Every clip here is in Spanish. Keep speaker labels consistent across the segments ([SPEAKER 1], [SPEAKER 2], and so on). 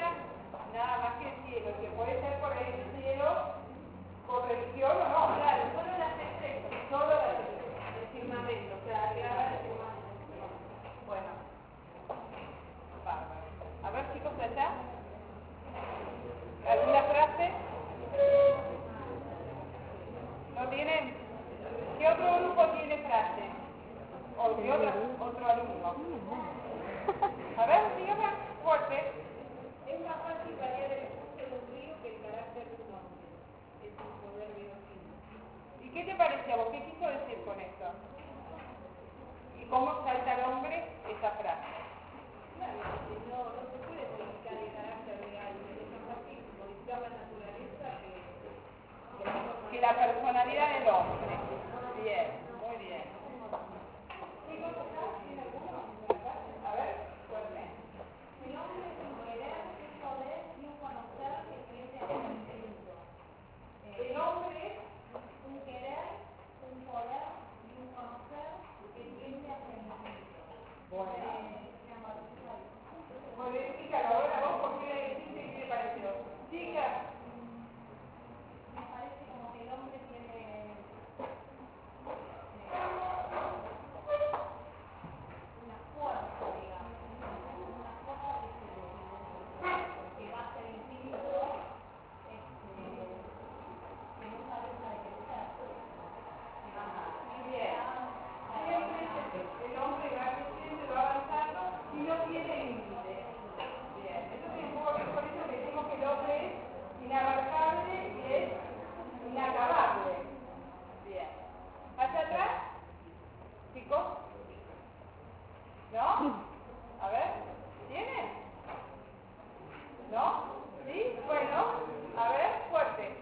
[SPEAKER 1] interpreta nada más que el cielo, que puede ser por el cielo, por religión o no, claro, solo las estrellas, solo las estrellas, el firmamento, o sea, agregar el firmamento. Bueno, bárbaro. A ver, chicos, allá. ¿Alguna frase? ¿No tienen? ¿Qué otro grupo tiene frase? ¿O qué otro alumno? A ver, dígame, fuerte.
[SPEAKER 2] Es más fácil variar el curso de un río que el carácter de un hombre. Es un proverbio chino.
[SPEAKER 1] ¿Y qué te parece a vos? ¿Qué quiso decir con esto? ¿Y cómo salta al hombre esa frase?
[SPEAKER 2] Claro, que no se puede modificar el carácter de alguien. Es más fácil modificar la naturaleza
[SPEAKER 1] Que la personalidad del hombre. Bien, muy bien. ¿Chicos acá? ¿Tiene alguno? A ver, fuerte.
[SPEAKER 2] el hombre es un querer, un poder y un conocer que crece en el espíritu.
[SPEAKER 1] El hombre es
[SPEAKER 2] Un querer, un poder y un conocer que tiende hacia el infinito.
[SPEAKER 1] bueno. Bueno, explícalo ahora vos por qué le dijiste y qué te pareció. Chica.
[SPEAKER 2] Me parece como que el hombre tiene una fuerza, digamos, una fuerza que va hacia el infinito, que nunca deja de crecer.
[SPEAKER 1] Bien. Siempre el hombre va creciendo, va avanzando y no tiene límite. Bien. Esto tiene un poco que ver con eso que decimos que el hombre es inabarcable y es inacabable. Bien. ¿Hacia atrás? ¿Chicos? ¿No? A ver. ¿Tienen? ¿No? ¿Sí? Bueno. A ver, fuerte.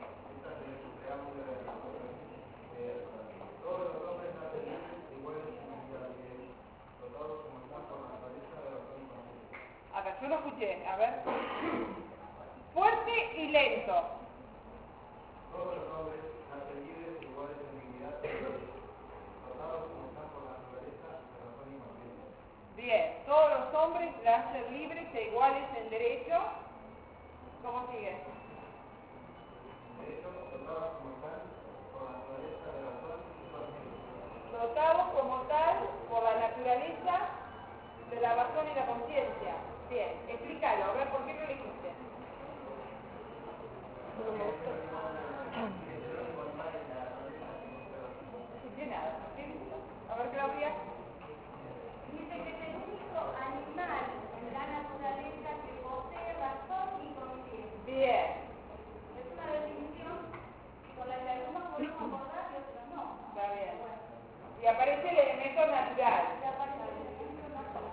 [SPEAKER 3] Todos los hombres nacen libres, iguales en dignidad, dotados como están por naturaleza de razón y conciencia.
[SPEAKER 1] A ver, yo lo escuché. A ver. Fuerte y lento.
[SPEAKER 3] Todos los hombres nacen libres, iguales en dignidad, dotados como están por naturaleza de razón y conciencia.
[SPEAKER 1] Bien. Todos los hombres nacen libres e iguales en derecho. ¿Cómo sigue?
[SPEAKER 3] De hecho, dotados como están por naturaleza de razón y conciencia.
[SPEAKER 1] Dotados como tal por la naturaleza de la razón y la conciencia. Bien, explícalo, a ver por qué no lo dijiste. No escuché nada. ¿Qué dijo? A ver, Claudia.
[SPEAKER 2] Dice que es el único animal en la naturaleza que posee razón y conciencia.
[SPEAKER 1] Bien,
[SPEAKER 2] Es una definición con la que algunos podemos acordar y otros no.
[SPEAKER 1] está bien. Y aparece el elemento natural.
[SPEAKER 2] Y aparece el elemento natural.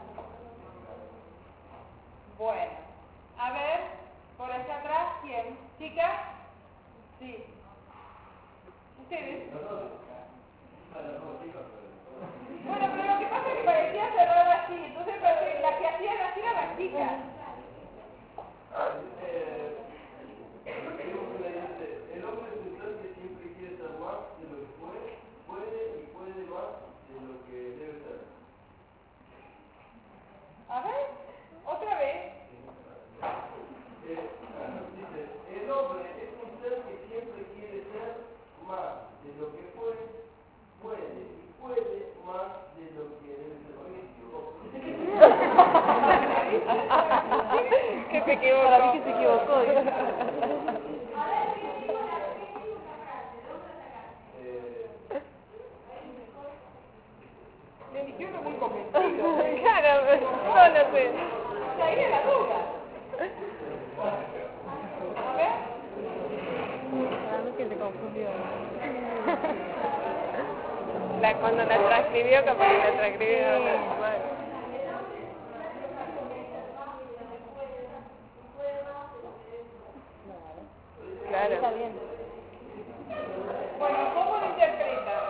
[SPEAKER 1] Bueno, a ver, por allá atrás, ¿quién? ¿Chica? Sí. ¿Ustedes? Bueno, pero lo que pasa es que parecía cerrada así, entonces parecía, las que hacían así eran las chicas.
[SPEAKER 3] El hombre es un ser que siempre quiere ser más de lo que puede y puede más de lo que debe ser.
[SPEAKER 1] A ver, otra vez.
[SPEAKER 3] Dice, el hombre es un ser que siempre quiere ser más de lo que puede y puede más de lo que debe ser.
[SPEAKER 1] Que se equivocó.
[SPEAKER 4] Para mí que se equivocó.
[SPEAKER 2] A ver, ¿qué digo la frase? ¿De dónde sacaste?
[SPEAKER 1] Le eligió uno muy convencido.
[SPEAKER 4] Claro, no lo sé.
[SPEAKER 1] Ahí era la duda. A ver.
[SPEAKER 4] Para mí que se confundió. Cuando la transcribió, capaz que la transcribió mal. Claro. Está bien.
[SPEAKER 1] Bueno, ¿cómo lo interpretan?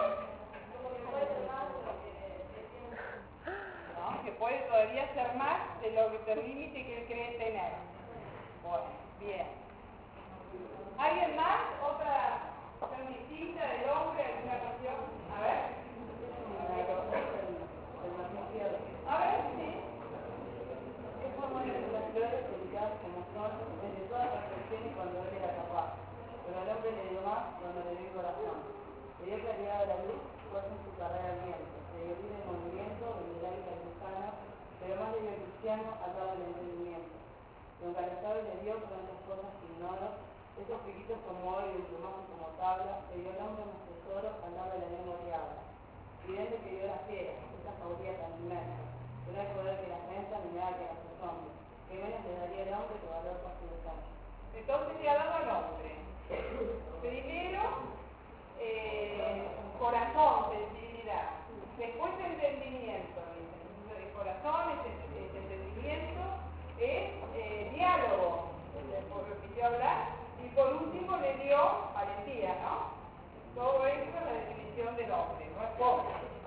[SPEAKER 1] No, que puede todavía ser más de lo que del límite que él cree tener. Bueno, bien. ¿Alguien más? ¿Otra cuestión distinta del hombre? ¿Alguna cuestión? A ver. A ver, sí.
[SPEAKER 5] Es forma de las flores dedicadas como son hombre le dio más cuando le dio el corazón. Le dio claridad a la luz, fuerza en su carrera al viento. Le dio libre movimiento, de hábitat gusano, pero más le dio cristiano al lado del entendimiento. Don Calazaro le dio tantas cosas que ignoro, esos piquitos como oro y el plumaje como tabla, le dio el hombre más tesoro al lado de la lengua que habla. Evidente que dio las fieras, esa sabiduría tan inmensa, que no hay poder que las venza ni nada que las asombre. Que menos le daría el hombre que valor para su descanso.
[SPEAKER 1] Entonces le ha dado al hombre. Primero, corazón, sensibilidad. Después entendimiento. El corazón, es entendimiento, es diálogo. Por repitió hablar. Y por último le dio valentía, ¿no? Todo esto es la definición del hombre, no es poco.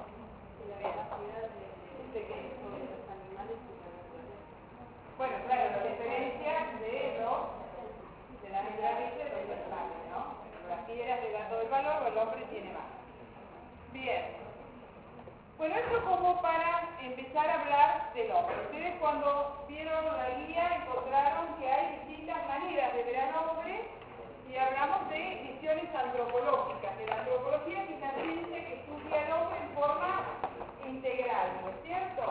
[SPEAKER 1] Bueno, claro, la diferencia de la naturaleza de los animales, ¿no? Las piedras le dan todo el valor, el hombre tiene más. Bien. Bueno, esto como para empezar a hablar del hombre. Ustedes cuando vieron la guía encontraron que hay distintas maneras de ver al hombre y hablamos de visiones antropológicas. De la antropología, que es la ciencia que estudia al hombre en forma integral, ¿no es cierto?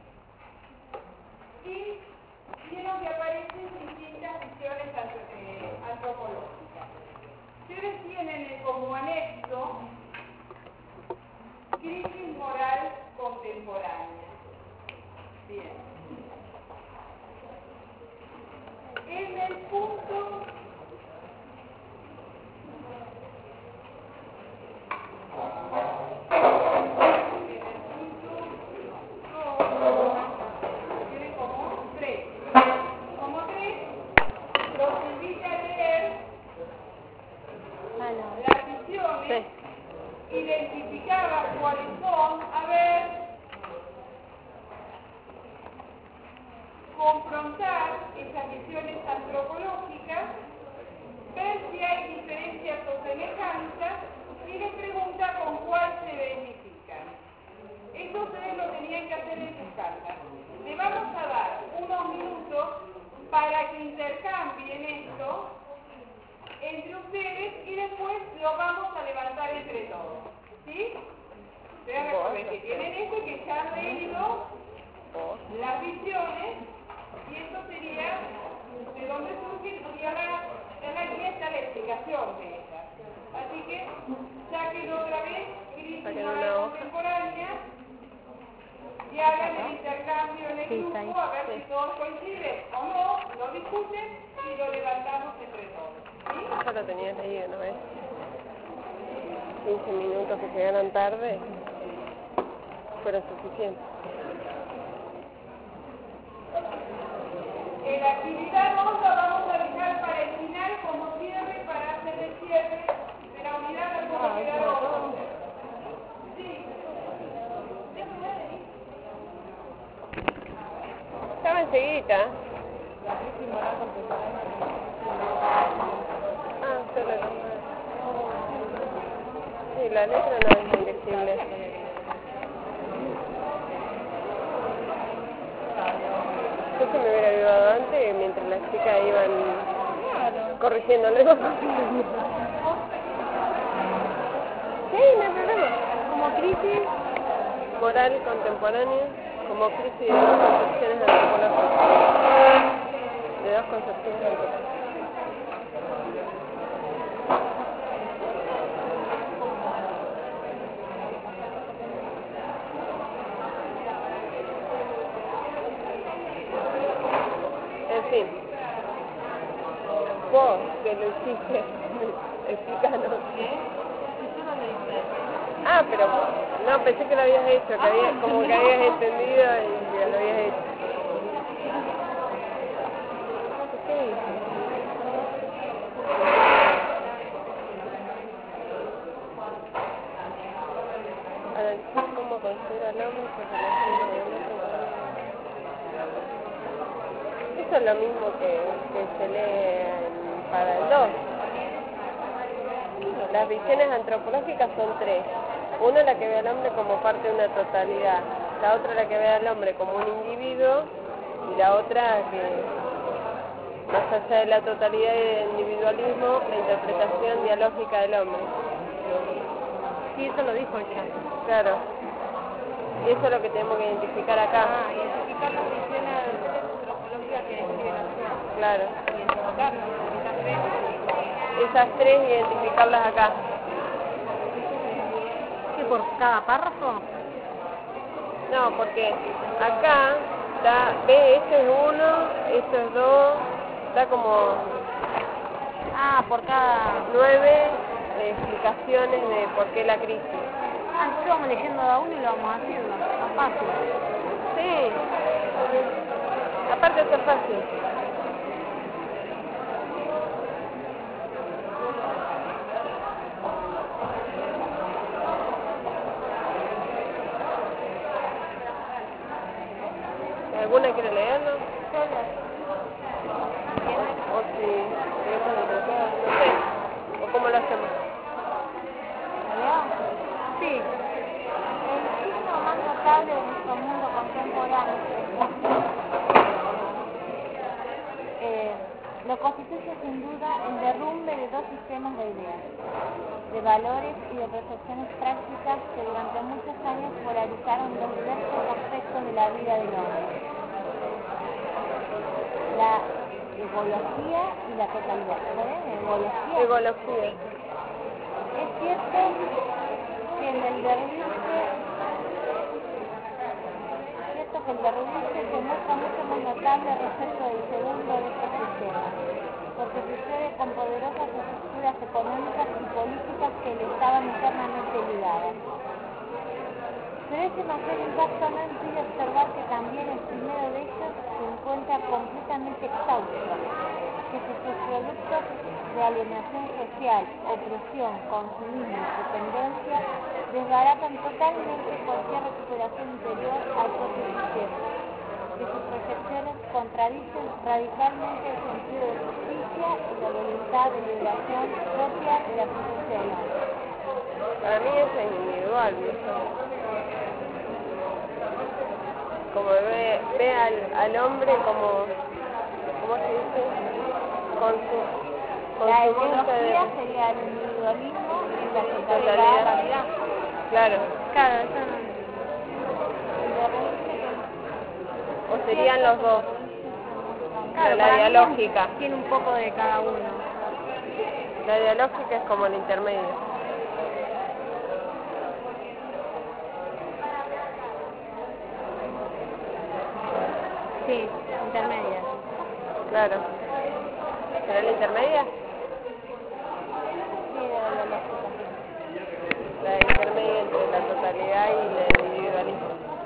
[SPEAKER 1] Y vieron que aparecen distintas visiones antropológicas. Ustedes tienen como anexo crisis moral contemporánea. Bien. En el punto identificaba cuáles son, a ver, confrontar esas visiones antropológicas, ver si hay diferencias o semejanzas y les pregunta con cuál se identifican. Eso ustedes lo tenían que hacer en sus casas. Le vamos a dar unos minutos para que intercambien esto entre ustedes y después lo vamos a levantar entre todos. ¿Sí? Ustedes recuerden que tienen esto y que ya han leído las visiones y esto sería de dónde surgen y ahora en la guía está la explicación de ellas. Así que saquen otra vez crisis moral contemporánea y hagan el intercambio en el grupo a ver si todos coinciden o no, lo discuten y lo levantamos entre todos. ¿Sí?
[SPEAKER 4] Eso lo tenías leído, ¿no ves? 15 minutos que llegaron tarde fueron suficientes.
[SPEAKER 1] En la actividad 2 la vamos a dejar para el final como cierre, para hacer el cierre de la unidad al modo que quedaron. Sí.
[SPEAKER 4] Estaba enseguida. Ah, solo la madre. Sí, la letra no es indecible. Yo que me hubiera ayudado antes mientras las chicas iban corrigiéndole. Sí, no hay problema. Como crisis moral contemporánea, como crisis de dos concepciones antropológicas. De dos concepciones antropológicas. En fin, vos que lo hiciste, explícanos. Ah, pero no, pensé que lo habías hecho, que habías, como que habías entendido y que lo habías hecho. ¿Qué hice? Analizar cómo considera el hombre su relación con el otro. Eso es lo mismo que se lee para el 2. Las visiones antropológicas son 3. Una la que ve al hombre como parte de una totalidad, la otra la que ve al hombre como un individuo y la otra Más allá de la totalidad y del individualismo, la interpretación dialógica del hombre.
[SPEAKER 2] Sí, eso lo dijo ella.
[SPEAKER 4] Claro. Y eso es lo que tenemos que identificar acá.
[SPEAKER 2] Identificar las visiones antropológicas que describe la ciudad.
[SPEAKER 4] Claro.
[SPEAKER 2] Identificarlas, esas tres.
[SPEAKER 4] Esas tres, identificarlas acá.
[SPEAKER 2] ¿Qué, por cada párrafo?
[SPEAKER 4] No, porque acá está, ve, esto es uno, esto es dos, está como
[SPEAKER 2] Ah, por cada...
[SPEAKER 4] 9 explicaciones de por qué la crisis.
[SPEAKER 2] Nosotros vamos leyendo a uno y lo vamos haciendo, más fácil.
[SPEAKER 4] Sí. Aparte esto es fácil. ¿Alguna quiere leerlo? O si queremos entre todos, no sé. ¿O cómo lo hacemos?
[SPEAKER 2] Sí. El signo más notable de nuestro mundo contemporáneo lo constituye sin duda el derrumbe de dos sistemas de ideas, de valores y de percepciones prácticas que durante muchos años polarizaron los diversos aspectos de la vida del hombre: la ecología y la totalidad. ¿Sabes?
[SPEAKER 4] Ecología.
[SPEAKER 2] Es cierto que en el derrumbe se muestra mucho más notable respecto del segundo de estos sistemas, porque sucede con poderosas estructuras económicas y políticas que le estaban internamente ligadas. Pero ese mayor impacto no impide observar que también el primero de ellos se encuentra completamente exhausto, que sus productos de alienación social, opresión, consumismo y dependencia desbaratan totalmente cualquier recuperación interior al propio sistema, que sus proyecciones contradicen radicalmente el sentido de justicia y la voluntad de liberación propia de la presencia del hombre.
[SPEAKER 4] Para mí eso es individual, ¿viste? Como ve al hombre como, ¿cómo se dice?
[SPEAKER 2] La ecología sería el individualismo y la totalidad.
[SPEAKER 4] Claro.
[SPEAKER 2] Claro, eso no.
[SPEAKER 4] O serían los dos.
[SPEAKER 2] Claro,
[SPEAKER 4] la dialógica.
[SPEAKER 2] Tiene un poco de cada uno.
[SPEAKER 4] La dialógica es como el intermedio.
[SPEAKER 2] Sí, intermedia.
[SPEAKER 4] Claro. ¿Será la intermedia?
[SPEAKER 2] Sí, la dialógica.
[SPEAKER 4] La intermedia entre la totalidad y el individualismo.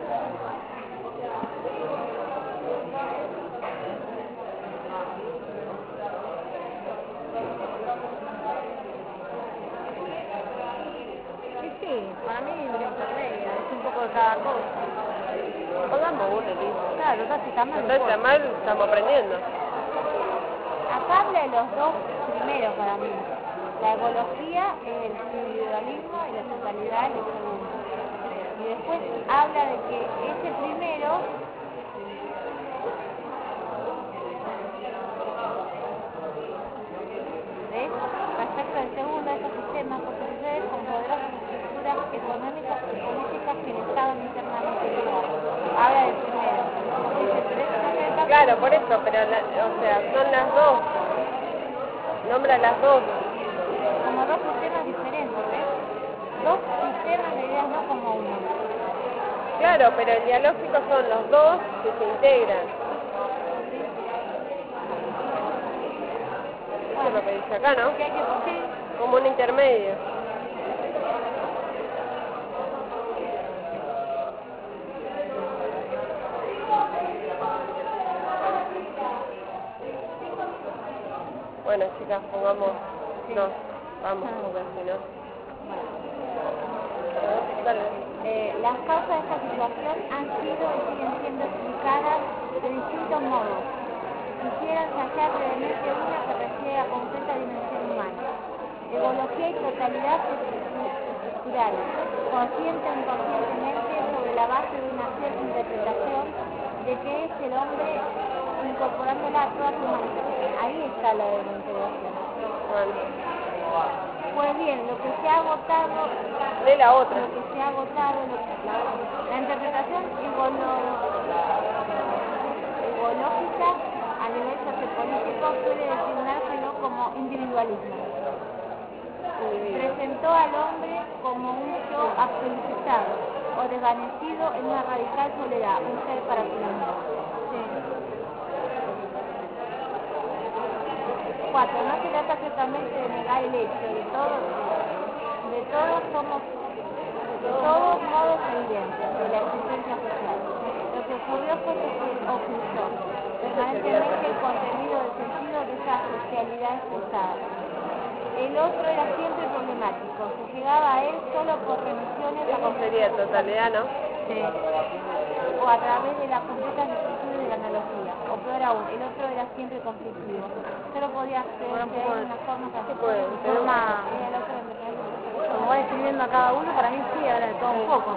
[SPEAKER 2] Sí, para mí es la intermedia, es un poco de cada cosa.
[SPEAKER 4] Pongamos uno, listo.
[SPEAKER 2] Claro, total, si está mal.
[SPEAKER 4] Total, está mal, estamos aprendiendo.
[SPEAKER 2] Acá habla de los dos primeros para mí. La ecología es el individualismo y la totalidad es el segundo. Y después habla de que ese primero ¿ves? Respecto al segundo de estos sistemas, porque sucede con poderosas estructuras económicas y políticas que le estaban internamente ligadas. Habla del primero. Dice, pero eso no se está.
[SPEAKER 4] Claro, por eso, pero o sea, son las dos. Nombra las dos.
[SPEAKER 2] Como dos sistemas diferentes, ¿ves? Dos sistemas de ideas, no como uno.
[SPEAKER 4] Claro, pero el dialógico son los dos que se integran. Eso es lo que dice acá, ¿no?
[SPEAKER 2] Que hay que poner.
[SPEAKER 4] Como un intermedio. Bueno, chicas, pongamos dos. Vamos, porque si no. Dale.
[SPEAKER 2] Las causas de esta situación han sido y siguen siendo explicadas de distintos modos. Quisiera ensayar brevemente una que refiere a la completa dimensión humana. Ecología y totalidad se estructuraron, consciente o inconscientemente, sobre la base de una cierta interpretación de que es el hombre, incorporándola a toda su humanidad, a escala de la integración.
[SPEAKER 4] Bueno,
[SPEAKER 2] Pues bien, lo que se ha agotado,
[SPEAKER 4] lee la otra.
[SPEAKER 2] lo que se ha agotado, la interpretación egológica a nivel sociopolítico suele designárselo como individualismo. Presentó al hombre como un yo absolutizado o desvanecido en una radical soledad, un ser para sí mismo. Sí. 4. No se trata ciertamente de negar el hecho, de todos modos evidentes, de la existencia social. Lo que ocurrió fue que se ocultó permanentemente el contenido del sentido de esa socialidad expresada. El otro era siempre problemático, se llegaba a él solo por remisiones a
[SPEAKER 4] ¿Cómo sería totalidad, no?
[SPEAKER 2] sí, o a través de las completas vicisitudes de la analogía, o peor aún, el otro era siempre conflictivo. Solo podía ser de una forma
[SPEAKER 4] Sí, pues,
[SPEAKER 2] el otro como va describiendo a cada uno, para mí sí, habla de todo un poco.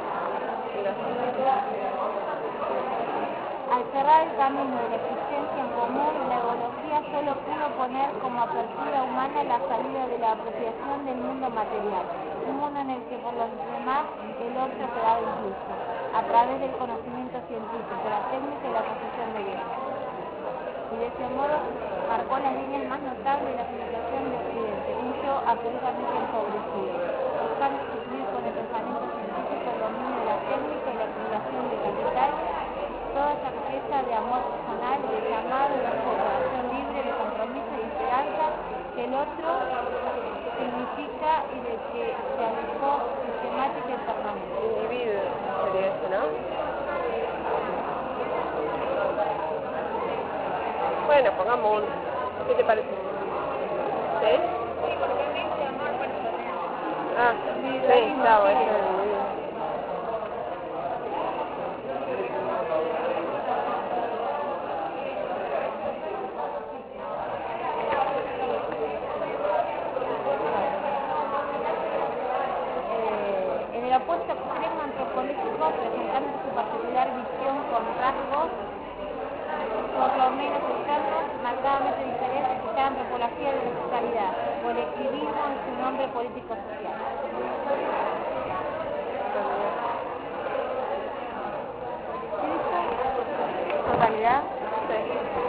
[SPEAKER 2] Al cerrar el camino de la existencia en común, la ecología solo pudo poner como apertura humana la salida de la apropiación del mundo material, un mundo en el que por los demás el otro quedaba incluso, a través del conocimiento científico, la técnica y la posición de bienes. Y de ese modo marcó las líneas más notables de la civilización de Occidente, un yo absolutamente empobrecido, buscando sustituir con el pensamiento científico el dominio de la técnica y la acumulación de capital, toda esa riqueza de amor personal, de llamado, de cooperación libre, de compromiso y esperanza que el otro significa y de que se alejó sistemática y permanente.
[SPEAKER 4] Individuo sería eso, ¿no? Bueno, pongamos uno. ¿Qué te parece? ¿Sí?
[SPEAKER 1] Sí, porque dice amor personal.
[SPEAKER 4] Ah, sí, está bueno, eso es individuo.
[SPEAKER 2] En el opuesto extremo antropológico, presentando su particular visión con rasgos por lo menos externos, marcadamente diferentes, está la antropología de la socialidad, colectivismo en su nombre político-social. ¿Totalidad?
[SPEAKER 4] Sí.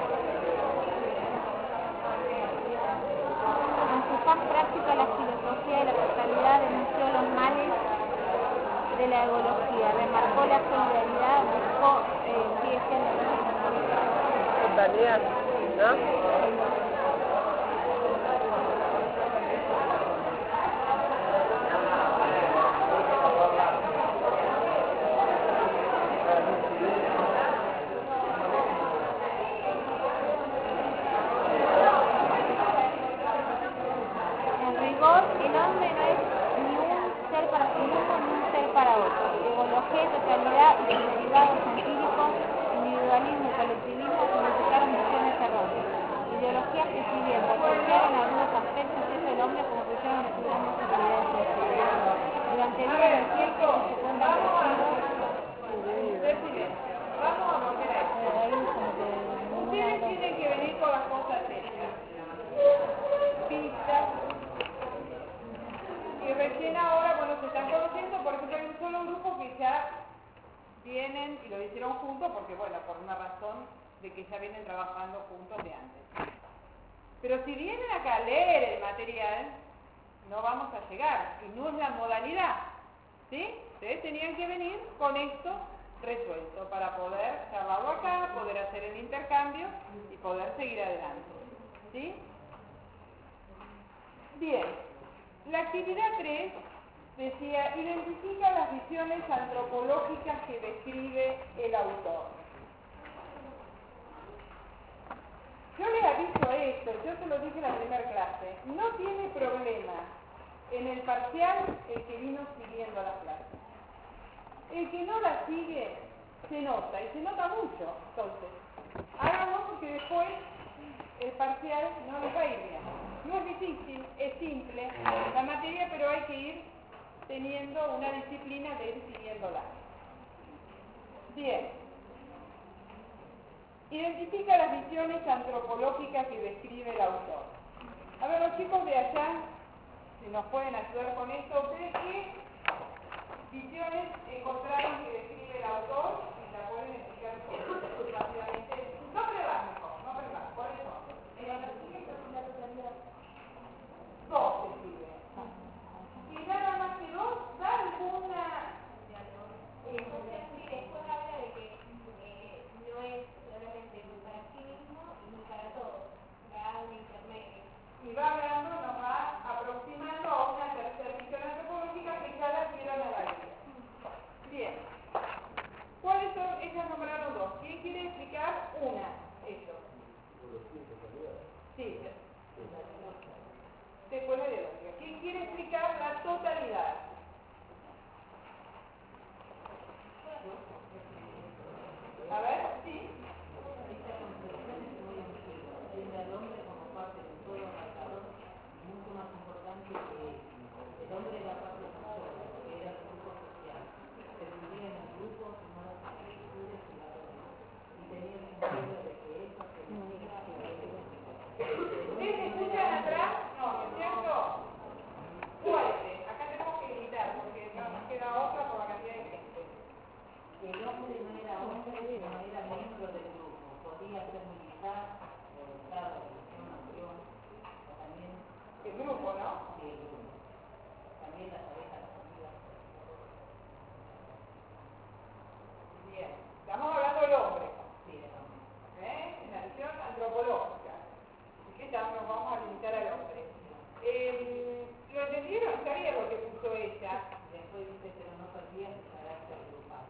[SPEAKER 2] En su faz práctica, la filosofía de la totalidad denunció los males de la ecología, remarcó la solidaridad, buscó fíjese en la
[SPEAKER 4] Totalidad, ¿no?
[SPEAKER 2] En rigor, el hombre no es ni un ser para sí mismo ni un ser para otro. Ecología, totalidad y sus derivados empíricos, individualismo y colectivismo significaron visiones erróneas. Ideologías que si bien potenciaron algunos aspectos del hombre como pusieron de sus grandes realidades sociales. Durante vida del tiempo se cuentan
[SPEAKER 1] Vamos a volver a esto. Ustedes tienen que venir con las cosas hechas. Pistas. Y recién ahora, bueno, se están conociendo, por ejemplo, hay un solo grupo que ya vienen y lo hicieron juntos porque, bueno, por una razón de que ya vienen trabajando juntos de antes. Pero si vienen acá a leer el material, no vamos a llegar, y no es la modalidad, ¿sí? Ustedes tenían que venir con esto resuelto para poder charlarlo acá, poder hacer el intercambio y poder seguir adelante, ¿sí? Bien, la actividad 3 decía, identifica las visiones antropológicas que describe el autor. Yo les aviso esto, yo se lo dije en la primera clase, no tiene problema en el parcial el que vino siguiendo la clase. El que no la sigue se nota, y se nota mucho, entonces, háganlo porque después el parcial no les va a ir bien. No es difícil, es simple la materia, pero hay que ir teniendo una disciplina de ir siguiéndola. Bien. Identifica las visiones antropológicas que describe el autor. A ver, los chicos de allá, si nos pueden ayudar con esto, ¿ustedes qué visiones encontraron que describe el autor? Y la pueden explicar rápidamente. No pruebas mejor, no pruebas, por eso. Dos describe. Y nada más que dos, da alguna...
[SPEAKER 2] Después habla de que no es solamente para sí mismo y para todos, da un intermedio.
[SPEAKER 1] Y va hablando, nos va aproximando a una tercera visión antropológica que ya la dieron a la vida. Bien. ¿Cuáles son? Ellas nombraron dos. ¿Quién quiere explicar una? Eso. Sí. Después la ideología. ¿Quién quiere explicar la totalidad? A ver, sí.
[SPEAKER 5] Esta concepción es muy antigua, tiene al hombre como parte de todo marcador mucho más importante que el hombre era parte de nosotros, que era el grupo social, se vivía en el grupo sumado a las actitudes y valores, y tenía el sentido de que eso se decía que
[SPEAKER 1] ¿Ustedes escuchan atrás? No, ¿no es cierto? Fuerte. Acá tenemos que gritar porque no nos queda otra por la cantidad de gente.
[SPEAKER 5] el hombre no era hombre, sino era miembro del grupo, podía ser militar, o Estado, religión, nación, o también
[SPEAKER 1] El grupo, ¿no?
[SPEAKER 5] el grupo, también las abejas, las hormigas.
[SPEAKER 1] Bien. Estamos hablando del hombre.
[SPEAKER 5] Sí, el hombre.
[SPEAKER 1] En la visión antropológica. Así que ya nos vamos a limitar al hombre. ¿Lo entendieron? Está bien lo que puso ella.
[SPEAKER 5] Después dice, pero no perdía su carácter grupal.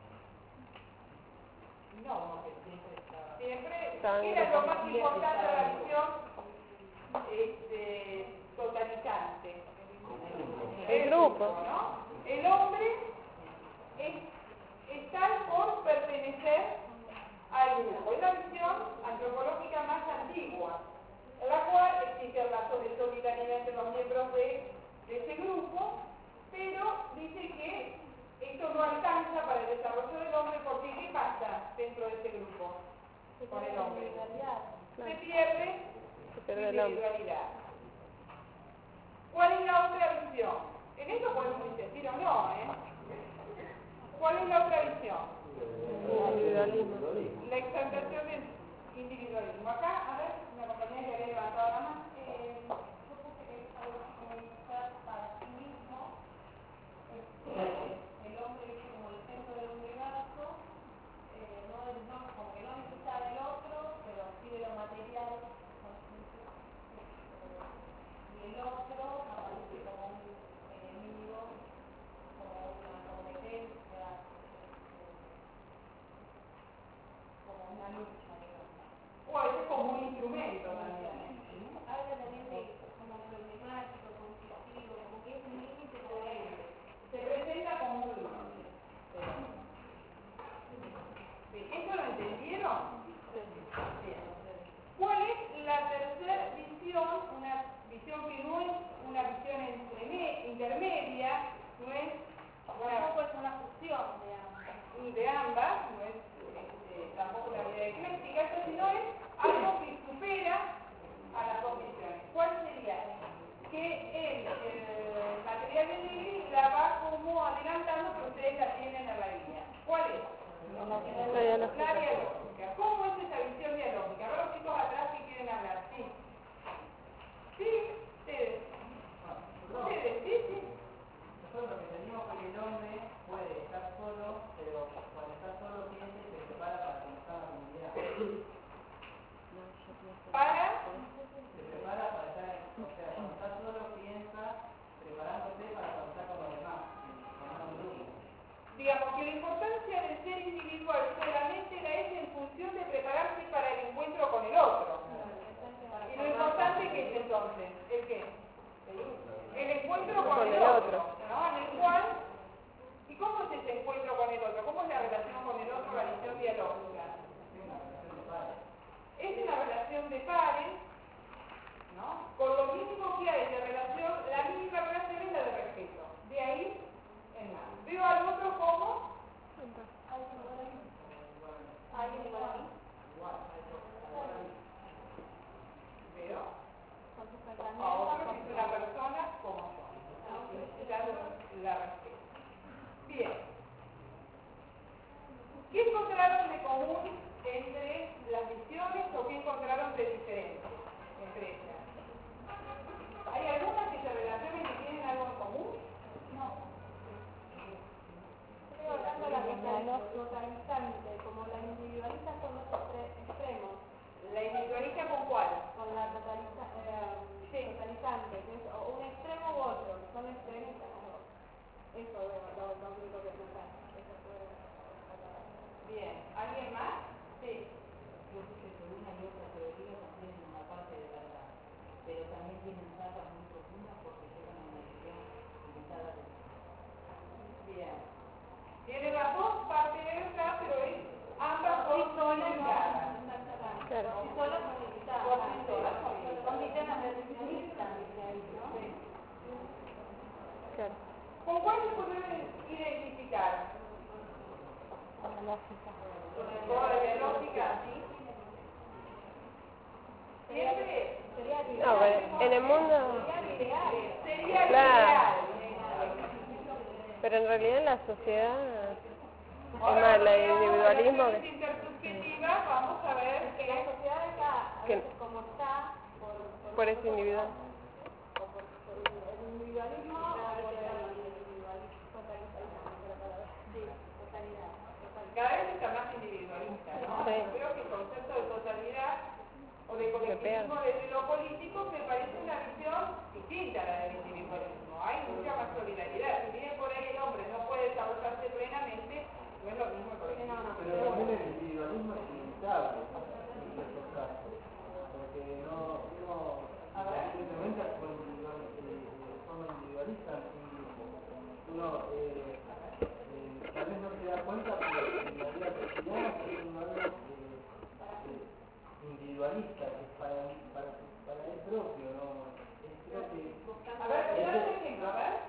[SPEAKER 1] No,
[SPEAKER 5] Que siempre estaba...
[SPEAKER 1] siempre era lo más importante de la visión totalizante.
[SPEAKER 4] El grupo.
[SPEAKER 1] ¿No? El hombre es tal por pertenecer al grupo. Es la visión antropológica más antigua, en la cual existe el lazo de solidaridad entre los miembros de ese grupo, pero dice que esto no alcanza para el desarrollo del hombre porque ¿qué pasa dentro de ese grupo con el hombre? Se pierde
[SPEAKER 4] el
[SPEAKER 1] la
[SPEAKER 4] hombre.
[SPEAKER 1] individualidad. ¿Cuál es la otra visión? En eso podemos insistir o no, ¿eh? ¿Cuál es la otra visión?
[SPEAKER 4] Individualismo.
[SPEAKER 1] La exaltación del individualismo. Acá, a ver, una compañera que había levantado la mano.
[SPEAKER 2] Yo puse que es algo comunista para sí mismo, el hombre es como el centro del universo, como que no necesita del otro, pero sí de lo material, y el otro aparece como un enemigo, como una competencia, como una lucha, digamos.
[SPEAKER 1] O a veces como un instrumento también.
[SPEAKER 2] Habla también de como problemático, conflictivo, como que es un límite por ahí.
[SPEAKER 1] Se presenta como un límite. ¿Eso lo entendieron? Bien. ¿Cuál es la tercera visión? Una visión que no es una visión intermedia, no es
[SPEAKER 2] Tampoco es una fusión
[SPEAKER 1] de ambas, no es tampoco una vida ecléctica, sino es algo que supera a las dos visiones. ¿Cuál sería? Que el material de Negri la va como adelantando, pero ustedes la tienen en la línea. ¿Cuál es? La dialógica. ¿Cómo es esa visión dialógica? A ver los chicos atrás que quieren hablar. Sí. Sí, ustedes. Ustedes, sí.
[SPEAKER 5] Nosotros lo que tenemos es que el hombre puede estar solo, pero cuando está solo piensa y se prepara para comenzar la comunidad. Se prepara para estar, o sea, cuando está solo piensa preparándose para contar con los demás, formar un grupo.
[SPEAKER 1] Digamos que la importancia del ser individual solamente la es en función de prepararse para el encuentro con el otro. Y lo importante que es entonces, ¿el qué? El encuentro con el otro, ¿no? En el cual, ¿y cómo es ese encuentro con el otro? ¿Cómo es la relación con el otro, la visión dialógica? Es una relación de pares, ¿no? Con lo mínimo que hay de relación, la mínima relación es la de respeto. De ahí en más. Veo al otro como la respeto. Bien. ¿Qué encontraron de común entre las visiones o qué encontraron de diferente entre ellas? ¿Hay algunas que se relacionen y tienen algo en común? No.
[SPEAKER 2] Estoy hablando de la totalizante, como la individualista son los extremos.
[SPEAKER 1] ¿La individualista con cuál?
[SPEAKER 2] Con la totalizante, que es o un extremo u otro, son extremistas los dos. Eso lo único que pensar.
[SPEAKER 1] Bien. ¿Alguien más? Sí.
[SPEAKER 5] Yo sé que una y otra teoría tienen una parte de verdad, pero también tienen trazas muy profundas porque llevan a una idea limitada de
[SPEAKER 1] Bien. Tiene las dos partes de verdad, pero es ambas dos son limitadas.
[SPEAKER 4] Claro.
[SPEAKER 2] Si solo son limitadas. Son sistemas reduccionistas, ¿no?
[SPEAKER 4] Claro.
[SPEAKER 1] ¿Con cuál se pueden identificar?
[SPEAKER 2] Con la lógica.
[SPEAKER 1] Con el modo de la lógica, ¿sí? Siempre
[SPEAKER 2] Sería
[SPEAKER 4] No, pero en el mundo...
[SPEAKER 1] sería
[SPEAKER 4] Claro.
[SPEAKER 1] ideal.
[SPEAKER 4] Pero en realidad en la sociedad...
[SPEAKER 1] Ahora,
[SPEAKER 4] Es más, el
[SPEAKER 1] cuando veamos
[SPEAKER 4] individualismo
[SPEAKER 1] relaciones
[SPEAKER 4] que...
[SPEAKER 1] intersubjetivas, vamos a ver
[SPEAKER 2] Que la sociedad está, a
[SPEAKER 4] Que-
[SPEAKER 2] veces como está,
[SPEAKER 4] Por ese individual.
[SPEAKER 2] o por el individualismo o por el individualismo totalitarismo. Sí, totalidad.
[SPEAKER 1] cada vez está más individualista, ¿no?
[SPEAKER 4] Sí.
[SPEAKER 1] Yo creo que el concepto de totalidad o de
[SPEAKER 4] Se
[SPEAKER 1] colectivismo
[SPEAKER 4] pierde.
[SPEAKER 1] desde lo político me parece una visión distinta a la del individualismo. Hay mucha más solidaridad. Si bien por ahí el hombre no puede desarrollarse plenamente, no es lo mismo el colectivismo.
[SPEAKER 3] Pero también el individualismo es limitable en ciertos casos, porque uno simplemente actúa de forma individualista en un grupo. Uno tal vez no se da cuenta, pero en la vida cotidiana está haciendo algo individualista, que es para él propio, ¿no? Creo que
[SPEAKER 1] A ver, ¿te das un ejemplo? A ver.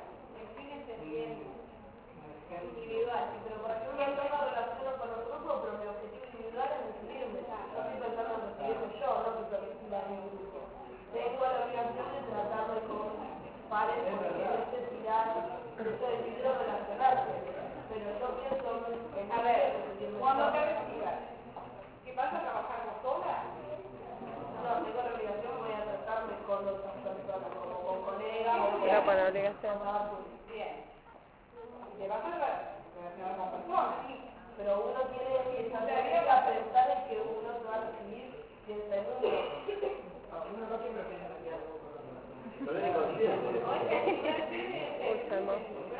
[SPEAKER 5] individual, sí, pero por ejemplo yo tengo relaciones con los grupos, pero mi objetivo individual es recibirme. Yo estoy pensando en recibirme yo, no que recibir a mi grupo. Tengo la obligación de tratar de con pares porque hay necesidad de relacionarse, pero yo pienso en
[SPEAKER 1] A ver, cuando te recibas, ¿qué vas a trabajar vos sola?
[SPEAKER 5] no, tengo la obligación, voy a tratarme con otras personas, como con colegas,
[SPEAKER 4] No con la obligación.
[SPEAKER 1] Bien. Te vas a relacionar con personas.
[SPEAKER 5] pero uno tiene que saber a pensar en que uno se va a recibir y está en uno.
[SPEAKER 3] uno no siempre tiene que hacer algo con los demás. Pero es inconsciente.
[SPEAKER 4] Uy, Salmo.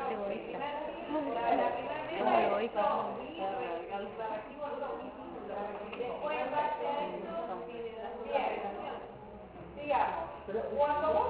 [SPEAKER 1] Digamos, cuando vos...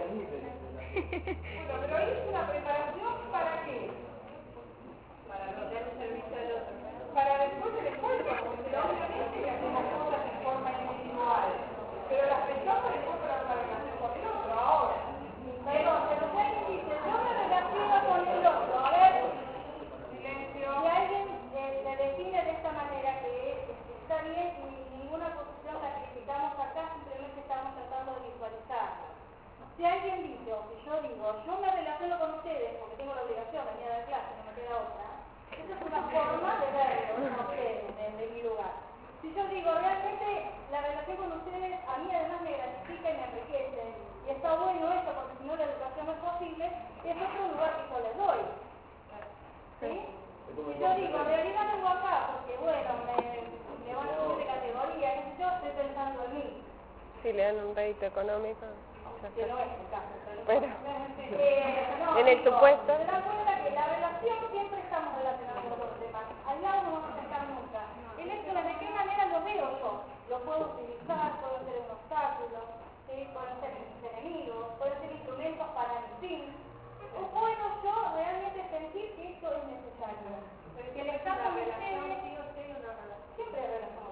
[SPEAKER 1] Bueno, pero ahí es una preparación ¿para qué?
[SPEAKER 5] Para meter el servicio del otro.
[SPEAKER 1] Para después del encuentro, porque obviamente que hacemos cosas en forma individual, pero las pensamos después para una relación con el otro, ahora.
[SPEAKER 2] Pero si alguien dice, yo me relaciono con el otro, a ver,
[SPEAKER 1] Silencio.
[SPEAKER 2] si alguien le define de esta manera que está bien y ninguna posición la criticamos acá, simplemente estamos tratando de visualizarlo. Si alguien dice, o si yo digo, yo me relaciono con ustedes porque tengo la obligación de venir a dar clase, no me queda otra, esa es una forma de verlo a ustedes, desde mi lugar. Si yo digo, realmente la relación con ustedes a mí además me gratifica y me enriquece, y está bueno eso porque si no la educación no es posible, es otro lugar que yo les doy. ¿Sí? Si yo digo, en realidad vengo acá porque, bueno, me van a subir de categoría, qué sé yo, estoy pensando en mí.
[SPEAKER 4] Si le dan un rédito económico, ya
[SPEAKER 2] Que no
[SPEAKER 4] está.
[SPEAKER 2] es el caso.
[SPEAKER 4] Pero,
[SPEAKER 2] No,
[SPEAKER 4] en el
[SPEAKER 2] digo,
[SPEAKER 4] supuesto...
[SPEAKER 2] se dan cuenta que la relación siempre estamos relacionados con los demás. Al lado no vamos a estar nunca. El hecho de qué manera lo veo yo. Lo puedo utilizar, puedo ser un obstáculo, ¿sí? Pueden ser mis enemigos, pueden ser instrumentos para mi fin. O puedo yo realmente sentir que esto es necesario. Que el estar con ustedes, siempre hay relación.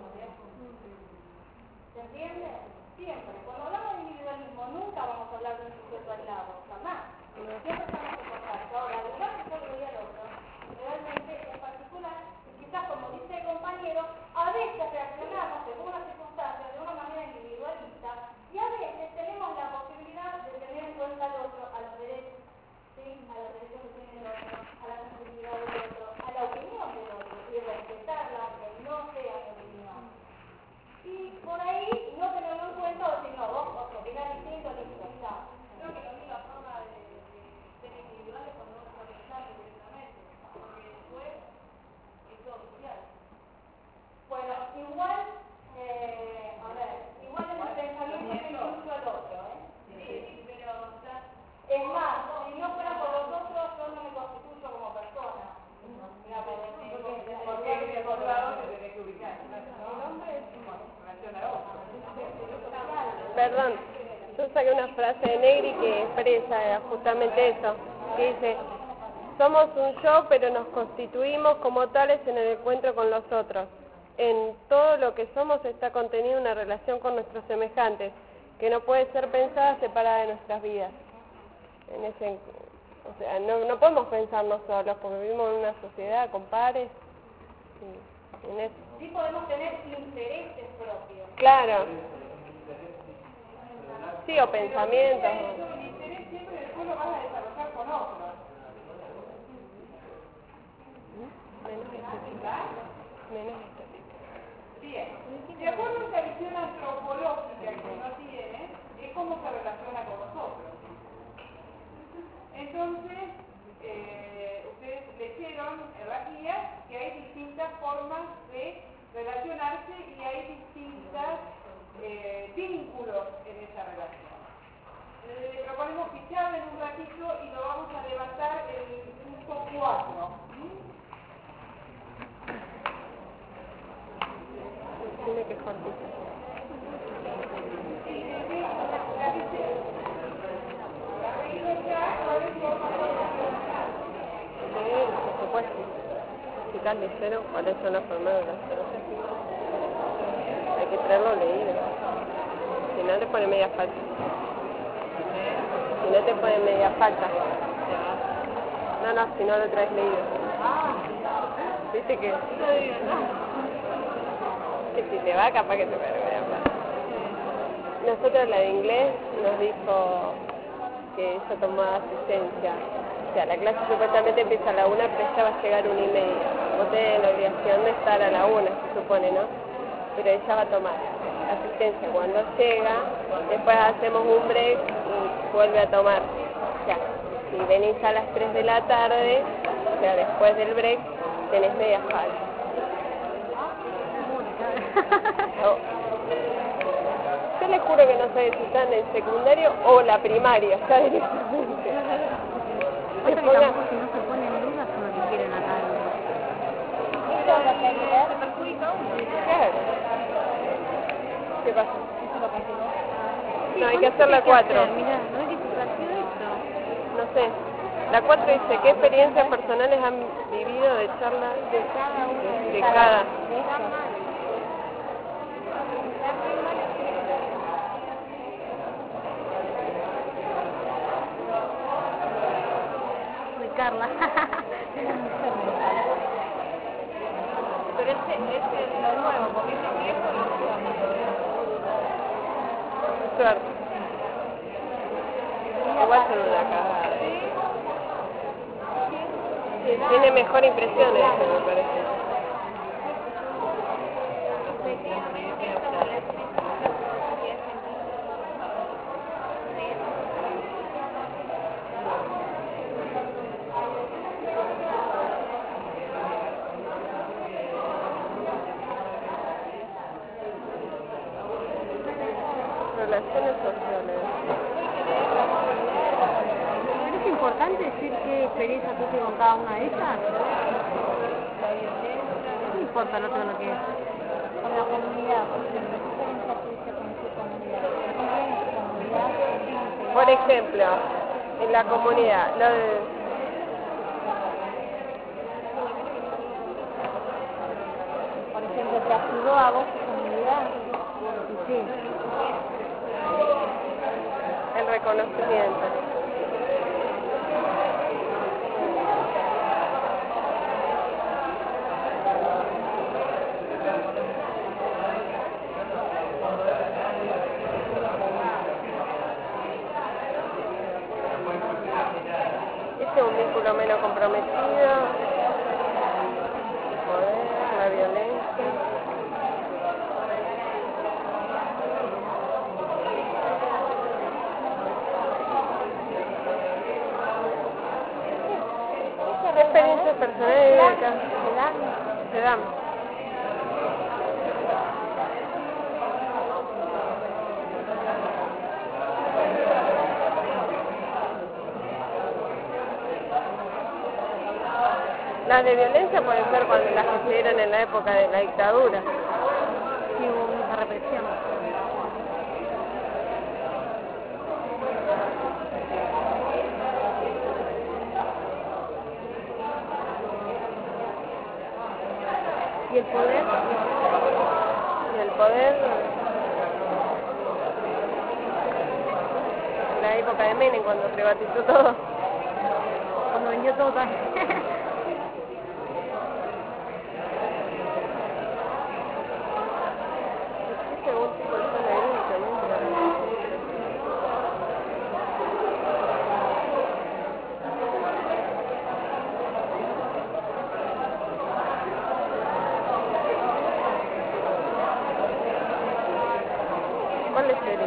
[SPEAKER 2] ¿Se entiende? Siempre. Cuando hablamos de individualismo, nunca vamos a hablar de un sujeto aislado, jamás. Siempre estamos en contacto. Ahora, el lugar que yo le doy al otro, realmente en particular, quizás como dice el compañero, a veces reaccionamos según las circunstancias de una manera individualista y a veces tenemos la posibilidad de tener en cuenta al otro, a los derechos, ¿sí? A los derechos que tienen los
[SPEAKER 4] Perdón, yo saqué una frase de Negri que expresa justamente eso, que dice: somos un yo, pero nos constituimos como tales en el encuentro con los otros. En todo lo que somos está contenida una relación con nuestros semejantes, que no puede ser pensada separada de nuestras vidas. O sea, no podemos pensarnos solos, porque vivimos en una sociedad con pares.
[SPEAKER 1] Sí podemos tener intereses propios.
[SPEAKER 4] Claro. Sí, o pensamientos.
[SPEAKER 1] El interés siempre después lo vas a desarrollar con otros.
[SPEAKER 4] Menos estética.
[SPEAKER 1] Bien. De acuerdo a esta visión antropológica que uno tiene, es cómo se relaciona con nosotros. Entonces, ustedes leyeron en la guía que hay distintas formas de relacionarse y hay distintos vínculos en esa relación. Proponemos que charlen un ratito y lo vamos a levantar en el punto 4.
[SPEAKER 4] Tiene que cortito. Sí, por supuesto. Chicas ligero, ¿cuáles son las formas de relación? Hay que traerlo leído. Si no te pone media falta. Si no te pone media falta. No, si no lo traes leído. Viste que si te va, capaz que te pone media falta. Nosotros la de inglés nos dijo que ella tomaba asistencia. O sea, la clase supuestamente empieza a la 1, pero ella va a llegar 1:30. Vos tenés la obligación de estar a la 1, se supone, ¿no? Pero ella va a tomar asistencia cuando llega, después hacemos un break y vuelve a tomar. O sea, si venís a las 3 de la tarde, o sea, después del break, tenés media falta. Yo les juro que no sé si están en el secundario o la primaria, ya directamente.
[SPEAKER 2] Si no se pone en duda con lo que quieren acá.
[SPEAKER 4] Eso es lo que se perjudica a uno. Claro. ¿Qué pasa?
[SPEAKER 2] ¿Eso lo canceló?
[SPEAKER 4] No, hay que hacer la 4.
[SPEAKER 2] Mirá, ¿no es que se planteó esto?
[SPEAKER 4] No sé. La 4 dice: ¿qué experiencias personales han vivido de charlas de cada uno? De cada.
[SPEAKER 2] Carla.
[SPEAKER 1] Pero este es lo nuevo, porque este viejo lo usamos.
[SPEAKER 4] Suerte. Igual son una cagada. Tiene mejor impresión este, me parece. Relaciones sociales.
[SPEAKER 2] ¿Pero es importante decir qué experiencia tuviste con cada una de ellas? No importa lo otro lo que es. Con la comunidad, ¿qué experiencia tuviste con tu comunidad?
[SPEAKER 4] Por ejemplo, en la comunidad,
[SPEAKER 2] Por ejemplo, ¿te ayudó a vos tu comunidad? Sí.
[SPEAKER 4] el reconocimiento. Este es un vínculo menos comprometido. El poder, la violencia. Experiencias personales directas se dan. Las de violencia pueden ser cuando las que se dieron en la época de la dictadura.
[SPEAKER 2] Sí, hubo mucha represión. el poder.
[SPEAKER 4] Y el poder, en la época de Menem, cuando privatizó todo.
[SPEAKER 2] Cuando vendió todo también.
[SPEAKER 4] Según tipo de zona de lucha, ¿no? ¿Cuál es el?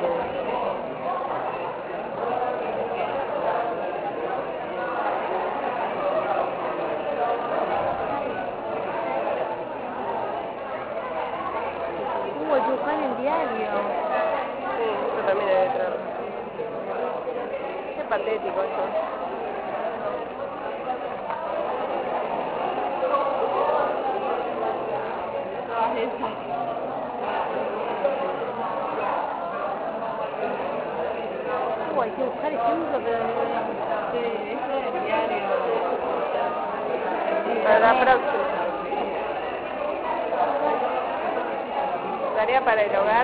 [SPEAKER 2] Hay que buscar en el diario.
[SPEAKER 4] Sí, eso también debe traer. Qué patético eso.
[SPEAKER 2] Hay que buscar ejemplos, pero eso es el diario.
[SPEAKER 4] Para la próxima. Tarea para el hogar.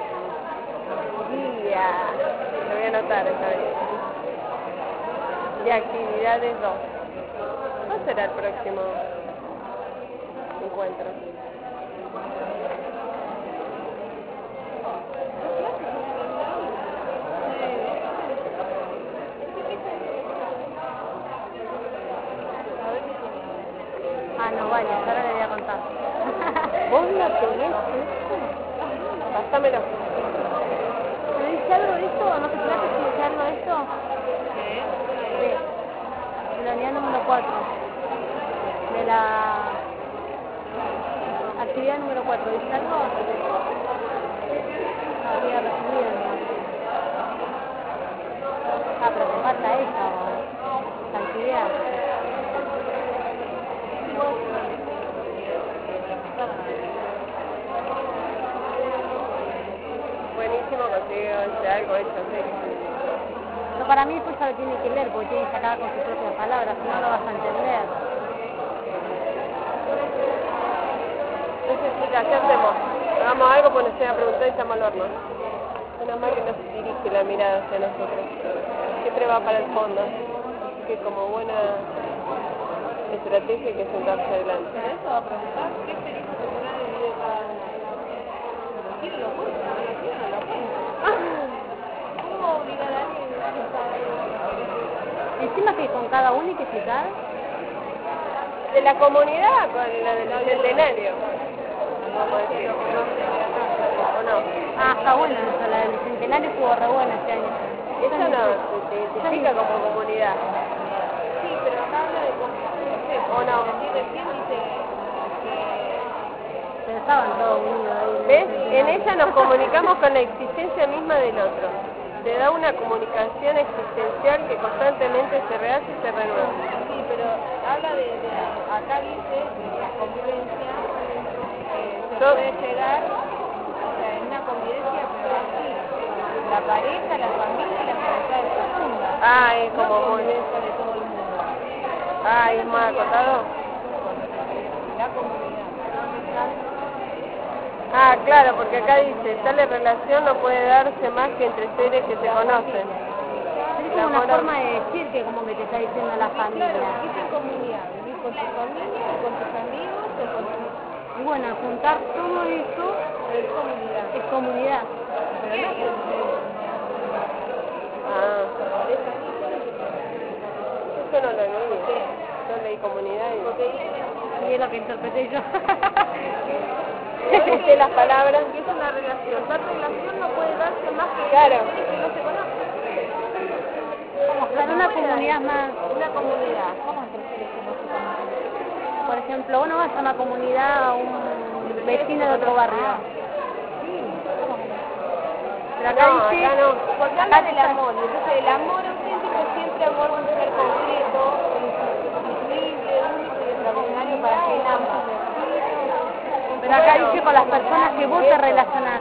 [SPEAKER 4] Día. Lo voy a anotar esta vez. Y actividades 2. ¿Cuál será el próximo encuentro?
[SPEAKER 2] Ah, no, vale, ahora le voy a contar.
[SPEAKER 4] ¿Vos no tenés eso? Pásamelo.
[SPEAKER 2] ¿Me dice algo de esto? ¿No te trata si dice algo de esto? Sí. De la unidad número 4. De la actividad número 4. ¿Dice algo? Había recibido, ¿no? Ah, pero te falta esa, la actividad.
[SPEAKER 4] Buenísimo, consigo algo hecho, sí.
[SPEAKER 2] Pero para mí después ya lo tiene que leer, porque tiene que sacar con sus propias palabras, si no lo vas a entender.
[SPEAKER 4] Entonces, chicas, ¿qué hacemos? Hagamos algo, pues nos a preguntar y estamos al horno. Menos mal que no se dirige la mirada hacia nosotros. Siempre va para el fondo. Así que como buena estrategia hay que sentarse adelante.
[SPEAKER 5] Eso va a preguntar qué experiencia personal vive cada una. ¿Quién lo cuenta? ¿Quién no lo cuenta? ¿Cómo obligar a alguien a que
[SPEAKER 2] Encima que con cada uno hay que explicar.
[SPEAKER 4] De la comunidad con la del centenario. Vamos a decir. ¿O no?
[SPEAKER 2] Ah, está buena esa, la del centenario estuvo re buena este año.
[SPEAKER 4] Eso no se identifica como comunidad.
[SPEAKER 5] Sí, pero acá habla de cómo
[SPEAKER 4] ¿O no?
[SPEAKER 5] recién dice
[SPEAKER 2] Pero estaban todos unidos ahí.
[SPEAKER 4] ¿Ves? En ella nos comunicamos con la existencia misma del otro. Se da una comunicación existencial que constantemente se rehace y se renueva.
[SPEAKER 5] sí, pero habla acá dice de la convivencia, se puede llegar, o sea, en una convivencia, pero así, la pareja, la familia y las amistades profundas.
[SPEAKER 4] Ah, es
[SPEAKER 5] No
[SPEAKER 4] como muy...
[SPEAKER 5] convivencia de todo el mundo.
[SPEAKER 4] Ah, es más acotado.
[SPEAKER 5] La comunidad.
[SPEAKER 4] Ah, claro, porque acá dice, tal relación no puede darse más que entre seres que se conocen.
[SPEAKER 2] Es como una forma de decir que como que te está diciendo la familia.
[SPEAKER 5] Claro, es en comunidad, vivir con tu familia, con tus amigos o con tus...
[SPEAKER 2] Y bueno, al juntar todo eso
[SPEAKER 5] Es comunidad.
[SPEAKER 2] es comunidad.
[SPEAKER 5] Pero no es
[SPEAKER 4] Ah, eso no lo leí. Yo leí comunidad y...
[SPEAKER 2] Y es lo que interpreté yo.
[SPEAKER 4] Usé las palabras.
[SPEAKER 5] que es una relación. Tal relación no puede darse más que
[SPEAKER 4] Claro.
[SPEAKER 5] que no se conoce.
[SPEAKER 2] Claro, una comunidad más.
[SPEAKER 5] Una comunidad.
[SPEAKER 2] ¿Cómo entre seres que no se conocen? Por ejemplo, uno va a una comunidad a un vecino de otro barrio. Pero acá
[SPEAKER 4] No,
[SPEAKER 2] dice,
[SPEAKER 4] acá no.
[SPEAKER 5] Porque habla del amor, y entonces el amor auténtico es siempre amor de un ser concreto, indiscutible, único y extraordinario para quien ama.
[SPEAKER 2] pero acá dice con las personas que vos te relacionás.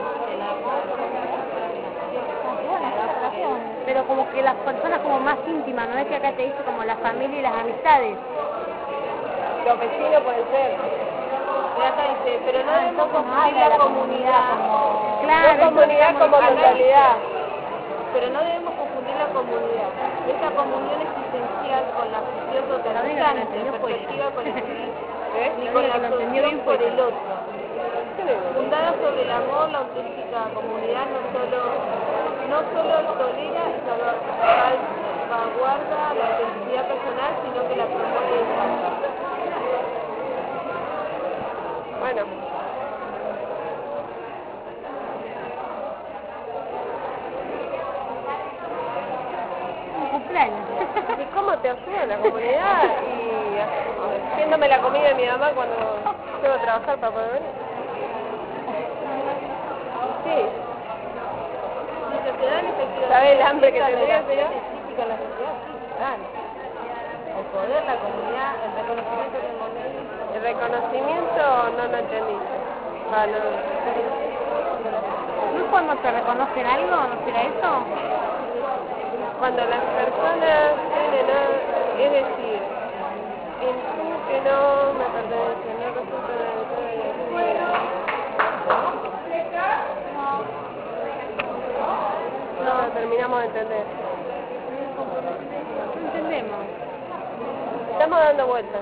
[SPEAKER 2] Pero como que las personas como más íntimas, no es que acá te dice como la familia y las amistades.
[SPEAKER 4] Los vecinos pueden ser. Porque acá dice, pero no debemos confundir la comunidad.
[SPEAKER 2] Claro,
[SPEAKER 4] No comunidad como
[SPEAKER 2] acá
[SPEAKER 4] totalidad. Pero no debemos confundir la comunidad. Esta comunión existencial con la fusión totalizante, perspectiva colectiva, ni con la absorción por el otro. Fundada sobre el amor, la auténtica comunidad no solo tolera y salvaguarda la autenticidad personal, sino que la promueve y exalta. Bueno. ¿Y cómo te ayuda la comunidad? Y haciéndome la comida de mi mamá cuando llego a trabajar para poder venir. Sí. ¿Sabes el hambre que tendría, señor?
[SPEAKER 5] Típica de la sociedad, sí, claro. El poder, la comunidad, el reconocimiento del momento.
[SPEAKER 4] El reconocimiento no lo entendí.
[SPEAKER 2] ¿No es cuando te reconocen algo? ¿No será eso?
[SPEAKER 4] Cuando las personas tienen, es decir, en tú que no me pertenece, no resulta de la no terminamos de entender.
[SPEAKER 2] No entendemos.
[SPEAKER 4] Estamos dando vueltas.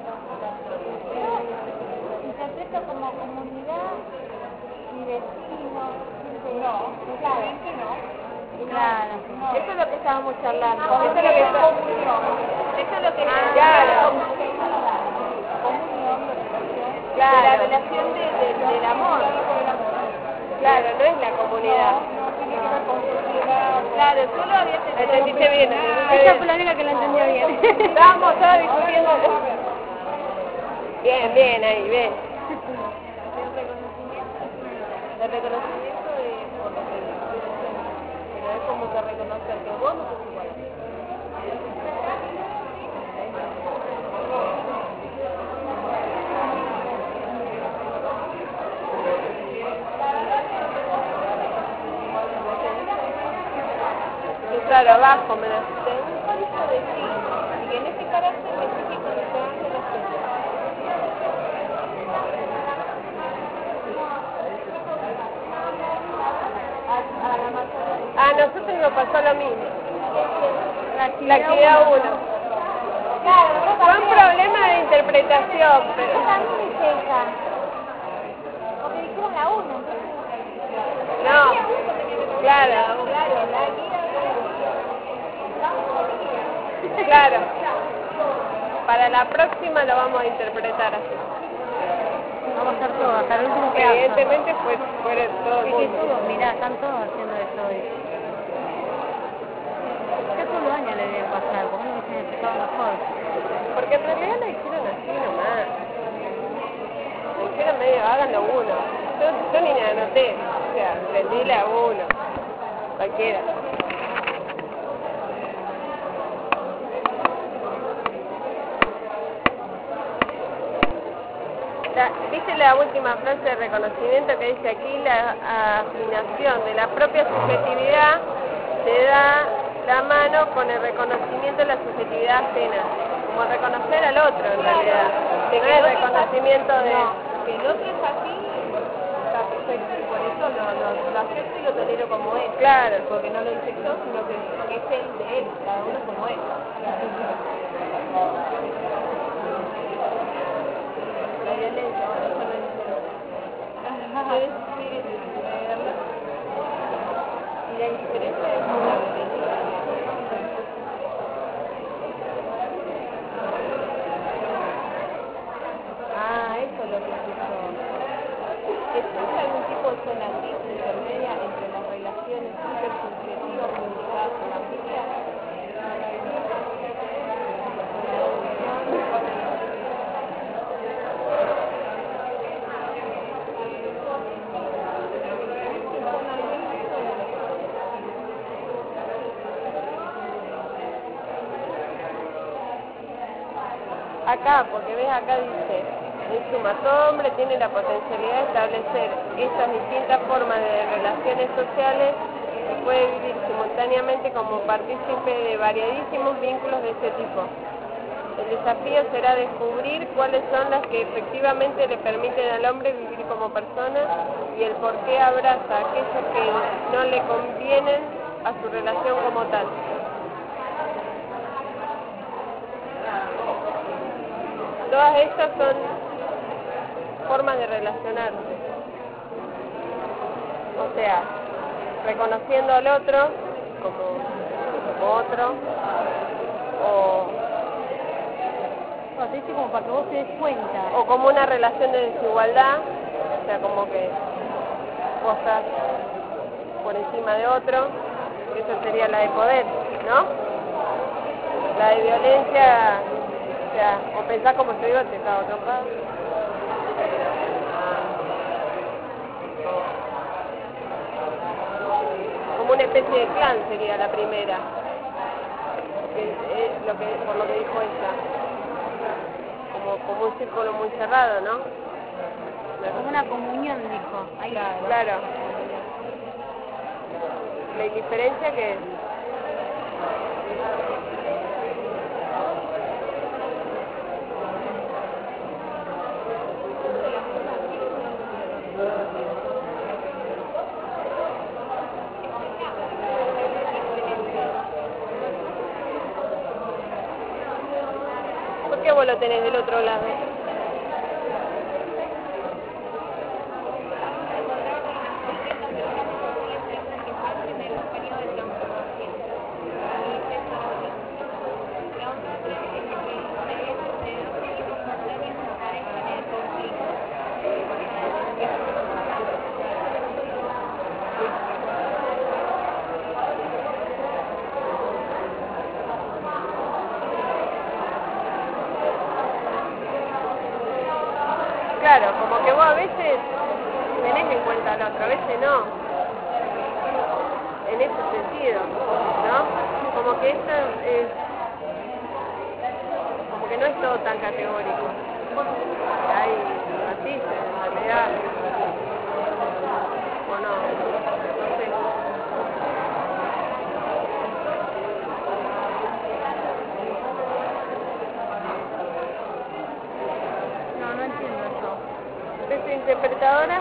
[SPEAKER 2] Interpreto como comunidad y vecinos. No, claramente no. Claro.
[SPEAKER 4] Eso es lo que estábamos charlando.
[SPEAKER 2] Eso es lo que
[SPEAKER 4] Eso es lo que
[SPEAKER 2] claro.
[SPEAKER 4] Claro. De la relación del amor. Claro, no es la comunidad. Claro, solo había entendido. Entendiste bien,
[SPEAKER 2] Ella fue la única que lo entendió bien.
[SPEAKER 4] Estábamos todos discutiendo. Bien, bien, ahí, bien.
[SPEAKER 5] El reconocimiento es por lo que pero es como que reconocer que vos no sos igual.
[SPEAKER 4] Claro, abajo me la
[SPEAKER 5] Según código de sí, y que en este carácter específico se hace la fecha.
[SPEAKER 4] A nosotros nos pasó lo mismo. La actividad 1. Fue un problema de interpretación, pero...
[SPEAKER 2] También es esa. Porque dijeron la 1.
[SPEAKER 4] No, claro. Claro. Para la próxima lo vamos a interpretar así.
[SPEAKER 2] Vamos a hacer todo, hasta el último pedazo.
[SPEAKER 4] Evidentemente fue todo el mundo.
[SPEAKER 2] Mirá, están todos haciendo eso hoy. Ya todos los años le deben pasar, ¿por qué no hubiesen explicado mejor?
[SPEAKER 4] Porque en realidad lo hicieron así nomás. Lo hicieron medio, háganlo uno. Yo ni me anoté, o sea, aprendí a uno. Cualquiera. ¿Viste la última frase de reconocimiento que dice aquí? La afinación de la propia subjetividad se da la mano con el reconocimiento de la subjetividad ajena, como reconocer al otro en realidad, que no es reconocimiento de...
[SPEAKER 5] Que el otro es así, está perfecto, y por eso lo acepto y lo tolero como es.
[SPEAKER 4] Claro.
[SPEAKER 5] Porque no lo hice yo, sino que es él de él, cada uno como es. La violencia, bueno, eso no es y la indiferencia es una violencia. Eso es lo que escuchó. ¿Existe algún tipo de zona gris intermedia entre las relaciones intersubjetivas comunicadas con la familia?
[SPEAKER 4] Acá, porque ves acá dice, en suma, todo hombre tiene la potencialidad de establecer estas distintas formas de relaciones sociales y puede vivir simultáneamente como partícipe de variadísimos vínculos de este tipo. El desafío será descubrir cuáles son las que efectivamente le permiten al hombre vivir como persona y el por qué abraza aquellos que no le convienen a su relación como tal. Todas estas son formas de relacionarse. O sea, reconociendo al otro como otro,
[SPEAKER 2] O te dice como para que vos te des cuenta.
[SPEAKER 4] o como una relación de desigualdad, o sea, como que vos estás por encima de otro, esa sería la de poder, ¿no? La de violencia, o sea, o pensás como te digo, te cago trompada. Como una especie de clan sería la primera, que es por lo que dijo ella, como un círculo muy cerrado, ¿no?
[SPEAKER 2] Como una comunión, dijo. Ahí
[SPEAKER 4] Claro. La indiferencia que es. ¿Por qué vos lo tenés del otro lado? Claro, como que vos a veces tenés en cuenta al otro, a veces no. En ese sentido, ¿no? Como que esto es como que no es todo tan categórico. Hay matices en realidad. O no sé.
[SPEAKER 2] No entiendo eso.
[SPEAKER 4] ¿Es interpretadora?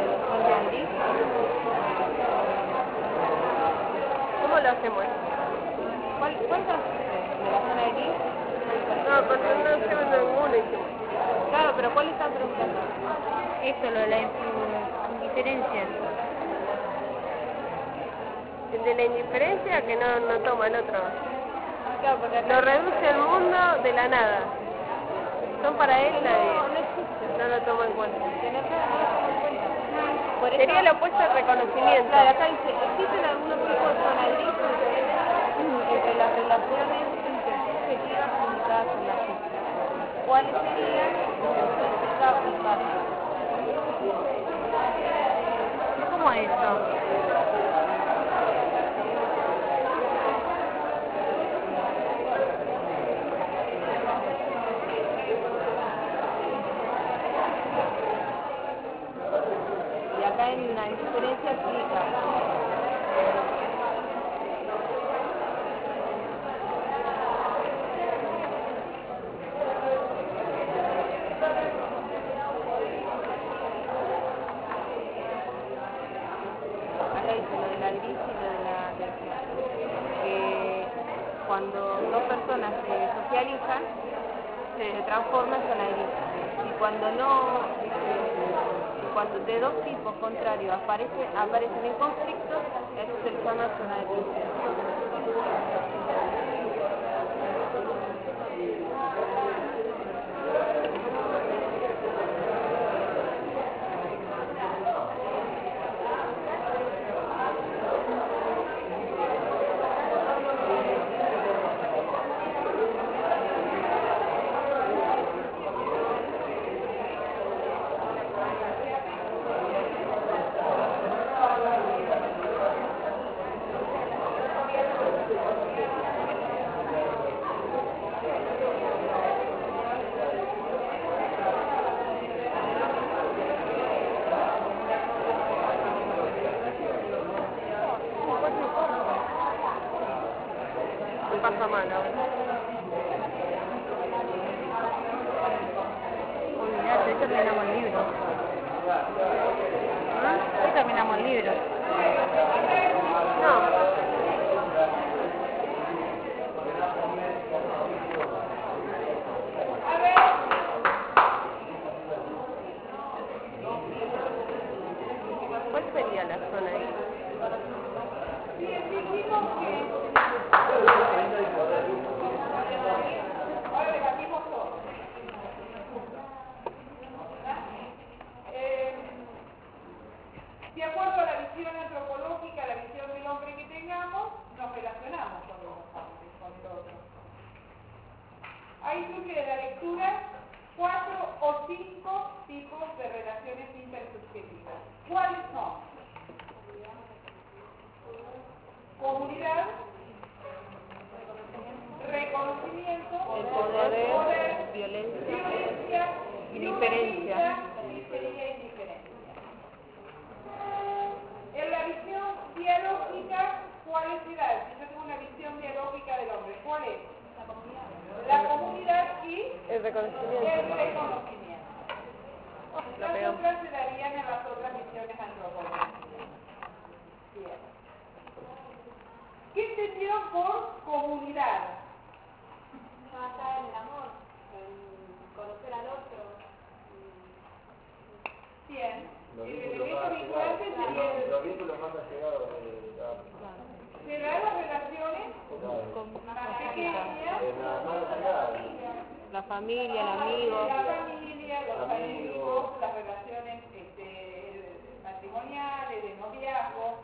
[SPEAKER 4] ¿Cómo lo hacemos?
[SPEAKER 2] ¿Cuántas de la zona de gris?
[SPEAKER 4] No, pero no hacemos ninguno.
[SPEAKER 2] Claro, pero ¿cuál está preguntando? Esto, lo de la indiferencia.
[SPEAKER 4] El de la indiferencia que no toma el otro.
[SPEAKER 2] Claro, porque acá
[SPEAKER 4] Lo reduce al mundo de la nada. Son para él nadie. No lo toma en cuenta.
[SPEAKER 2] por eso,
[SPEAKER 4] Sería lo opuesto al reconocimiento.
[SPEAKER 2] claro, acá dice, existen algunos tipos de zona gris entre las relaciones intersubjetivas indicadas en la cita. ¿Cuáles serían? ¿Cómo es eso? Y acá hay una diferencia explica. Acá dice lo de la gris y lo de la que cuando dos personas se socializan se transforma en zona gris. Y cuando cuando de dos tipos contrarios aparecen en conflicto, eso se le llama zona gris.
[SPEAKER 4] Me pasa mal ahora.
[SPEAKER 2] terminamos el libro. Hoy terminamos el libro.
[SPEAKER 4] No.
[SPEAKER 1] A ver,
[SPEAKER 4] ¿Cuál sería la zona ahí?
[SPEAKER 1] bien, dijimos que... Ahora debatimos todo. ¿Verdad? De acuerdo a la visión antropológica, la visión del hombre que tengamos, nos relacionamos con los hombres, con el otro. Ahí surge de la lectura 4 o 5 tipos de relaciones intersubjetivas. ¿Cuáles son? Comunidad, reconocimiento,
[SPEAKER 4] El poder, violencia, indiferencia.
[SPEAKER 1] y sería indiferencia. En la visión dialógica, ¿cuál es la? Si yo tengo una visión dialógica del hombre, ¿cuál es? La comunidad y
[SPEAKER 4] El reconocimiento.
[SPEAKER 1] el reconocimiento.
[SPEAKER 4] La
[SPEAKER 1] Las
[SPEAKER 4] pegamos.
[SPEAKER 1] otras se darían en las otras visiones antropológicas. Bien. ¿Qué entendieron por comunidad?
[SPEAKER 2] Basada en el amor, en conocer al otro.
[SPEAKER 1] Bien.
[SPEAKER 3] Los
[SPEAKER 1] El
[SPEAKER 3] vínculos
[SPEAKER 1] elemento
[SPEAKER 3] más
[SPEAKER 1] vinculante
[SPEAKER 3] allegados,
[SPEAKER 1] sería
[SPEAKER 3] los vínculos más allegados
[SPEAKER 1] cerrar las relaciones más pequeñas,
[SPEAKER 3] más allegados.
[SPEAKER 4] La familia, el amigo.
[SPEAKER 1] la familia, los amigos, las relaciones matrimoniales, de noviazgo.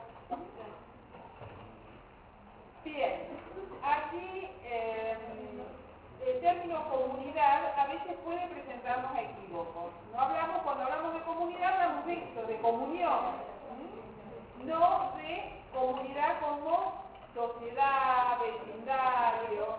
[SPEAKER 1] Bien, aquí el término comunidad a veces puede presentarnos a equívocos. Cuando hablamos de comunidad, hablamos de esto, de comunión, no de comunidad como sociedad, vecindario.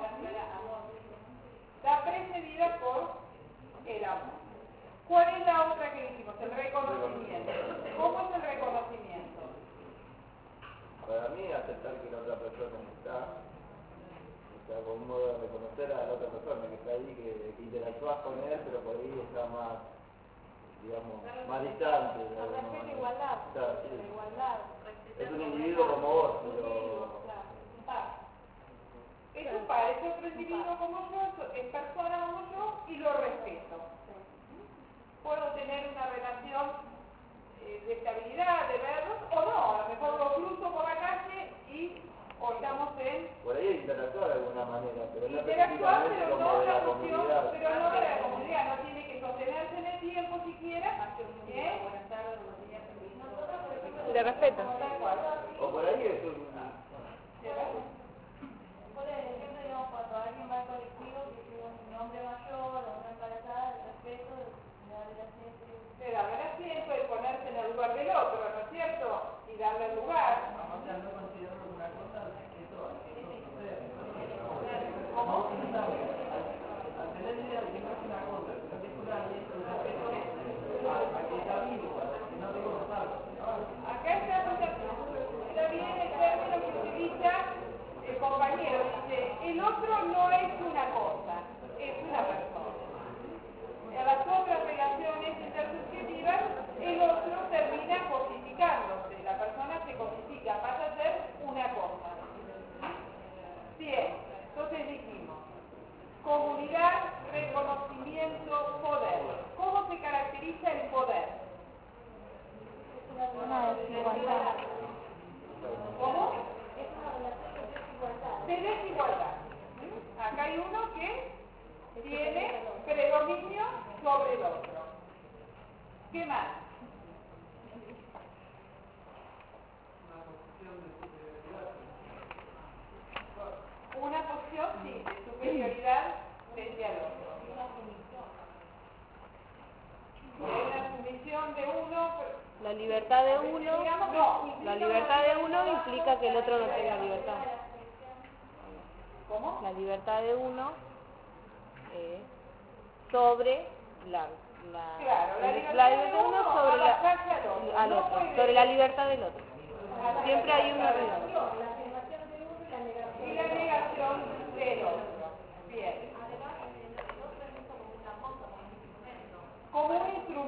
[SPEAKER 1] Está precedida por el amor. ¿Cuál es la otra que dijimos? El reconocimiento. ¿Cómo es el reconocimiento?
[SPEAKER 3] Para mí, aceptar que la otra persona está, o sea, con un modo de reconocer a la otra persona que está ahí, que interactúas con él, pero por ahí está más, digamos, más distante. De alguna
[SPEAKER 2] Respeto,
[SPEAKER 3] manera.
[SPEAKER 2] igualdad.
[SPEAKER 3] Claro, sí.
[SPEAKER 2] Igualdad.
[SPEAKER 3] Es un individuo como vos, pero...
[SPEAKER 1] Es un par, es otro individuo como yo, es persona como yo y lo respeto. Puedo tener una relación de estabilidad, de verlos, o no, a lo mejor lo cruzo por la calle y o estamos en
[SPEAKER 3] Por ahí hay que interactuar de alguna manera, pero no
[SPEAKER 1] interactuar,
[SPEAKER 3] específicamente
[SPEAKER 1] pero
[SPEAKER 3] como
[SPEAKER 1] no
[SPEAKER 3] de
[SPEAKER 1] la
[SPEAKER 3] la
[SPEAKER 1] cuestión,
[SPEAKER 3] comunidad.
[SPEAKER 1] pero no de la comunidad, no tiene que sostenerse en el tiempo siquiera.
[SPEAKER 4] De respeto.
[SPEAKER 3] O por ahí es un...
[SPEAKER 2] Por ejemplo, digamos, cuando alguien va al colectivo, que es un hombre mayor o una embarazada, el respeto de darle asiento.
[SPEAKER 1] De darle el asiento y ponerse en el lugar del otro, ¿no es cierto? Y darle el lugar. ¿Cómo? Acá está bien el término que utiliza el compañero. Dice, el otro no es una cosa, es una persona. En las otras relaciones intersubjetivas, el otro termina cosificándose. La persona se cosifica, pasa a ser una cosa. Bien, entonces dijimos, comunidad, reconocimiento, poder. ¿Cómo se caracteriza el poder?
[SPEAKER 2] Una desigualdad.
[SPEAKER 1] ¿Cómo?
[SPEAKER 2] Es una relación de desigualdad.
[SPEAKER 1] De desigualdad. Acá hay uno que tiene predominio sobre el otro. ¿Qué más? Una posición, sí, de superioridad frente al otro. Una sumisión de uno,
[SPEAKER 4] La libertad de uno,
[SPEAKER 1] digamos, no.
[SPEAKER 4] la libertad de uno implica que el otro no tenga libertad.
[SPEAKER 1] ¿Cómo?
[SPEAKER 4] La libertad de uno sobre
[SPEAKER 1] Claro,
[SPEAKER 4] la libertad de uno sobre al otro, sobre la libertad del otro. Siempre hay una realidad.
[SPEAKER 1] Y la negación del otro. Bien. Como un instrumento.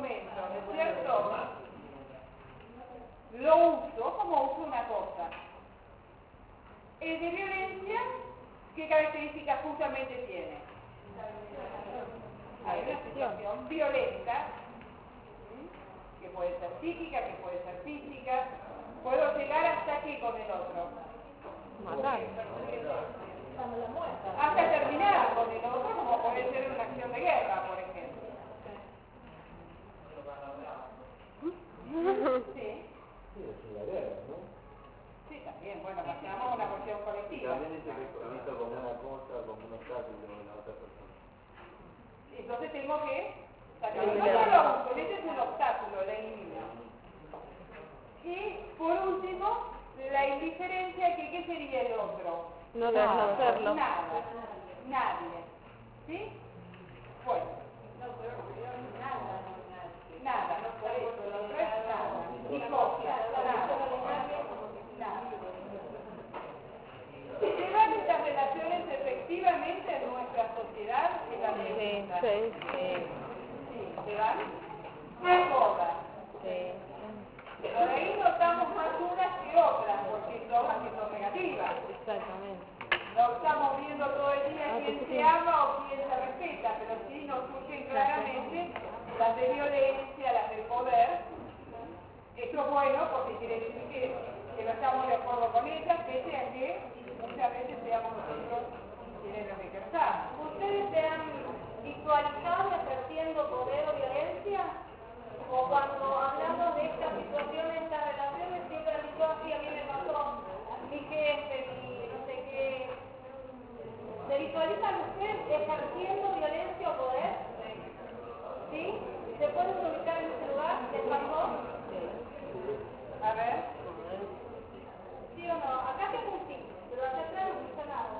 [SPEAKER 1] ¿qué características justamente tiene? Hay una situación violenta, que puede ser psíquica, que puede ser física. Puedo llegar hasta aquí con el otro.
[SPEAKER 4] Matar.
[SPEAKER 1] Hasta terminar con el otro, como puede ser una acción de guerra, por ejemplo. Sí.
[SPEAKER 3] Sí, es la guerra, ¿no?
[SPEAKER 1] Sí, también. Bueno, imaginamos una cuestión
[SPEAKER 3] Y
[SPEAKER 1] colectiva.
[SPEAKER 3] también dice que es visto como una cosa, como un obstáculo de la otra persona.
[SPEAKER 1] Entonces tengo que sacarlo. No solo con este es un obstáculo, la elimino. Y por último, la indiferencia, que ¿qué sería el otro?
[SPEAKER 4] No hacerlo.
[SPEAKER 1] Nada, nadie. ¿Sí? Bueno. Nada, no por eso, el otro es nada. Ni cosa, nada. ¿Se dan estas relaciones efectivamente en nuestra sociedad? En la pregunta. Sí, ¿se dan? Todas. Por ahí notamos más unas que otras, porque son las que son negativas.
[SPEAKER 4] Exactamente.
[SPEAKER 1] No estamos viendo todo el día quién se ama o quién se respeta, pero sí nos surgen claramente las de violencia, las del poder. Esto es bueno porque quiere decir que no estamos de acuerdo con ellas, pese a que muchas veces seamos nosotros quienes los ejerzamos.
[SPEAKER 2] ¿Ustedes se han visualizado ejerciendo poder o violencia? O cuando hablamos de esta situación, de estas relaciones, siempre han dicho así, a mí me pasó, mi jefe, mi no sé qué. ¿Se visualizan ustedes ejerciendo violencia o poder? ¿Sí? ¿Se pueden ubicar en ese lugar? ¿Les pasó?
[SPEAKER 1] A ver.
[SPEAKER 2] ¿Sí o no? Acá se un sí, pero allá atrás no dice nada.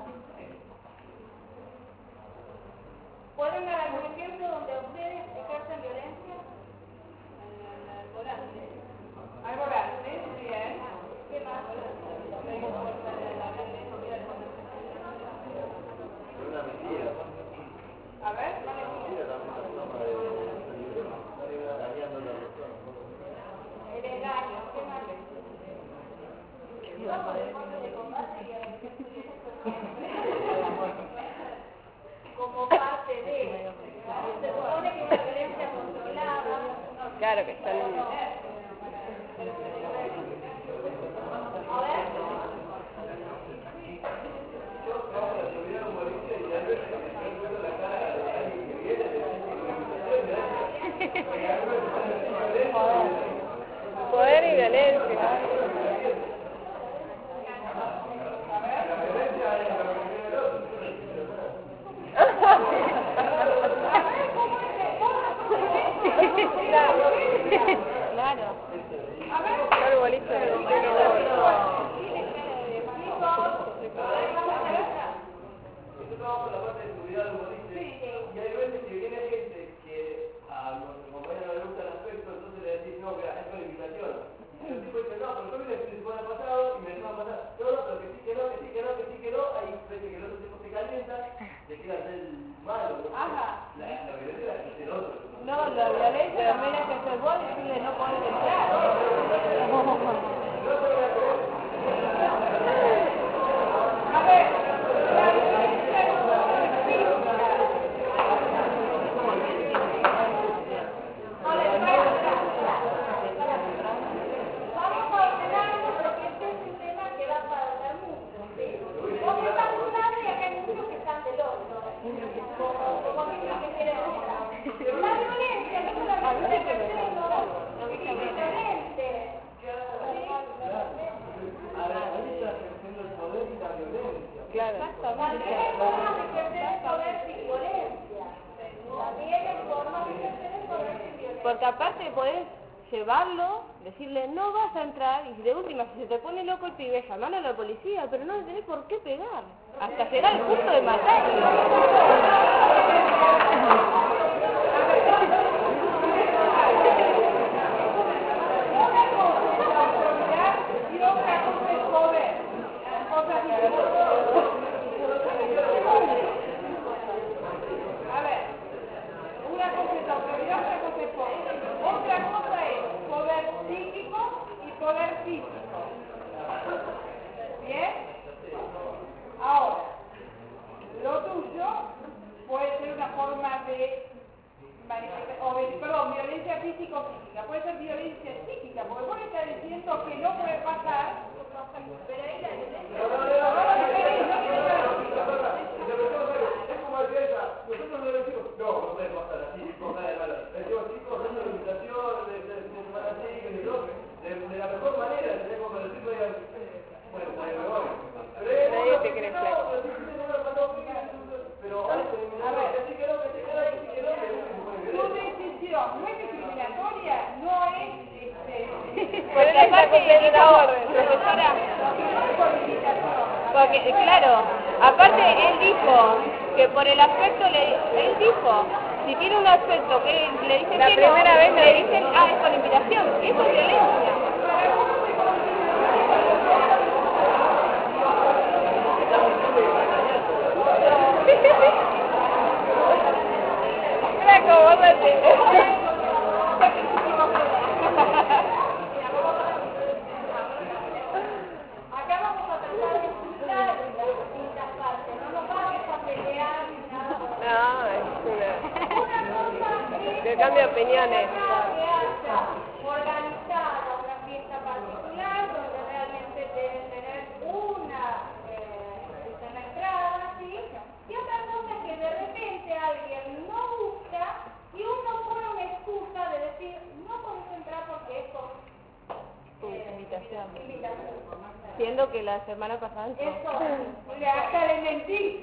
[SPEAKER 2] ¿Pueden dar algún ejemplo donde ustedes ejercen violencia?
[SPEAKER 1] Al volante. Al volante, bien.
[SPEAKER 2] ¿Qué más?
[SPEAKER 3] Es una mentira.
[SPEAKER 1] A ver.
[SPEAKER 3] Mentira también es una forma de engañando a la persona.
[SPEAKER 2] El engaño, ¿qué más? Vamos a deporte de combate como parte de. Se supone que una violencia controlada.
[SPEAKER 4] Claro que están en...
[SPEAKER 2] A ver.
[SPEAKER 4] Poder y violencia. Claro. Claro, bolito de
[SPEAKER 3] Esto trabaja la parte de seguridad del boliche. Y hay veces que viene gente que a nuestro compañero no le gusta el aspecto, entonces le decís, no, que esto es limitación. Y el tipo dice, no, pero yo vine el fin de semana pasado y me dejaron pasar. No, pero que sí, que no, que sí, que no, que sí, que no. Ahí ves que el otro tipo se calienta, te queda el malo.
[SPEAKER 1] Ajá.
[SPEAKER 3] La violencia es el otro.
[SPEAKER 1] No, la violencia también es que se puede decirle no podés entrar. A ver, la violencia no es física.
[SPEAKER 2] Vamos a ordenarnos porque este es un tema que va para hablar mucho, ¿sí? Vos estás de un lado y acá hay muchos que están del otro, como niños que quieren entrar. La violencia no solamente es ejerciendo físicamente,
[SPEAKER 3] Ahí está ejerciendo el poder y la violencia.
[SPEAKER 4] Claro.
[SPEAKER 2] también hay formas de ejercer el poder sin violencia. También hay formas de ejercer el poder sin violencia.
[SPEAKER 4] Porque aparte podés llevarlo, decirle no vas a entrar y de última si se te pone loco el pibe, llamarlo a la policía, pero no le tenés por qué pegar, hasta llegar al punto de matarlo.
[SPEAKER 1] Y otra cosa es poder. Cosas diferentes. A ver, una cosa es autoridad, otra cosa es poder. Otra cosa es poder psíquico y poder físico. ¿Bien? Ahora,
[SPEAKER 6] Porque, claro, aparte él dijo que por el aspecto, él dijo, si tiene un aspecto que le dicen
[SPEAKER 4] La
[SPEAKER 6] que
[SPEAKER 4] primera
[SPEAKER 6] no,
[SPEAKER 4] vez
[SPEAKER 6] le dicen, es con invitación, eso es violencia.
[SPEAKER 4] Era como vos decís.
[SPEAKER 1] Acá vamos a tratar de explicar las distintas partes, no nos vamos a pelear ni nada por el
[SPEAKER 4] No, es una...
[SPEAKER 1] Una cosa es
[SPEAKER 4] Que cambie opiniones.
[SPEAKER 1] que haya organizada una fiesta particular donde realmente deben tener una entrada, ¿sí? Y otra cosa es que de repente alguien no busca y uno pone una excusa de decir no podés entrar porque es con
[SPEAKER 6] Invitación.
[SPEAKER 1] invitación.
[SPEAKER 6] Siendo que la semana pasada entró.
[SPEAKER 1] Eso, hasta le mentí.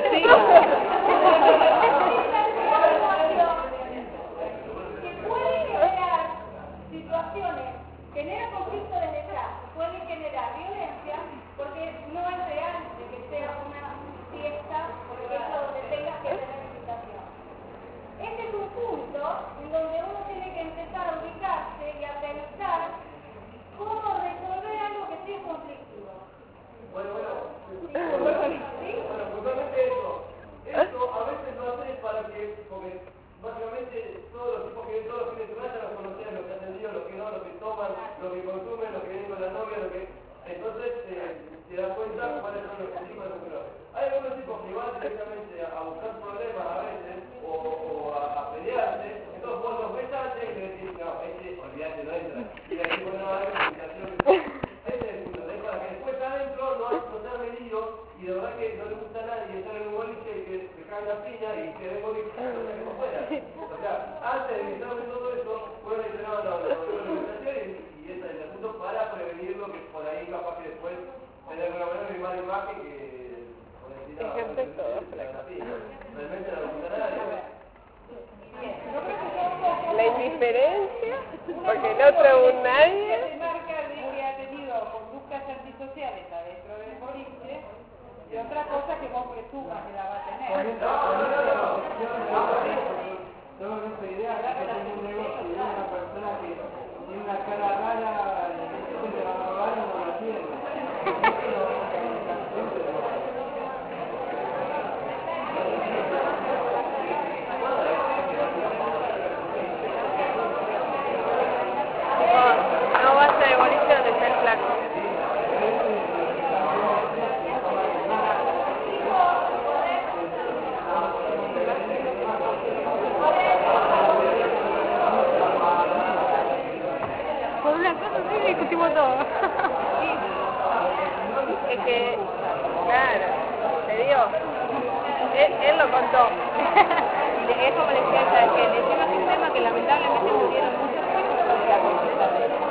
[SPEAKER 1] Que puede generar situaciones, genera conflicto desde atrás, puede generar violencia, porque no es real de que sea una fiesta, por ejemplo, donde tengas que tener invitación. Este es un punto en donde uno tiene que empezar a ubicarse y a pensar cómo resolver algo que sí es conflictivo.
[SPEAKER 3] Bueno,
[SPEAKER 1] ¿Sí?
[SPEAKER 3] justamente eso. Esto a veces lo haces para que, porque básicamente todos los tipos que ven todos los fines de semana ya los conocían, los que han vendido, los que no, los que toman, los que consumen, los que vienen con la novia, los que... Entonces te das cuenta cuáles son los tipos de que no. Hay algunos tipos que van directamente a buscar problemas a veces o a pelearse, entonces vos los ves antes y le decís, no, olvídate, no entra. Y le decís, bueno, hay una invitación que... Ese es el punto, es para que después adentro no se arme lío y de verdad que no le gusta a nadie estar en un boliche y que se cae la piña y que den boliche que no fuera. O sea, antes de que se arme todo eso, bueno, dice, no, la invitación y ese es el asunto para prevenirlo, que por ahí capaz que después tener una buena y mala imagen que por decir, no, realmente no le gusta a nadie.
[SPEAKER 4] La indiferencia, porque no otro un nadie.
[SPEAKER 5] Se marca de que ha tenido conductas antisociales adentro del boliche y otra cosa que vos presumas que la va a tener.
[SPEAKER 3] Tengo esa idea que tengo un negocio y una persona que tiene una cara rara y se va a robar y no la tiene.
[SPEAKER 4] No basta de boliche donde está el flaco.
[SPEAKER 6] Por una cosa sí discutimos todo.
[SPEAKER 4] Es que, claro, te digo, él lo contó.
[SPEAKER 6] Es como les decía, que encima es un tema que lamentablemente murieron muchos chicos porque la completa de eso.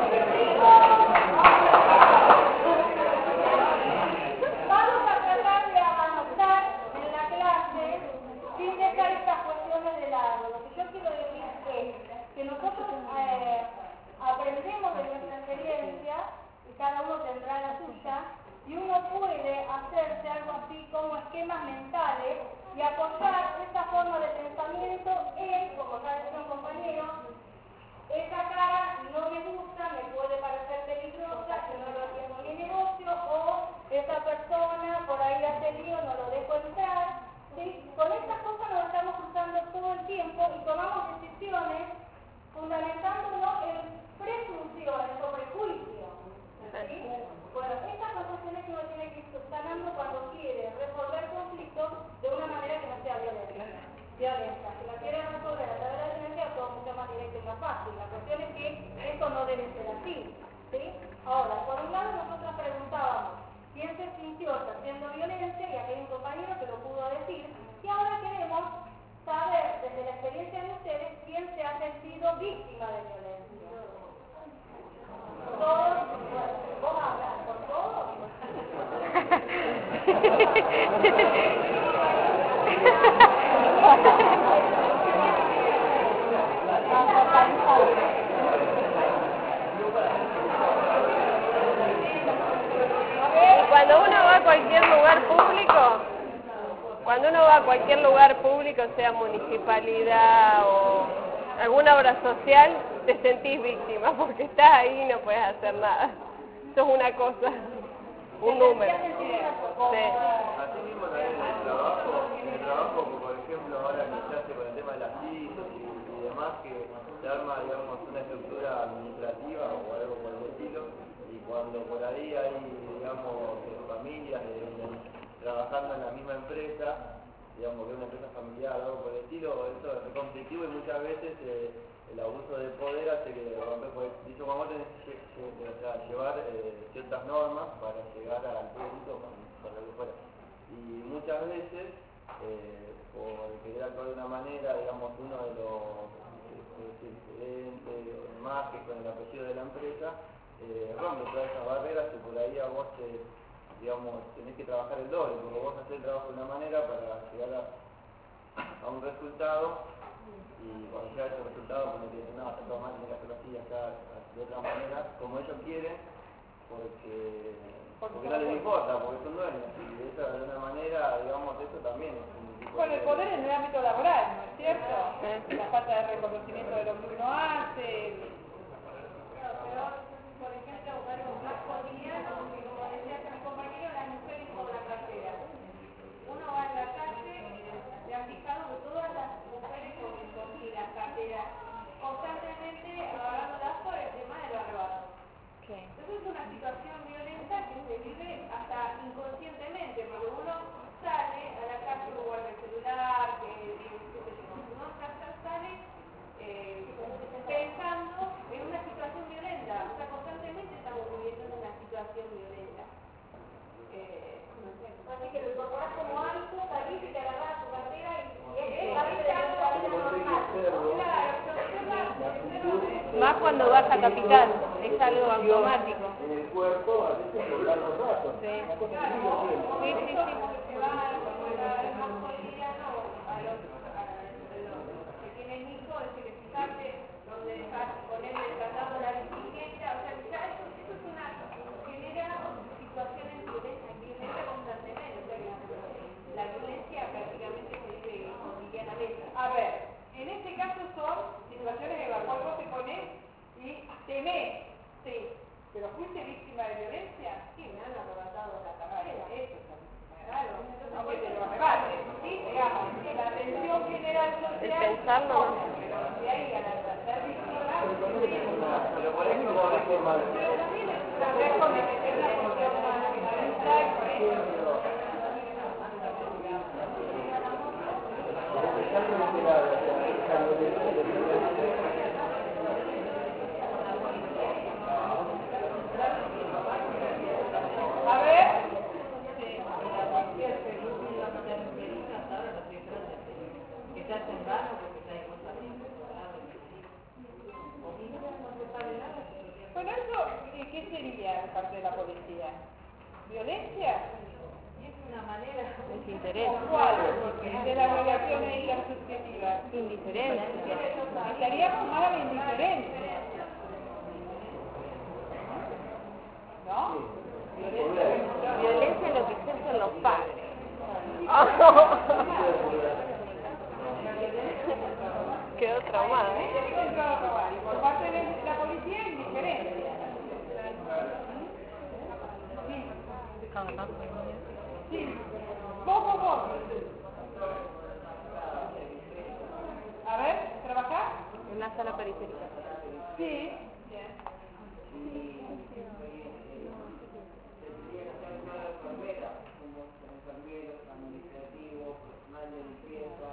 [SPEAKER 1] Vamos a tratar de avanzar en la clase sin dejar estas cuestiones de lado. Lo que yo quiero decir es que nosotros aprendemos de nuestra experiencia y cada uno tendrá la suya y uno puede hacerse algo así como esquemas mentales y apoyar esta forma de pensamiento en, como ya decía un compañero, esa cara no me gusta, me puede parecer peligrosa, que no lo atiendo en mi negocio, o esa persona por ahí hace lío, no lo dejo entrar. ¿Sí? Con estas cosas nos estamos usando todo el tiempo y tomamos decisiones fundamentándonos en presunciones o prejuicios. ¿Sí? Bueno, estas son cuestiones que uno tiene que ir subsanando cuando quiere resolver conflictos de una manera que no sea violenta. Si la quiere resolver a través de la violencia, todo mucho más directo y más fácil. La cuestión es que esto no debe ser así. ¿Sí? Ahora, por un lado nosotros preguntábamos quién se sintió ejerciendo violencia y aquí hay un compañero que lo pudo decir. Y ahora queremos saber desde la experiencia de ustedes quién se ha sentido víctima de violencia. Todos, bueno, vos hablas por todos.
[SPEAKER 4] Y cuando uno va con cualquier lugar público, sea municipalidad o alguna obra social, te sentís víctima porque estás ahí y no puedes hacer nada. Eso es una cosa, un número. Sí.
[SPEAKER 3] Así mismo también en el trabajo, por ejemplo, ahora que se hace con el tema de las ISO y demás, que se arma, digamos, una estructura administrativa o algo por el estilo, y cuando por ahí hay, digamos, familias trabajando en la misma empresa, digamos que es una empresa familiar o algo por el estilo, eso es conflictivo y muchas veces el abuso de poder hace que dice, vamos a tener que llevar ciertas normas para llegar al público con lo que fuera. Y muchas veces, por querer actuar de una manera, digamos, uno de los gerentes o demás, que con el apellido de la empresa, rompe todas esas barreras y por ahí a vos digamos, tenés que trabajar el doble, porque vos haces el trabajo de una manera para llegar a un resultado, y cuando llega a ese resultado, pues te dicen, no, está todo mal, tenés que hacerlo así, acá, de otra manera, como ellos quieren, porque no les importa, porque son dueños, y de esa de una manera, digamos, eso también es un tipo
[SPEAKER 1] Bueno, el poder en el ámbito laboral, ¿no es cierto?
[SPEAKER 4] Sí.
[SPEAKER 1] La falta de reconocimiento de lo que uno hace. Por ejemplo, algo más cotidiano, que como decía mi compañero, las mujeres con la cartera. Uno va en la calle y se han fijado que todas las mujeres con las carteras constantemente agarrándolas por el tema del arrebato. Entonces es una situación violenta que se vive hasta inconscientemente, porque uno sale a la calle, uno guarda el celular, uno sale pensando en una situación violenta, o sea, constantemente estamos viviendo en una situación violenta. Así que lo incorporás como hábito, salís y te agarrás tu cartera y es parte de nuestra vida normal.
[SPEAKER 2] Más cuando vas a Capital, es algo automático.
[SPEAKER 3] en el cuerpo, a veces por largos ratos.
[SPEAKER 2] Sí.
[SPEAKER 3] Una cosa que uno tiene.
[SPEAKER 1] Se va al más cotidiano a los que tienen hijos, es decir, fijarte donde dejar ponerle tratando la bicicleta, o sea, ya eso es una genera situaciones violentas constantemente, o sea que la violencia prácticamente se vive cotidianamente. A ver, en este caso son situaciones en las cuales vos te pones y temés, sí, pero fuiste víctima de violencia, sí, me han arrebatado la cartera, eso es claro, no que te lo arrebaten, sí, digamos, la atención general social,
[SPEAKER 4] El pensarlo, ¿no?
[SPEAKER 1] pero de ahí a la ser víctima,
[SPEAKER 3] Pero por eso como reforma
[SPEAKER 1] pero también es una reforma que tiene una función más fundamental, por eso. A ver. Bueno, eso, ¿qué sería de parte de la policía? ¿Violencia? Es una manera
[SPEAKER 2] Desinterés.
[SPEAKER 1] ¿Cuál? De las relaciones intersubjetivas.
[SPEAKER 2] Indiferencia.
[SPEAKER 1] Estaríamos más a la indiferencia. ¿No?
[SPEAKER 2] Violencia es lo que ejercen los padres.
[SPEAKER 4] Quedó traumada.
[SPEAKER 1] Y por parte de la policía, indiferencia. Sí. Vos. A ver, ¿trabajás?
[SPEAKER 2] En una sala periférica.
[SPEAKER 1] Sí.
[SPEAKER 5] Enfermeros, administrativos, personal de limpieza,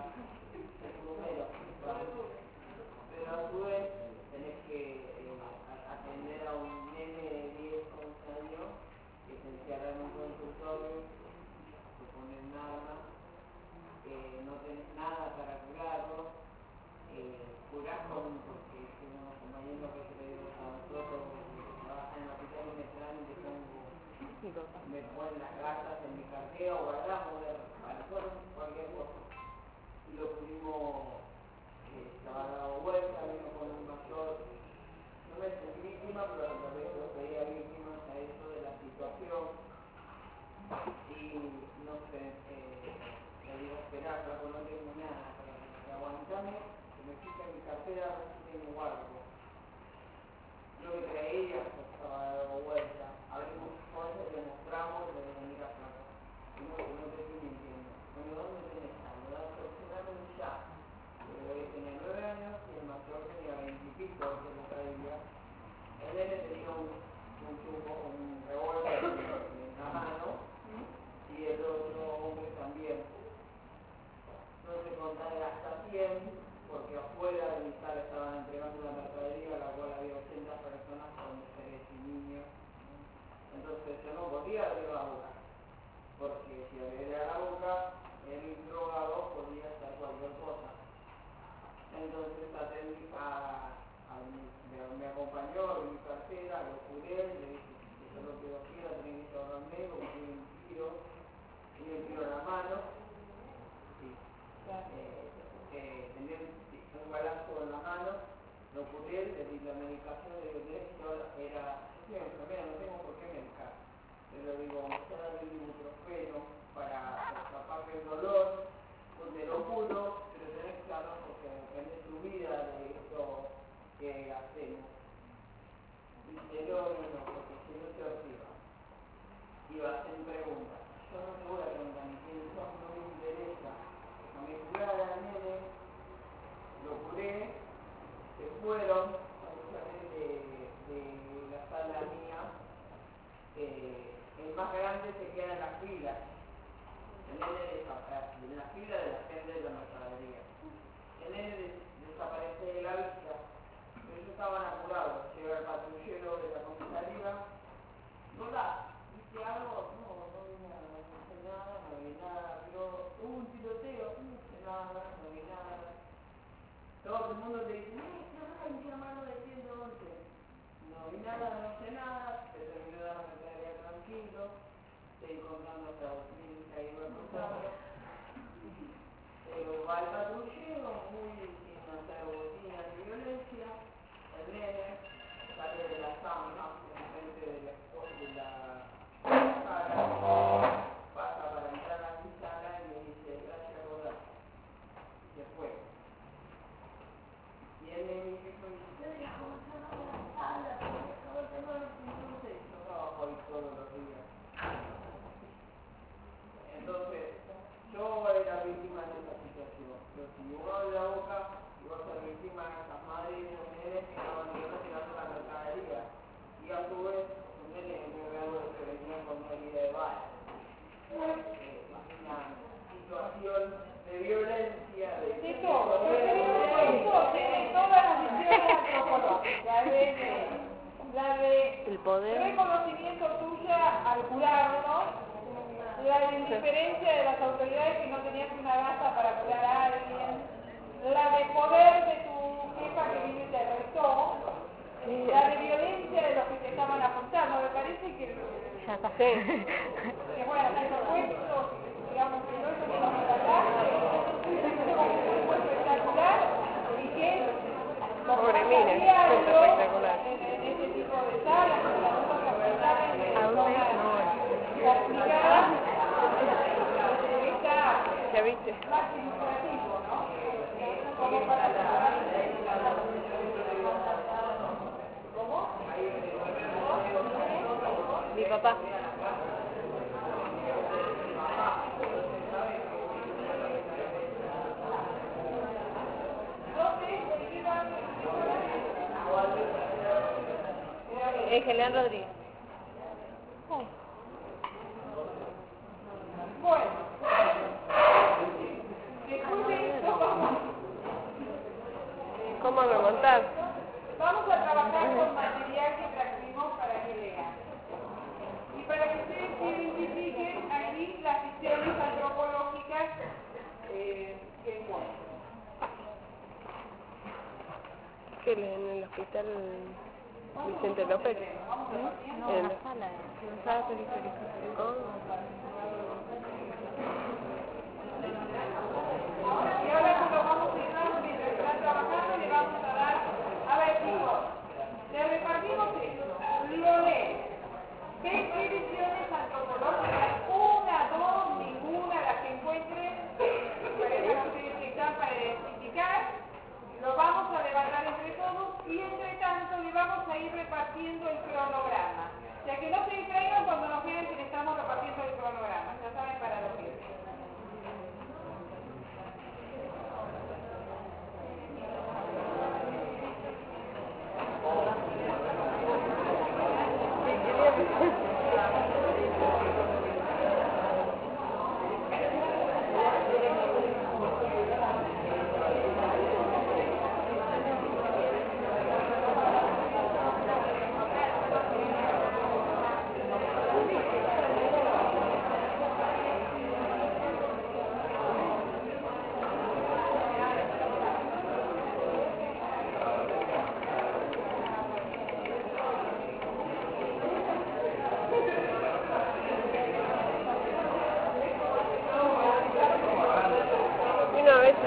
[SPEAKER 5] pero a su vez tenés que atender a un nene de 10, 11 años que se encierra en un consultorio, te ponen nada, no tenés nada para curarlo, curás porque tengo unos compañeros que se le dio a nosotros que trabajan en la hospital y me traen y me ponen las gasas en mi cartera o guardamos para cualquier cosa. Y lo pudimos, estaba dado vuelta, vino con un mayor, no me sentí víctima, pero lo veía víctima a eso de la situación.
[SPEAKER 3] Y no sé, le digo, esperá, flaco, no tengo nada para que aguantame, que me fije en mi cartera, a ver si tengo algo. Lo que creía, pues estaba dando vuelta. Abrimos cosas, le mostramos, le digo, mira, flaco, no te estoy mintiendo. Bueno, ¿dónde tenés algo? Dame ya. Pero él tenía 9 años y el mayor tenía 20 y pico, que lo traía. El nene tenía un tubo, un revólver en la mano, y el otro hombre también. No se contaría hasta 100, porque afuera del sala estaban entregando una mercadería a la cual había 80 personas con mujeres y niños. Entonces yo no podía abrir la boca, porque si abría la boca, el drogado podía hacer cualquier cosa. Entonces me acompañó en mi cartera, lo curé, le dije que yo lo que lo quiera, tenía que ahorrarme, como tiene un tiro en la mano, sí. Tenía un balazo en la mano, lo curé, le di la medicación, le digo, tenés que ahora yo soy enfermera, no tengo por qué medicar. Le digo, usted da el ibuprofeno para taparme el dolor, pues te lo juro, pero tenés que hablar porque depende de tu vida, de esto que hacemos. Dice, no, porque si no te arriba. Y va a hacer preguntas. Yo no te voy a preguntar ni quién sos, no me interesa. Déjame curar al nene, lo curé, se fueron, cuando salí de la sala mía, el más grande se queda en la fila. El nene desaparece, en la fila de la gente de la mercadería. El nene desaparece de la vista, pero ellos estaban apurados. Llega el patrullero de la comisaría. Hola, ¿viste algo? No vi nada, no hice nada, no vi nada. Pero hubo un tiroteo, no hice nada, no vi nada. Todo el mundo le dice, ay, mi hermano de 111. No vi nada, no sé nada, se terminó de la mercadería tranquilo. Estoy contando hasta 2000 que iba contando. Pero va el patrullero, muy sin hacer botinas de violencia. El nene sale de la zanja, enfrente de la sala, pasa para entrar a mi sala y me dice, gracias, Rodán. Y se fue. Y él me dice, ¿cómo se llama la sala? Entonces yo trabajo ahí todos los días. Entonces, yo era víctima de esa situación. Pero si uno abre la boca, y vas a ser víctima de esas madres y esos nenes que estaban tirando la mercadería. Y a su vez, un nene de 9 años que venía con una herida de bala. Una situación de violencia,
[SPEAKER 1] de todo. Eso tiene todas las visiones antropológicas. La de
[SPEAKER 4] El poder.
[SPEAKER 1] reconocimiento tuya al curarlo, la de indiferencia de las autoridades que no tenías una gasa para curar a alguien, la de poder de tu jefa que vino y te arrestó, la de violencia de los que te estaban apuntando. Me parece que
[SPEAKER 4] Ya está. Sí.
[SPEAKER 1] que bueno, que los puestos, digamos que no es lo que vamos a hablar, es muy espectacular y que
[SPEAKER 4] Pobre Mine, es espectacular.
[SPEAKER 1] en este tipo de salas, en las cosas capitales de
[SPEAKER 4] ¿A dónde? No,
[SPEAKER 1] complicadas, está
[SPEAKER 4] ¿ya viste?
[SPEAKER 1] más ilustrativo, ¿no? Como para ¿Cómo?
[SPEAKER 4] Mi papá. Es Geleán Rodríguez.
[SPEAKER 1] Bueno, después de esto
[SPEAKER 4] ¿Cómo remontar?
[SPEAKER 1] vamos a trabajar con material que trajimos para que lean. Y para que ustedes identifiquen aquí las visiones antropológicas que encuentran.
[SPEAKER 4] ¿Qué leen en el hospital Vicente López?
[SPEAKER 2] No,
[SPEAKER 4] En
[SPEAKER 2] una sala.
[SPEAKER 4] sala periférica.
[SPEAKER 1] Y ahora cuando vamos a ir dando, mientras están trabajando, le vamos a dar, a ver chicos, le repartimos esto, lo leen, ¿qué visiones antropológicas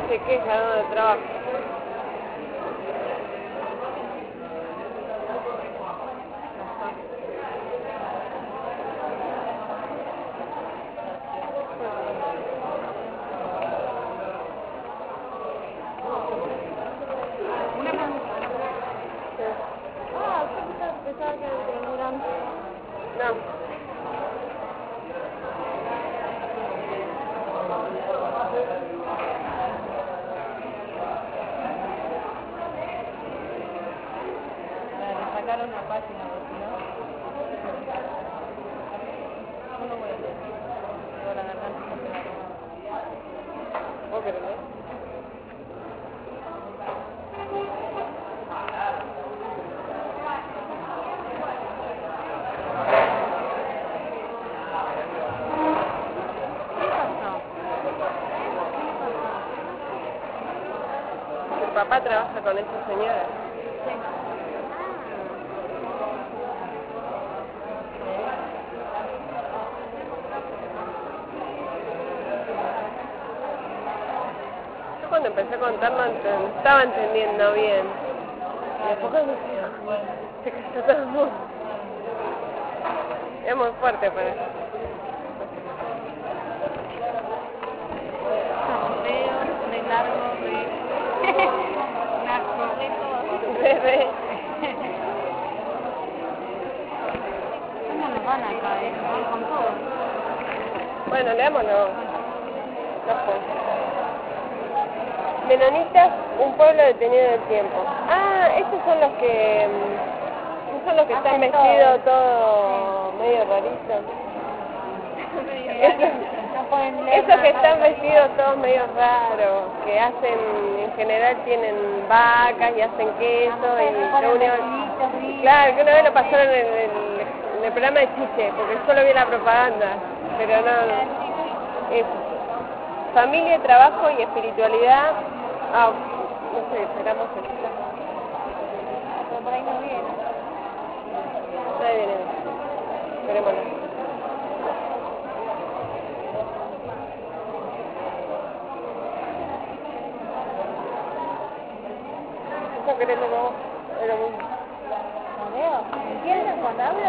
[SPEAKER 4] se queja, ¿no?, del trabajo.
[SPEAKER 2] Una pregunta.
[SPEAKER 4] Ah, yo pensaba que era el tribunal. No.
[SPEAKER 2] Le sacaron una página, si no. Yo no voy a leer. Tengo la garganta congelada.
[SPEAKER 4] ¿Vos querés leer?
[SPEAKER 2] ¿Qué pasó?
[SPEAKER 4] El papá trabaja con esa señora. Yo cuando empecé a contar no estaba entendiendo bien. Y después cuando se cayó todo el mundo. Es muy fuerte para eso.
[SPEAKER 2] Feo, de largo, de... Naco, de todo.
[SPEAKER 4] Bebé.
[SPEAKER 2] ¿Cómo nos van a caer? Con todo.
[SPEAKER 4] Bueno, leámoslo. No fue. Menonitas, un pueblo detenido en el tiempo. Ah, estos son los que... son los que están
[SPEAKER 2] Hacen
[SPEAKER 4] vestidos
[SPEAKER 2] todo.
[SPEAKER 4] todo medio raritos.
[SPEAKER 2] No pueden leer
[SPEAKER 4] Esos que
[SPEAKER 2] nada.
[SPEAKER 4] están vestidos todos medio raros, que hacen, en general tienen vacas y hacen queso y
[SPEAKER 2] reunión.
[SPEAKER 4] claro, que una vez lo pasaron en el programa de Chiche, porque solo vi la propaganda, pero no, eso. Familia, trabajo y espiritualidad. Ah, no sé, esperamos eso.
[SPEAKER 2] Pero por ahí no viene.
[SPEAKER 4] Ahí viene, esperémoslo. ¿Eso querés lo vos? Es lo mismo.
[SPEAKER 2] ¿Lo veo? ¿Entienden cuando hablo?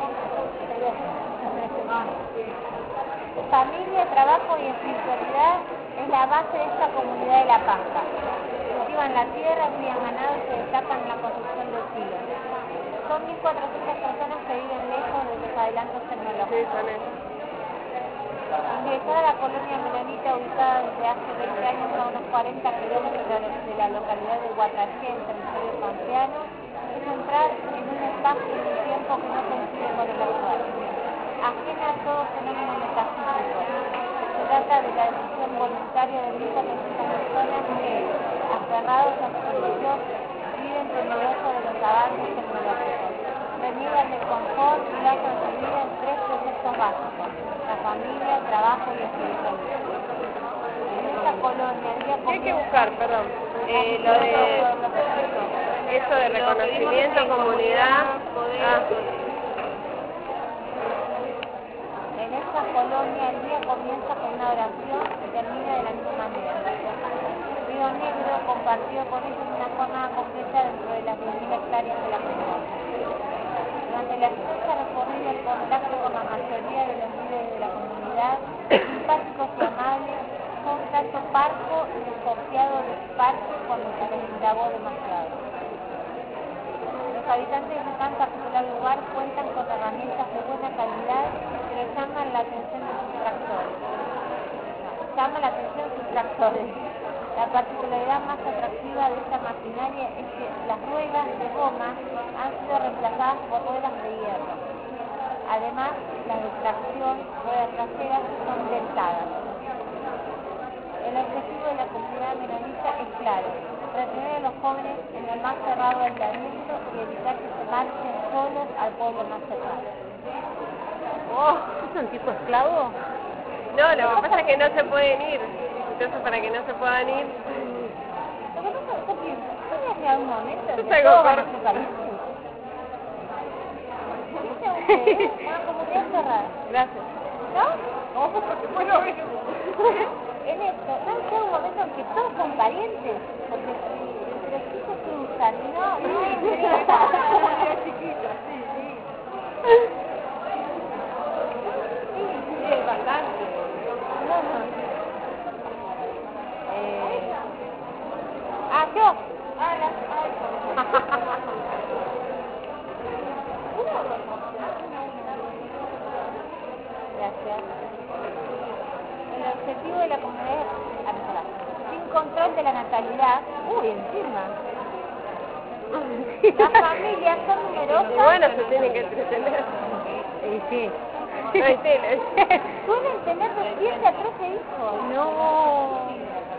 [SPEAKER 2] Familia, trabajo y espiritualidad es la base de esta comunidad de La Pampa. Cultivan la tierra, crían ganado y se destacan en la construcción del siglo. Son 1.400 personas que viven lejos de los adelantos tecnológicos.
[SPEAKER 4] Sí, son esos.
[SPEAKER 2] Ingresar a la colonia menonita ubicada desde hace 20 años a unos 40 kilómetros de la localidad de Guatraché, en territorio pampeano, es entrar en un espacio y un tiempo que no coincide con el actual, ajena a todo fenómeno metafísico. Se trata de la decisión voluntaria de 1.400 personas que, aferrados a su religión, viven temerosos de los avances tecnológicos. Reniegan del confort y basan su vida en 3 preceptos básicos: la familia, el trabajo y la espiritualidad. En esta colonia, el día
[SPEAKER 4] ¿Qué hay que buscar, perdón?
[SPEAKER 2] lo de...
[SPEAKER 4] Eso de reconocimiento, comunidad.
[SPEAKER 2] En esta colonia el día comienza con una oración y termina de la misma manera. Río Negro compartió con ellos una jornada completa dentro de las 10.000 hectáreas de la comunidad. Durante la extensa recorrido en contacto con la mayoría de los líderes de la comunidad, simpáticos y amables, fue un trato parco y desconfiado de su parte cuando se les indagó demasiado. Los habitantes de tan particular lugar cuentan con herramientas de buena calidad, pero llaman la atención de sus tractores. La particularidad más atractiva de esta maquinaria es que las ruedas de goma han sido reemplazadas por ruedas de hierro. Además, las de tracción, ruedas traseras, son dentadas. El objetivo de la comunidad menonita es claro: retener a los jóvenes en el más cerrado aislamiento y evitar que se marchen solos al pueblo más cercano. ¿Es un tipo esclavo?
[SPEAKER 4] No, lo que pasa es que no se pueden ir. Entonces, para que no se puedan ir...
[SPEAKER 2] Lo que pasa es que tiene que haber un momento en
[SPEAKER 4] Yo
[SPEAKER 2] que
[SPEAKER 4] salgo
[SPEAKER 2] todos van a
[SPEAKER 4] por-
[SPEAKER 2] ser países. ¿Viste usted? Una comunidad cerrada.
[SPEAKER 4] Gracias.
[SPEAKER 2] ¿No? En esto, ¿no llega un momento pensando que todos son parientes, porque entre sí se cruzan, no hay entrega.
[SPEAKER 1] Era chiquita, sí. Sí, es bastante.
[SPEAKER 2] Yo. Gracias. El objetivo de la comunidad es sin control de la natalidad. Encima. Las familias son numerosas.
[SPEAKER 4] Y bueno, se tienen que entretener.
[SPEAKER 2] Sí.
[SPEAKER 4] No hay tele.
[SPEAKER 2] Suelen tener de 7 a 13 hijos.
[SPEAKER 4] No.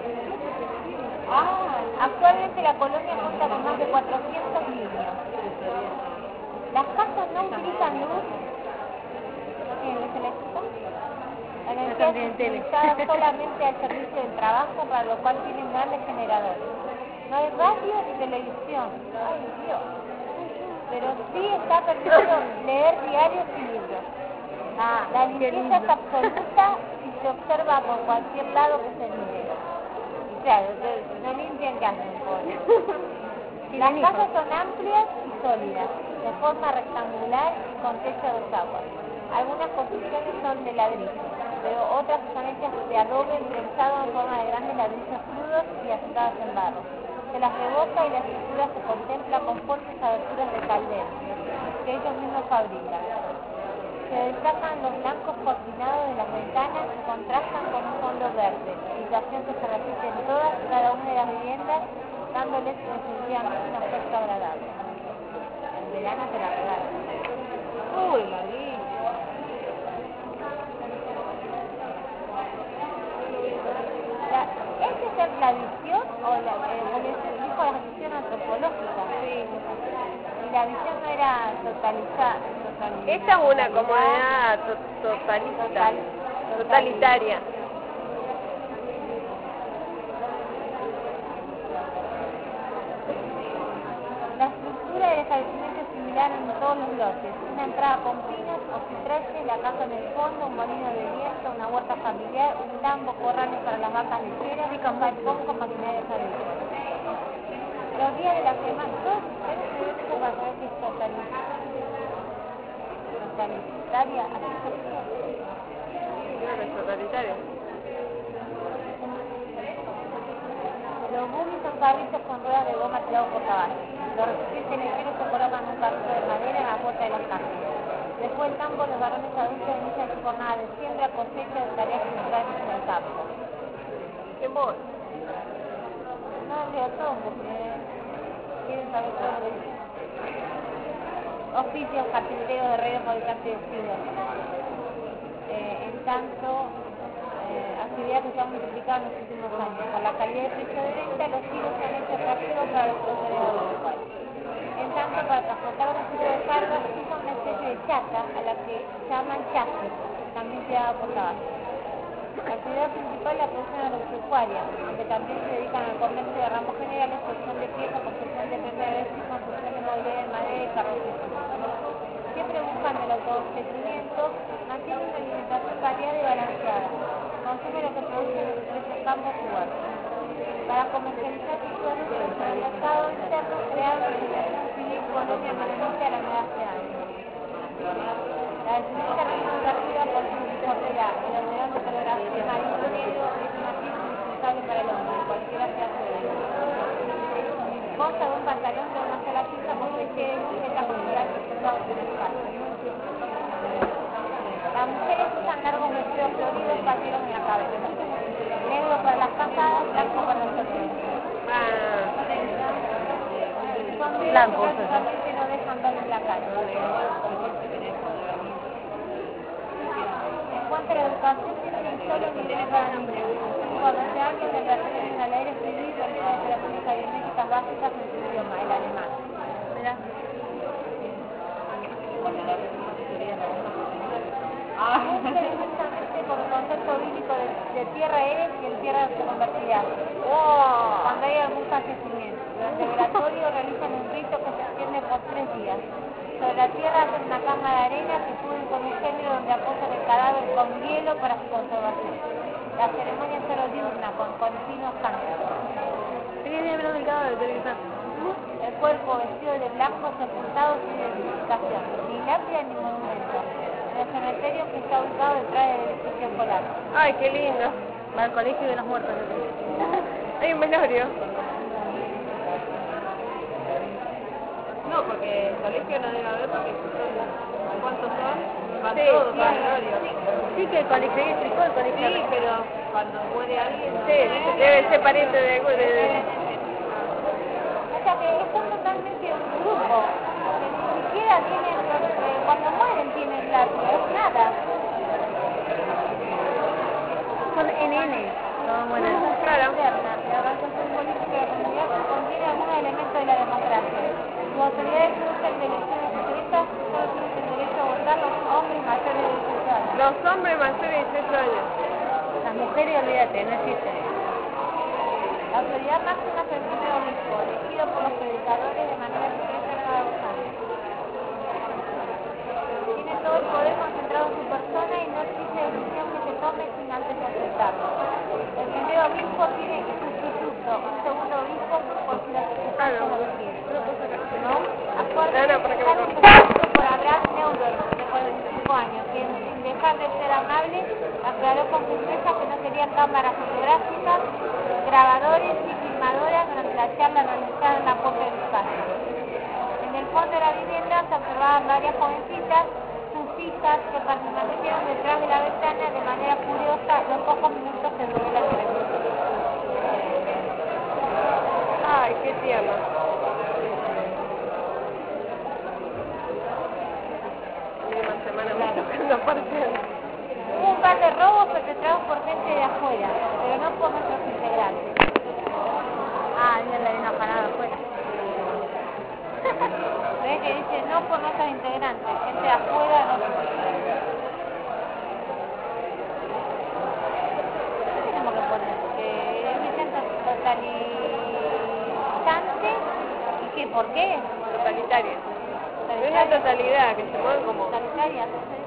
[SPEAKER 2] Actualmente la colonia cuenta con más de 400 niños. Las casas no utilizan luz. La energía es utilizada solamente al servicio del trabajo, para lo cual tienen grandes generadores. No hay radio ni televisión. ¡Ay, Dios! Pero sí está permitido leer diarios y libros. La limpieza es absoluta y se observa por cualquier lado que se mire. Claro, no limpian que hacen, pobre. Las casas son amplias y sólidas, de forma rectangular y con techo a 2 aguas. Algunas construcciones son de ladrillo, pero otras son hechas de adobe prensado en forma de grandes ladrillos crudos y azotados en barro. Se las revoca y la estructura se contempla con fuertes aberturas de caldero, que ellos mismos fabrican. Se destacan los blancos cortinados de las ventanas que contrastan con un fondo verde, situación que se repite en todas y cada una de las viviendas, dándoles definitivamente un aspecto agradable. En verano te la regalan.
[SPEAKER 1] Uy, María.
[SPEAKER 2] ¿Esta es la visión o dijo la visión antropológica?
[SPEAKER 1] Sí.
[SPEAKER 2] Y la visión no era totalizada.
[SPEAKER 4] Esta es una comunidad totalitaria.
[SPEAKER 2] La estructura del establecimiento es similar en todos los lotes. Una entrada con pinos o cipreses, la casa en el fondo, un molino de viento, una huerta familiar, un tambo, corrales para las vacas lecheras y un balcón con maquinaria agrícola. Los días de la semana, todos ustedes se ven como para saber que es totalitaria, así se dice.
[SPEAKER 4] Creo que es totalitaria.
[SPEAKER 2] Los buggies son carritos con ruedas de goma tirados por caballos. Los recipientes lecheros se colocan en un carrito de madera en la puerta de las casas. Después del campo, los varones adultos inician su jornada de siembra, cosecha de tareas centrales en el campo.
[SPEAKER 4] ¿Qué voy?
[SPEAKER 2] No leo todo porque quieren saber todo lo que dice. Oficios, carpinteros, herreros, fabricantes de estilos. En tanto, actividades que se han multiplicado en los últimos años. Por la calidad de precio de venta, los hilos se han hecho atractivos para los productores agropecuarios. En tanto, para transportar un tipo de carga, usan una especie de chata a la que llaman chasis, también tirada por caballos. La actividad principal es la producción agropecuaria, aunque también se dedican al comercio de ramos generales, producción de piezas, construcción de PVC, construcción de mobiliario de madera y carrocería. Siempre buscan el autoabastecimiento, mantienen una alimentación variada y balanceada, consumen lo que producen en los diferentes campos y huertos. Para comercializar sus productos en el mercado interno, crearon la Asociación Civil Colonia Menonita de la Nueva Zelanda. La vestimenta representativa por su cortera y los de fotografía marino negro es una pieza indispensable para el hombre, cualquiera sea su edad. Consta de un pantalón de una sola pieza con cliché y sujeta con brazos cruzados en el espacio. Las mujeres usan largos vestidos floridos y pañuelos en la cabeza. Negro para las casadas, blanco para los solteros. Son blancos, prácticamente no dejan ver en la calle. En cuanto a la educación, tienen un solo nivel para niños. A 12 años, la educación al aire civil realiza operaciones aritméticas básicas en su idioma, el alemán. ¿Verdad? Justamente por el concepto bíblico de tierra eres y en tierra se convertirás. Cuando hay algún fallecimiento. Durante el velatorio realizan un rito que se extiende por 3 días. Sobre la tierra hacen una cama de arena que cubren con un género donde apoyan el cadáver con hielo para su conservación. La ceremonia es solo diurna, con Constantino Sánchez.
[SPEAKER 4] Tiene menos delgado de televisión.
[SPEAKER 2] El cuerpo vestido de blanco sepultado sin identificación, ni lápida ni monumento, en el cementerio que está ubicado detrás del edificio escolar.
[SPEAKER 4] Ay, qué lindo. Va al colegio de los muertos. Hay un velorio.
[SPEAKER 6] No, porque el colegio no debe haber porque son, ¿cuántos son? Van
[SPEAKER 4] Sí,
[SPEAKER 6] todos
[SPEAKER 4] sí,
[SPEAKER 6] al velorio.
[SPEAKER 4] sí que el colegio, explicó el colegio.
[SPEAKER 6] Sí, pero cuando muere alguien...
[SPEAKER 4] Sí, debe ser pariente de
[SPEAKER 2] O sea que son totalmente un grupo, que ni siquiera tienen, cuando mueren tienen lápida, es nada.
[SPEAKER 4] Son NN. No, bueno,
[SPEAKER 2] Claro. Interna, la organización política de la comunidad que contiene algunos elementos de la democracia. Sus autoridades producen de elecciones secretas, solo tienen derecho a votar los hombres mayores de 18 años.
[SPEAKER 4] los hombres mayores de 18 años.
[SPEAKER 2] Las mujeres, olvídate, no existen. La autoridad máxima es el primer obispo, elegido por los predicadores de manera secreta cada 2 años. Tiene todo el poder concentrado en su persona y no existe decisión que se tome sin antes consultarlo. El primer obispo tiene sustituto, un segundo obispo por si las circunstancias lo requieren. ¿No? Actualmente está representado por Abraham Neuber, de 45 años, quien sin dejar de ser amable aclaró con firmeza que no quería cámaras fotográficas, grabadores y filmadoras durante la charla realizada en la puerta de su casa. En el fondo de la vivienda se observaban varias jovencitas, sus hijas, que permanecieron detrás de la ventana de manera curiosa los pocos minutos que duró la entrevista.
[SPEAKER 4] Ay, qué tierno. Última semana me tocando parcial.
[SPEAKER 2] Hubo un par de robos perpetrados por gente de afuera, pero no por nuestros integrantes. Ah, bien, la una parada afuera. ¿Ves que dice no por nuestros integrantes? Gente de afuera no. ¿Qué tenemos que poner? Que es Vicente totalizante. ¿Y qué? ¿Por qué?
[SPEAKER 4] Totalitaria. No es la totalidad, que se mueven como
[SPEAKER 2] Totalitaria.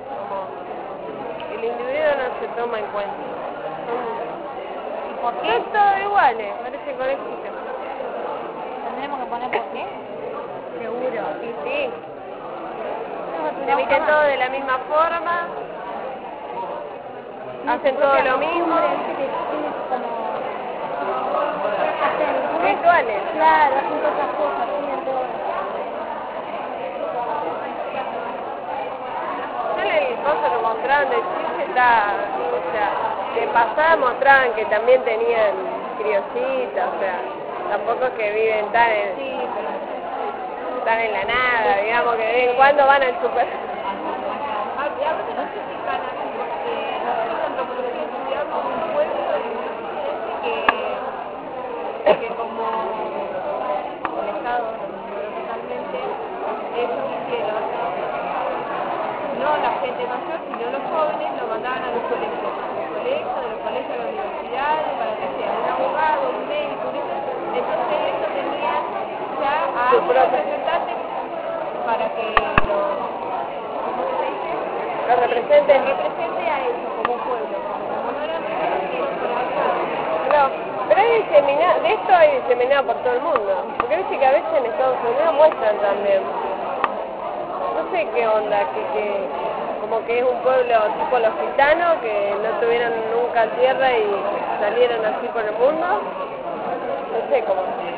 [SPEAKER 4] el individuo no se toma en cuenta.
[SPEAKER 2] ¿Y por qué?
[SPEAKER 4] Son todos iguales, parece colegio.
[SPEAKER 2] Tendremos que poner por qué.
[SPEAKER 4] Seguro. Y sí. Se visten todos de la misma forma. Hacen todo lo mismo. Rituales.
[SPEAKER 2] Claro, hacen otras cosas, tienen todo.
[SPEAKER 4] El coso que mostraban del chiste está, o sea, de pasada mostraban que también tenían criollitas, o sea, tampoco es que viven tan en la nada, digamos que de vez en cuando van al super.
[SPEAKER 6] Y aparte no sé si están así, porque nosotros en antropología estudiamos un pueblo que como el Estado totalmente, ellos hicieron, no la gente mayor, sino los jóvenes, lo mandaban a los colegios, de los colegios a la universidad, para que sea un abogado, un médico, entonces eso tenía ya a un representante para que
[SPEAKER 4] Lo represente
[SPEAKER 6] a eso como pueblo, como no eran representativos por
[SPEAKER 4] No, pero hay diseminado, de esto hay diseminado por todo el mundo, porque viste que a veces en Estados Unidos muestran también. No sé qué onda, que como que es un pueblo tipo los gitanos, que no tuvieron nunca tierra y salieron así por el mundo. No sé cómo.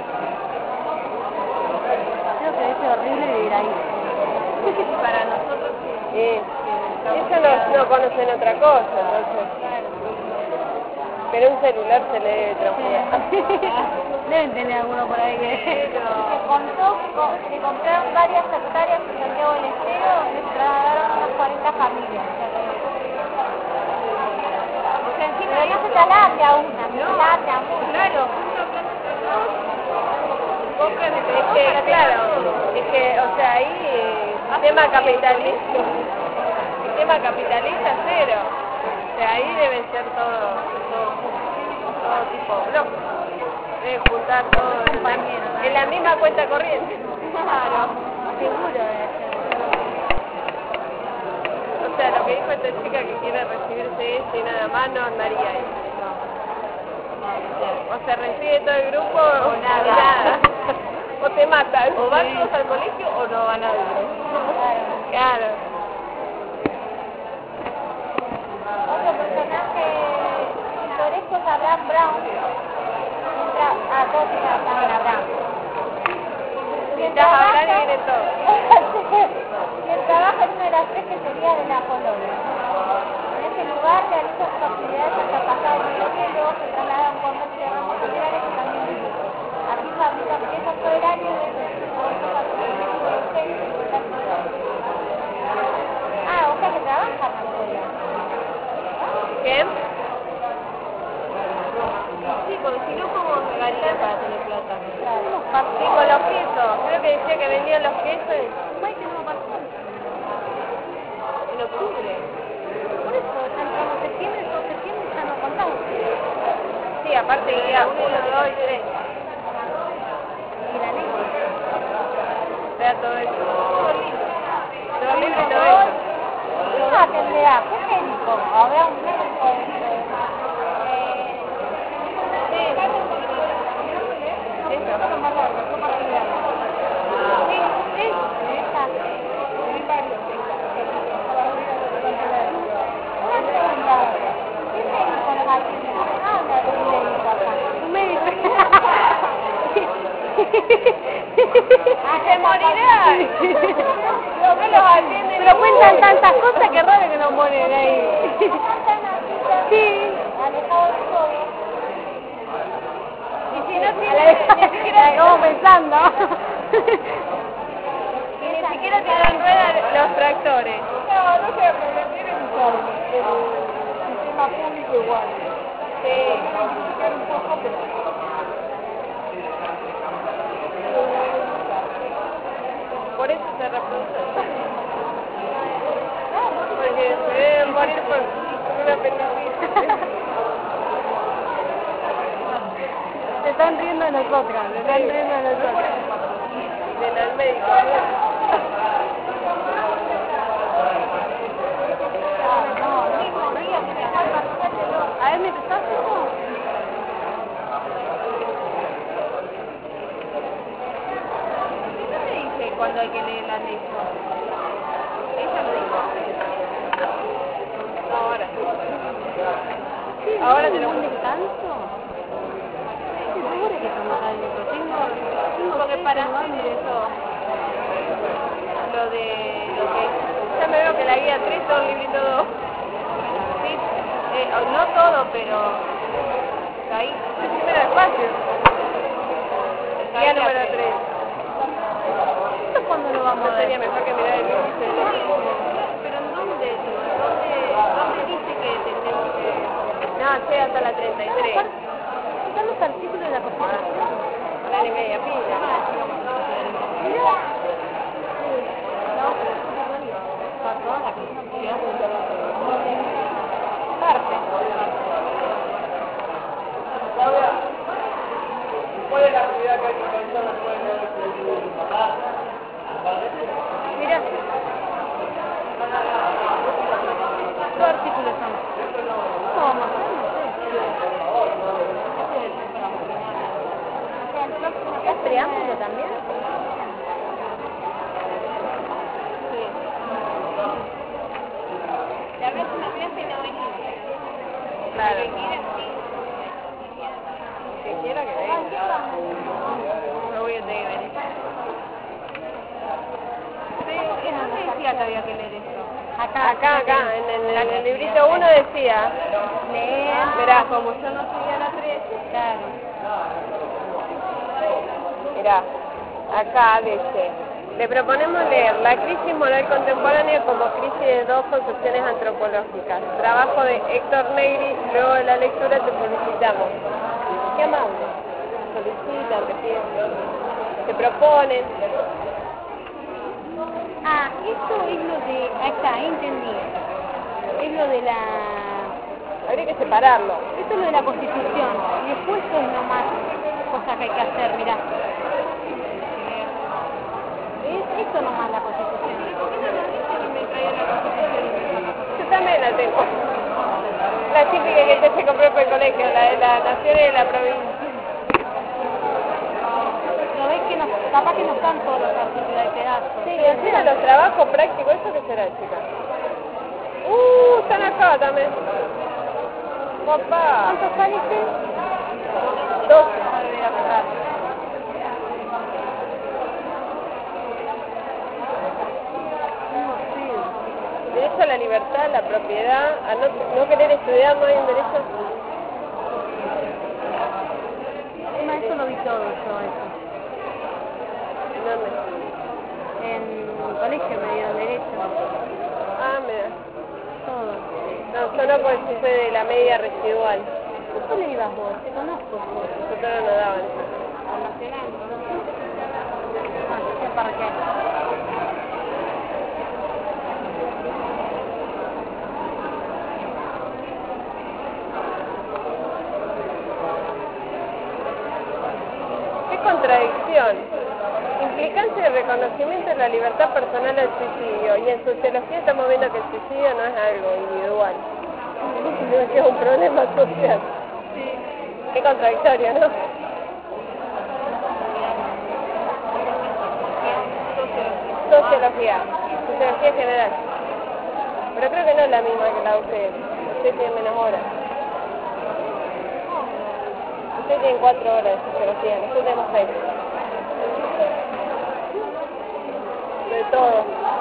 [SPEAKER 2] Creo que es horrible vivir ahí.
[SPEAKER 6] para nosotros
[SPEAKER 4] Ellos no conocen otra cosa, entonces. Pero un celular se le debe transformar.
[SPEAKER 2] Deben tener alguno por ahí que... Se contó que compraron varias hectáreas en Santiago del Estero, donde se trasladaron unas 40 familias. O sea, encima no se talate a una, se talate a muchas.
[SPEAKER 6] claro, compran
[SPEAKER 4] Es que, claro, es que, o sea, ahí sistema capitalista cero. O sea, ahí deben ser todo tipo blocos. Deben juntar todo en la misma cuenta corriente.
[SPEAKER 2] Claro, seguro debe ser.
[SPEAKER 4] O sea, lo que dijo esta chica que quiere recibirse eso y nada más no andaría ahí.
[SPEAKER 6] no,
[SPEAKER 4] se recibe todo el grupo o nada. O te matan. O van todos al colegio o no van a ver. Claro.
[SPEAKER 2] Otro personaje pintoresco es Abraham Brown. A todos se llaman Abraham.
[SPEAKER 4] Necesitas hablar y viene todo.
[SPEAKER 2] Y el trabajo en una de las 3 que sería de la colonia. En ese lugar realiza sus actividades hasta pasado el mediodía y luego se traslada a un comercio de ramos generales que también vive. Aquí fabrica piezas todo el año desde o sea que trabaja en la escuela.
[SPEAKER 4] ¿Qué? Sí, porque si no, ¿cómo regalar para tener plata? Sí, con los quesos. Creo que decía que vendían los quesos. En octubre.
[SPEAKER 2] Por eso, ya entramos septiembre, todo septiembre ya no contamos.
[SPEAKER 4] Sí, aparte el día 1, 2 y 3.
[SPEAKER 2] Y la ley.
[SPEAKER 4] O sea, todo eso. Todo libre y todo eso.
[SPEAKER 2] Mira que le da, ¿qué médico? Habrá un médico
[SPEAKER 4] ¡Se morirá! No me los atienden.
[SPEAKER 2] Pero cuentan tantas cosas que raro que no ponen ahí. Sí. Alejado de todo.
[SPEAKER 4] Y si no tiene, ni siquiera
[SPEAKER 2] Estamos pensando.
[SPEAKER 4] y ni siquiera tienen ruedas los tractores.
[SPEAKER 2] No sé, pero tienen el sistema público igual.
[SPEAKER 4] Sí.
[SPEAKER 2] Un poco, pero...
[SPEAKER 4] Por eso se reproducen. Porque se deben morir por una apendicitis.
[SPEAKER 2] Se están riendo de nosotras, se están riendo de nosotras.
[SPEAKER 4] Del médico.
[SPEAKER 2] A ver, ¿me prestás eso?
[SPEAKER 4] ¿Qué me dice cuando hay que leer el anexo? Ella lo dijo. Ahora.
[SPEAKER 2] Sí,
[SPEAKER 4] Ahora te lo
[SPEAKER 2] ¿un descanso? Sí, seguro que estamos al libro. Tengo
[SPEAKER 4] Porque para hacer eso, lo que ya me veo que la guía 3 todo el librito 2. Sí, no todo, pero ahí, el primer espacio. Guía número 3.
[SPEAKER 2] ¿Esto cuándo lo vamos
[SPEAKER 4] No
[SPEAKER 2] a ver?
[SPEAKER 4] sería mejor que mirar el índice.
[SPEAKER 6] Pero ¿en dónde dice que tenemos que...?
[SPEAKER 4] No, llega hasta la 33.
[SPEAKER 2] Están los artículos de la Constitución.
[SPEAKER 4] La de media pila.
[SPEAKER 2] Mirá.
[SPEAKER 4] Parte.
[SPEAKER 3] ¿Cuál es la actividad que hay que realizar después de
[SPEAKER 2] Mirá. ¿Qué artículos son? No, más o menos, sí. ¿Es preámbulo también?
[SPEAKER 4] Sí.
[SPEAKER 6] La próxima clase no venís.
[SPEAKER 4] Claro.
[SPEAKER 6] Que quiera, sí.
[SPEAKER 4] Que quiera que venga. No voy a tener que venir.
[SPEAKER 6] ¿Dónde decía que había que leer esto?
[SPEAKER 4] Acá, en el librito 1 decía,
[SPEAKER 2] Leer.
[SPEAKER 4] mirá, como yo no seguía la 3,
[SPEAKER 2] Claro.
[SPEAKER 4] mirá, acá dice, le proponemos leer La crisis moral contemporánea como crisis de dos concepciones antropológicas, trabajo de Héctor Negri. Luego de la lectura te felicitamos. Qué amable. Solicitan, te piden, te proponen.
[SPEAKER 2] Ah, esto es lo de... Ahí está, entendí. Es lo de la...
[SPEAKER 4] Habría que separarlo.
[SPEAKER 2] Esto es lo de la Constitución. Y después esto es lo más cosa que hay que hacer, mirá. ¿Ves? Esto nomás la Constitución.
[SPEAKER 6] ¿Por qué no nos dicen que me traigan la Constitución?
[SPEAKER 4] Yo también la tengo. La típica que te se compró por el colegio, la de la nación y de la provincia.
[SPEAKER 2] capaz que no están todos los artículos de pedazos.
[SPEAKER 4] Sí, y encima los trabajos prácticos, ¿eso qué será, chicas? Están acá también. Papá.
[SPEAKER 2] ¿Cuántos saliste?
[SPEAKER 4] 12.
[SPEAKER 2] No debería tocar.
[SPEAKER 4] Derecho a la libertad, a la propiedad, a no querer estudiar, no hay un derecho.
[SPEAKER 2] Eso lo vi todo yo, eso.
[SPEAKER 4] ¿Dónde?
[SPEAKER 2] En el colegio me dieron derecho.
[SPEAKER 4] Ah, mira.
[SPEAKER 2] Todo.
[SPEAKER 4] No, solo porque sí fue de la media residual.
[SPEAKER 2] ¿Cómo le ibas vos? Te conozco yo.
[SPEAKER 4] Nosotros no nos daban eso.
[SPEAKER 2] Por nacional. Ah, yo sé para qué.
[SPEAKER 4] ¿Qué contradicción? Implicancia y reconocimiento de la libertad personal al suicidio. Y en sociología estamos viendo que el suicidio no es algo individual, sino que es un problema social. Qué contradictorio, ¿no? Sociología general. Pero creo que no es la misma que la de ustedes. Ustedes tienen menos horas. Ustedes tienen 4 horas de sociología, nosotros tenemos 6. De todo.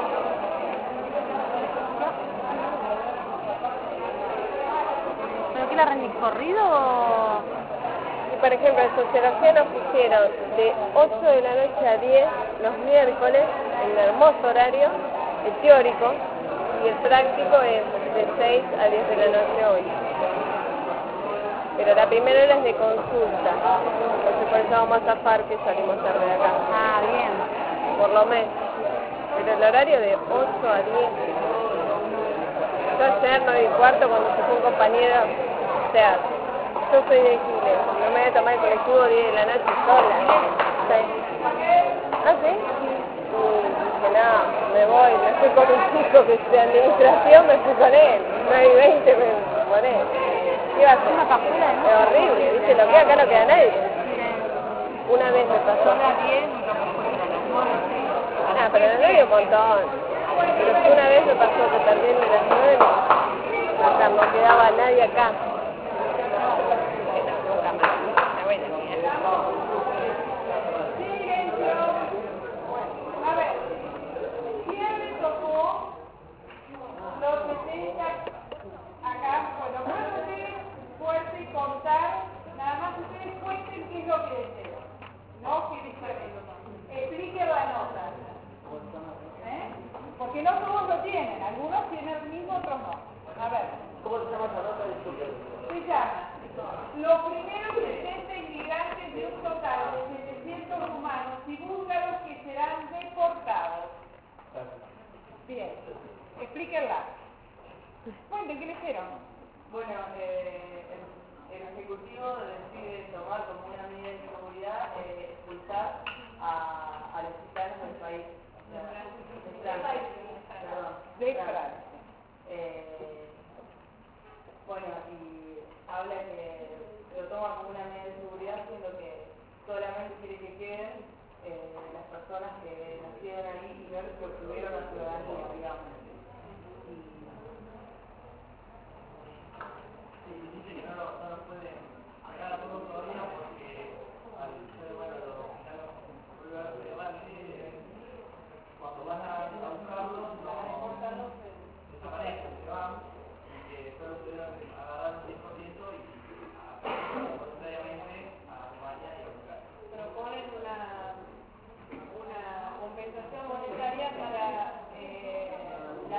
[SPEAKER 2] ¿Pero qué la rendís corrido o...?
[SPEAKER 4] Y por ejemplo, en sociología nos pusieron de 8 de la noche a 10 los miércoles, en un hermoso horario, el teórico, y el práctico es de 6 a 10 de la noche hoy. Pero la primera hora es de consulta, entonces por eso vamos a zafar que salimos tarde de acá.
[SPEAKER 2] Ah, bien.
[SPEAKER 4] Por lo menos. Pero el horario de 8 a 10. Yo ayer 9:15 cuando se fue un compañero, o sea, yo soy de Chile, no me voy a tomar el colectivo 10 de la noche sola. Sí. ¿Ah, sí? Dije, no, me voy, me fui con un chico que es de administración, me fui con él. 9:20 me fui con él. Iba a ser
[SPEAKER 2] Una pascuela de
[SPEAKER 4] es
[SPEAKER 2] noche.
[SPEAKER 4] horrible, ¿viste? Lo que acá no queda nadie. Una vez me pasó. Ah, pero no hay un montón. Pero una vez me pasó que también de las 9 hasta no quedaba nadie acá. Nunca más. Me voy de mierda.
[SPEAKER 1] Silencio. A ver, ¿quién le tocó los 60 acá? Bueno, puedo ser fuerte y contar, nada más ustedes cuenten qué es lo que deseo, no qué diferente. Expliquen la nota. Porque no todos lo tienen, algunos tienen el mismo, otros no. A ver.
[SPEAKER 3] ¿Cómo se llama esa nota? Disculpe.
[SPEAKER 1] Se llama los primeros 60 inmigrantes de un total de 700 rumanos y búlgaros que serán deportados. Bien, explíquenla. Cuenten, ¿qué le hicieron?
[SPEAKER 5] Bueno, el Ejecutivo decide tomar como una medida de seguridad expulsar a los gitanos del país.
[SPEAKER 1] De Francia.
[SPEAKER 5] Bueno, y habla que lo toma como una medida de seguridad, siendo que solamente quiere que queden las personas que nacieron ahí y no que obtuvieron la ciudadanía, digamos.
[SPEAKER 3] Sí, dice que no lo puede sacar a todos todavía porque al ser bueno los mexicanos cuando van a buscarlos no desaparecen, se van y que solo pudieron agarrar un 10% y voluntariamente a Alemania y a buscar.
[SPEAKER 1] Proponen una compensación monetaria para la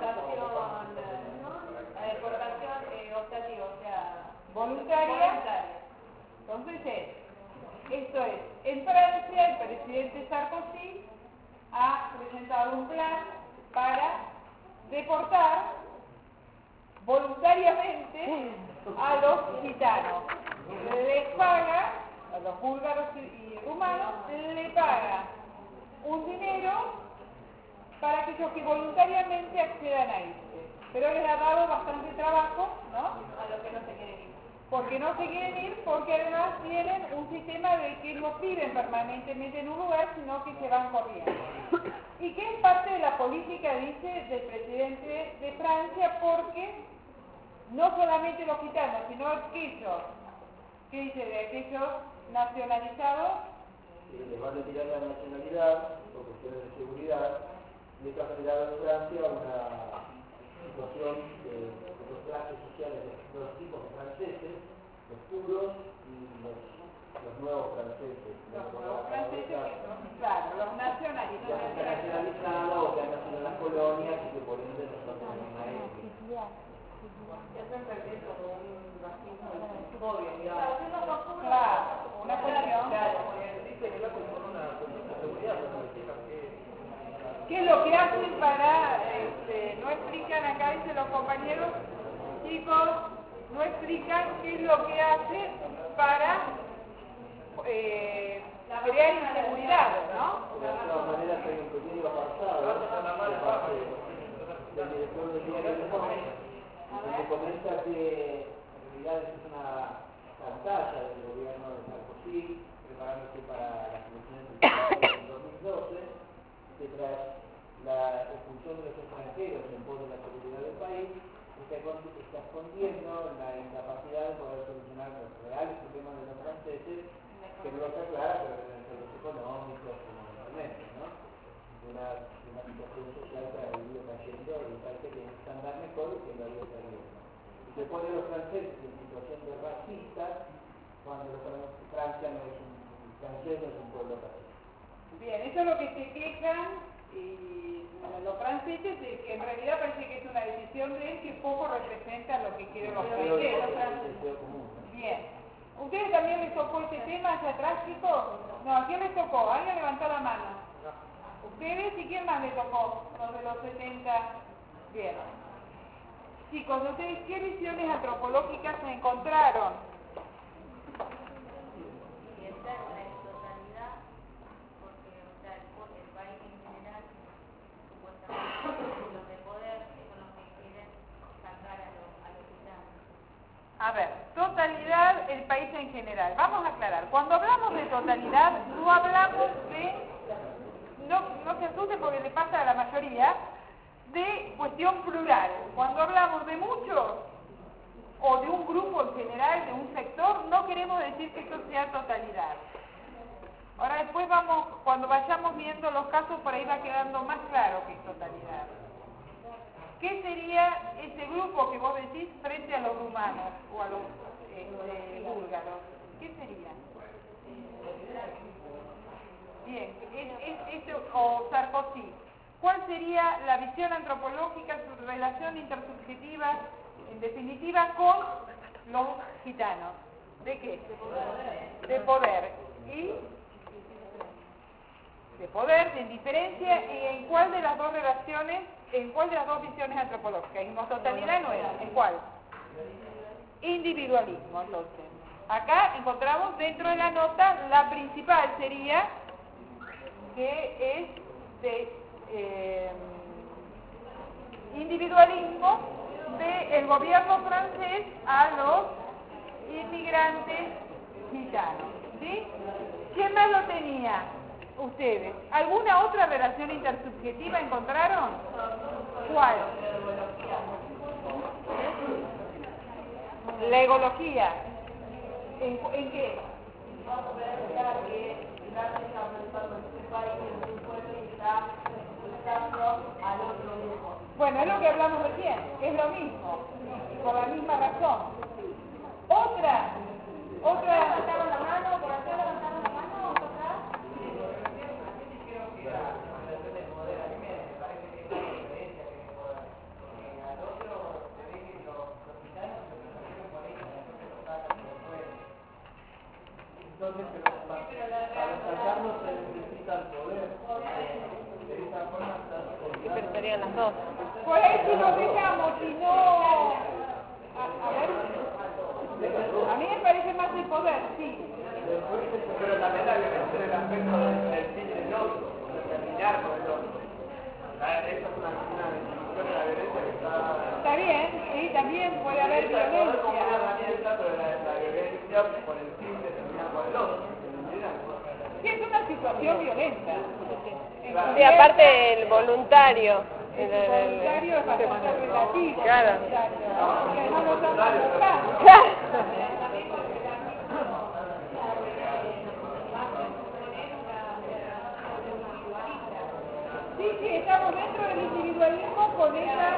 [SPEAKER 1] deportación optativa, o sea, voluntaria. Entonces esto es, en Francia el presidente Sarkozy ha presentado un plan para deportar voluntariamente a los gitanos. Les paga, a los búlgaros y rumanos, le paga un dinero para aquellos que voluntariamente accedan a irse. Pero les ha dado bastante trabajo, ¿no? A los que no se quieren ir. porque no se quieren ir, porque además tienen un sistema de que no viven permanentemente en un lugar, sino que se van corriendo. Y que es parte de la política, dice, del presidente de Francia, porque no solamente los gitanos, sino aquellos, ¿qué dice? De aquellos nacionalizados,
[SPEAKER 3] les van a retirar la nacionalidad por cuestiones de seguridad, y esto ha generado en Francia una situación de los clases sociales de dos tipos de franceses, los puros y los nuevos franceses.
[SPEAKER 1] los nuevos franceses, claro, los nacionalizados.
[SPEAKER 3] Ya se han nacionalizado o que han nacido en las colonias y que por ende no son de la misma época.
[SPEAKER 5] Ya se perdió como un racismo obvio, digamos.
[SPEAKER 1] Claro, una cuestión. ¿Qué es lo que hacen para, no explican acá, dicen los compañeros, chicos, no explican qué es lo que hacen para crear inseguridad, ¿no?
[SPEAKER 3] De todas maneras hay un pequeño apartado de parte del director del diario Le Monde, donde comenta que en realidad es una pantalla del gobierno de Sarkozy, preparándose para las elecciones del 2012, que tras la expulsión de los extranjeros en pos de la seguridad del país, está escondiendo la incapacidad de poder solucionar los reales problemas de los franceses, que no los aclara, pero deben ser los económicos, fundamentalmente, ¿no? Una situación social que ha venido cayendo y parece que está andar mejor que lo había salido. Y se pone a los franceses en situación de racistas cuando Francia no es francés no es un pueblo racista.
[SPEAKER 1] Bien, eso es lo que se quejan y los franceses, de que en realidad parece que es una decisión de él que poco representa lo que quieren los franceses. Bien. ¿Ustedes también les tocó este tema hacia atrás, chicos? No, ¿a quién les tocó? ¿Alguien levantó la mano? ¿Ustedes y quién más les tocó? Los de los 70. Bien. Chicos, ¿ustedes qué visiones antropológicas se encontraron?
[SPEAKER 2] Y esta es la totalidad, porque o sea, el país en general, supuestamente, los de poder son los que quieren sacar a los gitanos.
[SPEAKER 1] A ver, totalidad, el país en general. Vamos a aclarar, cuando hablamos de totalidad, no hablamos de, no se asusten porque le pasa a la mayoría, de cuestión plural. Cuando hablamos de muchos, o de un grupo en general, de un sector, no queremos decir que esto sea totalidad. Ahora después vamos, cuando vayamos viendo los casos, por ahí va quedando más claro que es totalidad. ¿Qué sería ese grupo que vos decís frente a los rumanos o a los búlgaros? ¿Qué sería? Bien, o Sarkozy. ¿Cuál sería la visión antropológica, su relación intersubjetiva, en definitiva, con los gitanos? ¿De qué? De poder. ¿Y? De poder, de indiferencia, ¿y en cuál de las dos relaciones, en cuál de las dos visiones antropológicas? ¿En totalidad no era? ¿En cuál? Individualismo, entonces. Acá encontramos dentro de la nota, la principal sería que es de individualismo del gobierno francés a los inmigrantes gitanos. ¿Sí? ¿Quién más lo tenía? Ustedes. ¿Alguna otra relación intersubjetiva encontraron? ¿Cuál? La egología. ¿En qué? Bueno, es lo que hablamos recién, es lo mismo, por la misma razón. Otra. ¿Levantaron la mano? ¿Por acá levantaron la mano? ¿Por acá?
[SPEAKER 3] Entonces, para sacarnos se necesita el poder. De esta forma
[SPEAKER 4] Siempre estarían las dos.
[SPEAKER 1] Por ahí si nos dejamos, si no... A ver... A mí me parece más el poder, sí.
[SPEAKER 3] Pero también hay que vencer el aspecto del fin del otro, terminar con el otro. Esa es una cuestión de la violencia que
[SPEAKER 1] Está bien, sí, también puede haber
[SPEAKER 3] como una
[SPEAKER 1] violencia.
[SPEAKER 3] herramienta, pero la violencia por el fin determina por el otro.
[SPEAKER 1] Sí, es una situación violenta.
[SPEAKER 4] Sí, aparte el voluntario.
[SPEAKER 1] El voluntario es bastante relativo.
[SPEAKER 4] Claro.
[SPEAKER 1] Voluntario, porque no lo están buscando.
[SPEAKER 4] Claro.
[SPEAKER 1] Sí, sí, estamos dentro del individualismo con esa...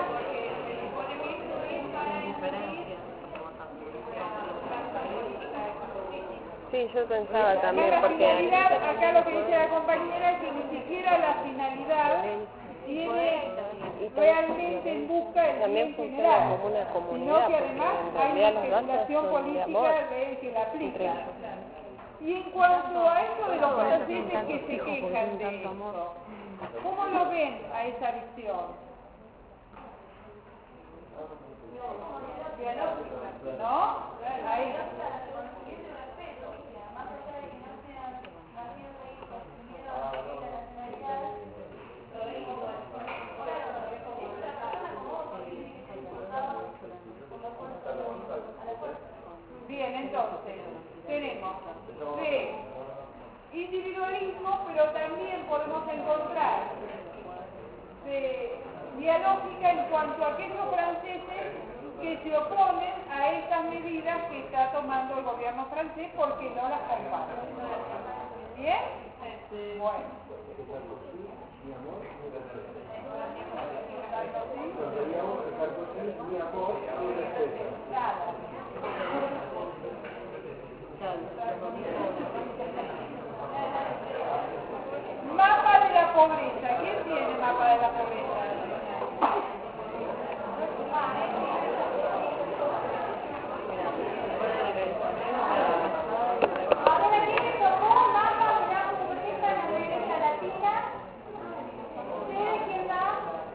[SPEAKER 4] Sí, yo pensaba también,
[SPEAKER 1] La
[SPEAKER 4] porque...
[SPEAKER 1] finalidad, acá lo que dice la compañera es que ni siquiera la finalidad tiene realmente en busca el
[SPEAKER 4] también
[SPEAKER 1] bien
[SPEAKER 4] funciona
[SPEAKER 1] general,
[SPEAKER 4] como una
[SPEAKER 1] sino
[SPEAKER 4] comunidad,
[SPEAKER 1] que
[SPEAKER 4] porque
[SPEAKER 1] además
[SPEAKER 4] en
[SPEAKER 1] hay
[SPEAKER 4] realidad
[SPEAKER 1] una
[SPEAKER 4] los datos
[SPEAKER 1] especulación
[SPEAKER 4] son de amor
[SPEAKER 1] política de que la
[SPEAKER 4] entre
[SPEAKER 1] aplica.
[SPEAKER 4] ellos.
[SPEAKER 1] Y en cuanto a esto de los franceses que se quejan de esto, ¿cómo lo ven a esa visión? ¿No? Ahí. Bien, entonces, tenemos individualismo, pero también podemos encontrar dialógica en cuanto a aquellos franceses que se oponen a estas medidas que está tomando el gobierno francés porque no las comparten. ¿Bien? Bueno. Mapa de la pobreza. ¿Quién tiene mapa de la pobreza?
[SPEAKER 2] Ahora tiene como mapa de la pobreza en América Latina. ¿Ustedes quién va?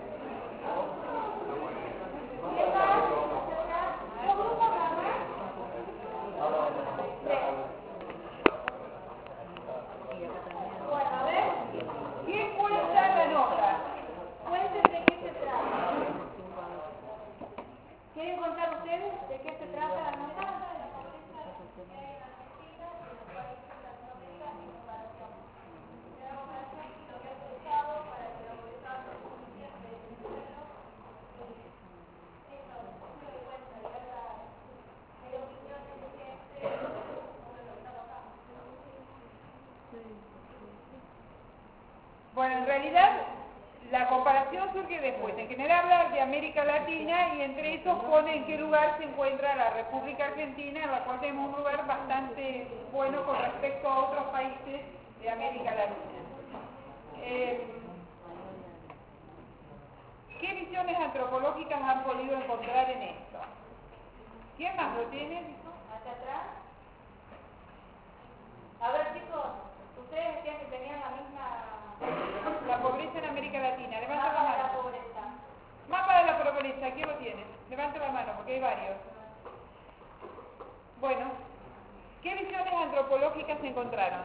[SPEAKER 2] ¿Quién va? ¿Dos grupos nada más? Bueno, a ver,
[SPEAKER 1] ¿Quién cuenta la nota?
[SPEAKER 2] cuenten de qué se trata. ¿Quieren contar ustedes de qué se trata la nota?
[SPEAKER 1] Bueno, en realidad la comparación surge después. En general habla de América Latina y entre esos pone en qué lugar se encuentra la República Argentina, en la cual tenemos un lugar bastante bueno con respecto a otros países de América Latina. ¿Qué visiones antropológicas han podido encontrar en esto? ¿Quién más lo tiene?
[SPEAKER 2] ¿Hacia atrás? A ver, chicos, ustedes decían que tenían la misma
[SPEAKER 1] La pobreza en América Latina. Levanta la
[SPEAKER 2] mapa de la
[SPEAKER 1] mano.
[SPEAKER 2] pobreza.
[SPEAKER 1] Mapa de la pobreza, ¿quién lo tiene? Levanta la mano, porque hay varios. Bueno, ¿qué visiones antropológicas se encontraron?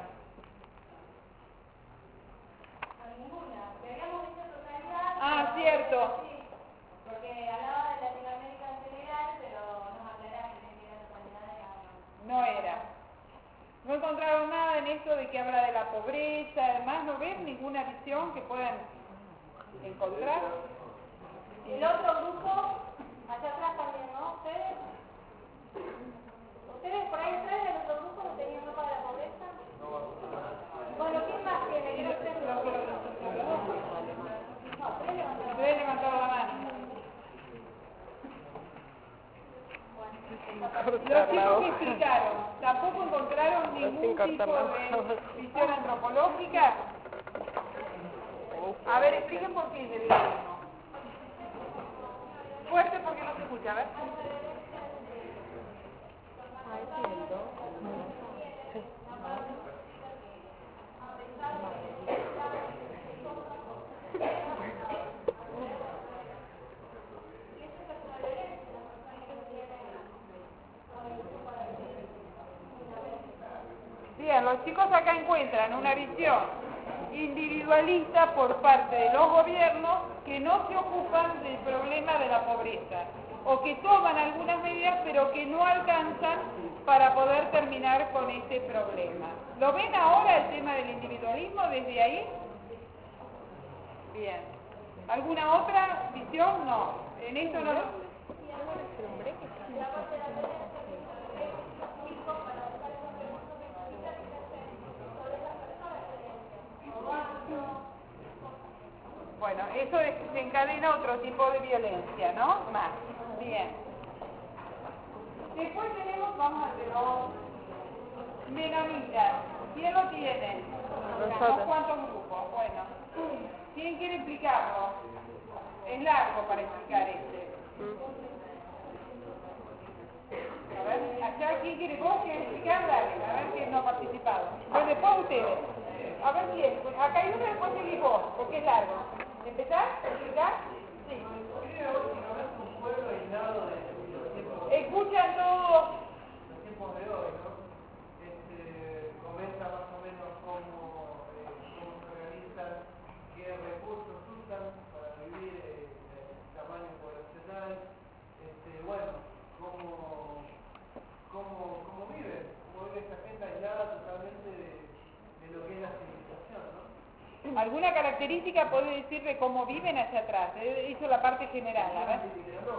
[SPEAKER 2] Ninguna, porque habíamos dicho totalidad.
[SPEAKER 1] Ah, cierto.
[SPEAKER 2] Sí, porque hablaba de Latinoamérica en general, pero nos aclararon que era totalidad de la...
[SPEAKER 1] No era. No encontraron nada en esto de que habla de la pobreza, además no ven ninguna visión que puedan encontrar.
[SPEAKER 2] El otro grupo, allá atrás también, ¿no? ¿Ustedes por ahí atrás del otro grupo no tenían mapa de la pobreza? Bueno, ¿quién más tiene? ¿Qué los tres grupos? No, tres levantaron.
[SPEAKER 1] Ustedes levantaron la mano. Los chicos que explicaron, tampoco encontraron ningún tipo de visión antropológica. A ver, expliquen por qué individualismo. Fuerte porque no se escucha, a ver. Bien, los chicos acá encuentran una visión individualista por parte de los gobiernos que no se ocupan del problema de la pobreza o que toman algunas medidas pero que no alcanzan para poder terminar con este problema. ¿Lo ven ahora el tema del individualismo desde ahí? Bien. ¿Alguna otra visión? No. En esto no lo... Bueno, eso desencadena otro tipo de violencia, ¿no? Más. Bien. Después tenemos, vamos a hacer los menonitas. ¿Quién lo tiene?
[SPEAKER 4] Nosotros.
[SPEAKER 1] ¿Cuántos grupos? Bueno. ¿Quién quiere explicarlo? Es largo para explicar este. A ver, acá, ¿quién quiere? ¿Vos querés explicar? Dale, a ver quién no ha participado. Pues después ustedes. A ver quién. Pues acá hay uno, después seguís vos, porque es largo. ¿Empezar? ¿Explicar? Sí. Escuchan todos.
[SPEAKER 3] Los tiempos de hoy, ¿no? Comenta más o menos cómo se organizan, qué recursos usan para vivir, el tamaño poblacional, bueno, cómo vive esta gente aislada totalmente de lo que es la civilización, ¿no?
[SPEAKER 1] ¿Alguna característica puede decir de cómo viven hacia atrás? Hizo la parte general, a ver.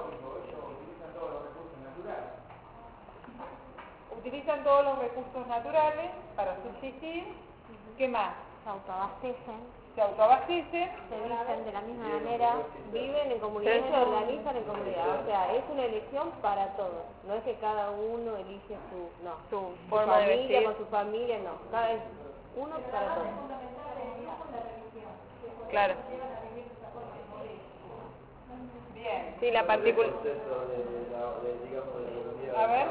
[SPEAKER 1] Utilizan todos los recursos naturales para subsistir. ¿Qué más?
[SPEAKER 2] Se autoabastecen,
[SPEAKER 1] Se autoabastecen.
[SPEAKER 2] se visten de la misma manera.
[SPEAKER 6] Viven en comunidad,
[SPEAKER 4] Sí.
[SPEAKER 6] se organizan en comunidad, o sea, es una elección para todos, no es que cada uno elige
[SPEAKER 4] Su forma de
[SPEAKER 6] familia,
[SPEAKER 4] vestir.
[SPEAKER 6] con su familia, no, cada vez uno para todos.
[SPEAKER 4] Claro.
[SPEAKER 1] Bien.
[SPEAKER 4] Sí, la particular.
[SPEAKER 1] A ver.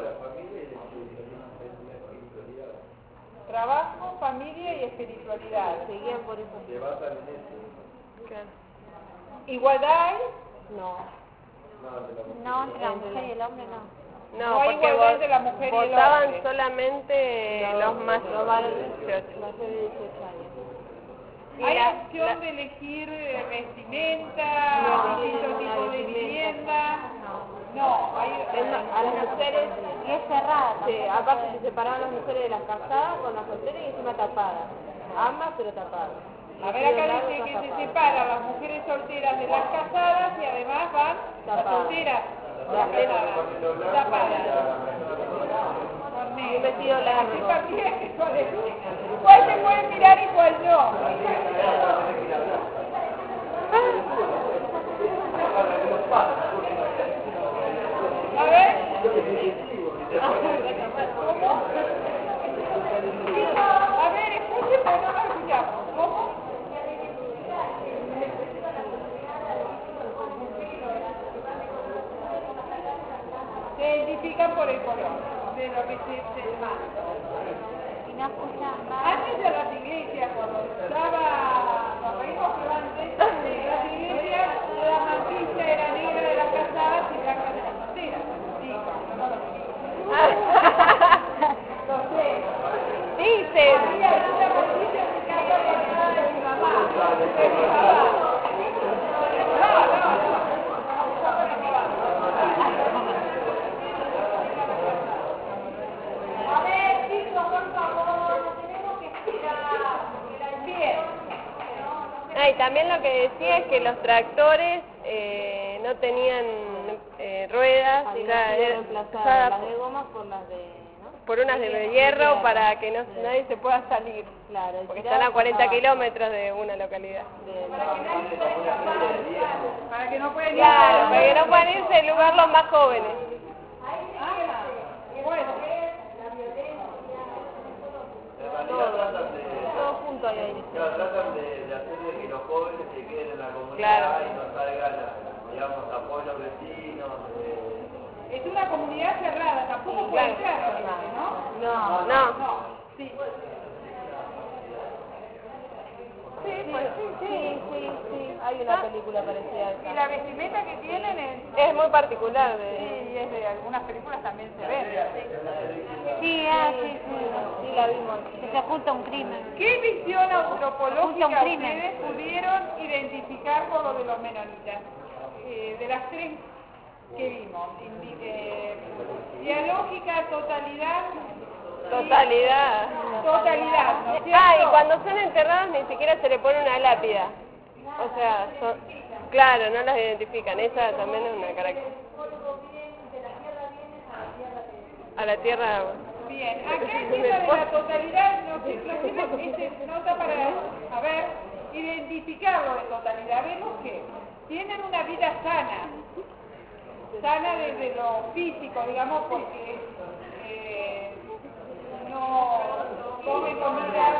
[SPEAKER 1] Trabajo, familia y espiritualidad.
[SPEAKER 6] Seguían por eso.
[SPEAKER 4] Claro.
[SPEAKER 1] ¿Igualdad hay?
[SPEAKER 6] No.
[SPEAKER 2] No, entre la mujer y el hombre no.
[SPEAKER 1] No
[SPEAKER 4] No,
[SPEAKER 1] hay
[SPEAKER 4] porque
[SPEAKER 1] igualdad entre la mujer y el
[SPEAKER 4] votaban
[SPEAKER 1] hombre.
[SPEAKER 4] solamente los más
[SPEAKER 6] Los varones,
[SPEAKER 4] 18.
[SPEAKER 6] más de 18 años.
[SPEAKER 4] Y
[SPEAKER 1] ¿Hay
[SPEAKER 4] la-
[SPEAKER 1] opción
[SPEAKER 4] la-
[SPEAKER 1] de elegir vestimenta, distintos tipos de vivienda? No,
[SPEAKER 6] Es más, a las mujeres,
[SPEAKER 2] Y es cerrada.
[SPEAKER 6] sí,
[SPEAKER 2] tampoco
[SPEAKER 6] aparte
[SPEAKER 2] puede-
[SPEAKER 6] se separaban las mujeres de las casadas con las solteras y encima tapadas. Ambas pero tapadas.
[SPEAKER 1] A ver, acá dice que se separan las mujeres solteras de las casadas y además van las
[SPEAKER 6] Tapadas.
[SPEAKER 1] solteras o las casadas tapadas. Con negro.
[SPEAKER 6] Un vestido largo.
[SPEAKER 1] Así partía que cuál se puede mirar y cuál no. A ver. ¿Cómo? A ver, escuchen, pero no lo escuchamos. ¿Cómo? Se identifican por el color de lo que se demanda.
[SPEAKER 2] Y no escuchan más.
[SPEAKER 1] Antes de las iglesias, cuando íbamos antes, en las iglesias la mantilla era negra de las casadas y blanca de las solteras. Sí, no lo Entonces,
[SPEAKER 4] Dicen.
[SPEAKER 1] había una mantilla en mi casa de mi mamá, de mi papá. No. A ver, chicos, por favor, nos tenemos que explicar. Bien.
[SPEAKER 4] Ah, y también lo que decía es que los tractores no tenían ruedas,
[SPEAKER 6] Había
[SPEAKER 4] era
[SPEAKER 6] sido reemplazadas
[SPEAKER 4] usada
[SPEAKER 6] las de goma por las de, ¿no?
[SPEAKER 4] por unas de hierro para que nadie se pueda salir,
[SPEAKER 6] Claro,
[SPEAKER 4] porque están a 40 kilómetros de una localidad.
[SPEAKER 1] Para que no puedan ir.
[SPEAKER 4] Claro, para que no puedan irse en lugar los más jóvenes.
[SPEAKER 1] Bueno,
[SPEAKER 6] Todo junto ahí.
[SPEAKER 7] Tratan de hacer de que los jóvenes se queden en la comunidad
[SPEAKER 4] Claro.
[SPEAKER 7] y no salgan, digamos, a pueblos vecinos.
[SPEAKER 1] es una comunidad cerrada, tampoco puede entrar gente, ¿no?
[SPEAKER 6] No.
[SPEAKER 4] No,
[SPEAKER 1] Sí.
[SPEAKER 6] Sí. Hay una película parecida a
[SPEAKER 1] Y
[SPEAKER 6] esa.
[SPEAKER 1] la vestimenta que tienen
[SPEAKER 4] es muy particular.
[SPEAKER 1] sí, es de algunas películas también se ve.
[SPEAKER 2] Sí, sí. la vimos. Que se oculta un crimen.
[SPEAKER 1] ¿Qué visión antropológica
[SPEAKER 2] Oculta un crimen.
[SPEAKER 1] ustedes pudieron identificar por lo de los menonitas? De las tres que vimos. Dialógica, totalidad.
[SPEAKER 4] Totalidad.
[SPEAKER 1] Totalidad, ¿no es cierto?
[SPEAKER 4] Ah, y cuando son enterrados ni siquiera se le pone una lápida. O sea, claro, no las identifican. Esa también es una característica. A la tierra.
[SPEAKER 1] Bien, acá en tema de la totalidad nos sirve nota para, a ver, identificarlo de totalidad. Vemos que tienen una vida sana desde lo físico, digamos, porque no come comida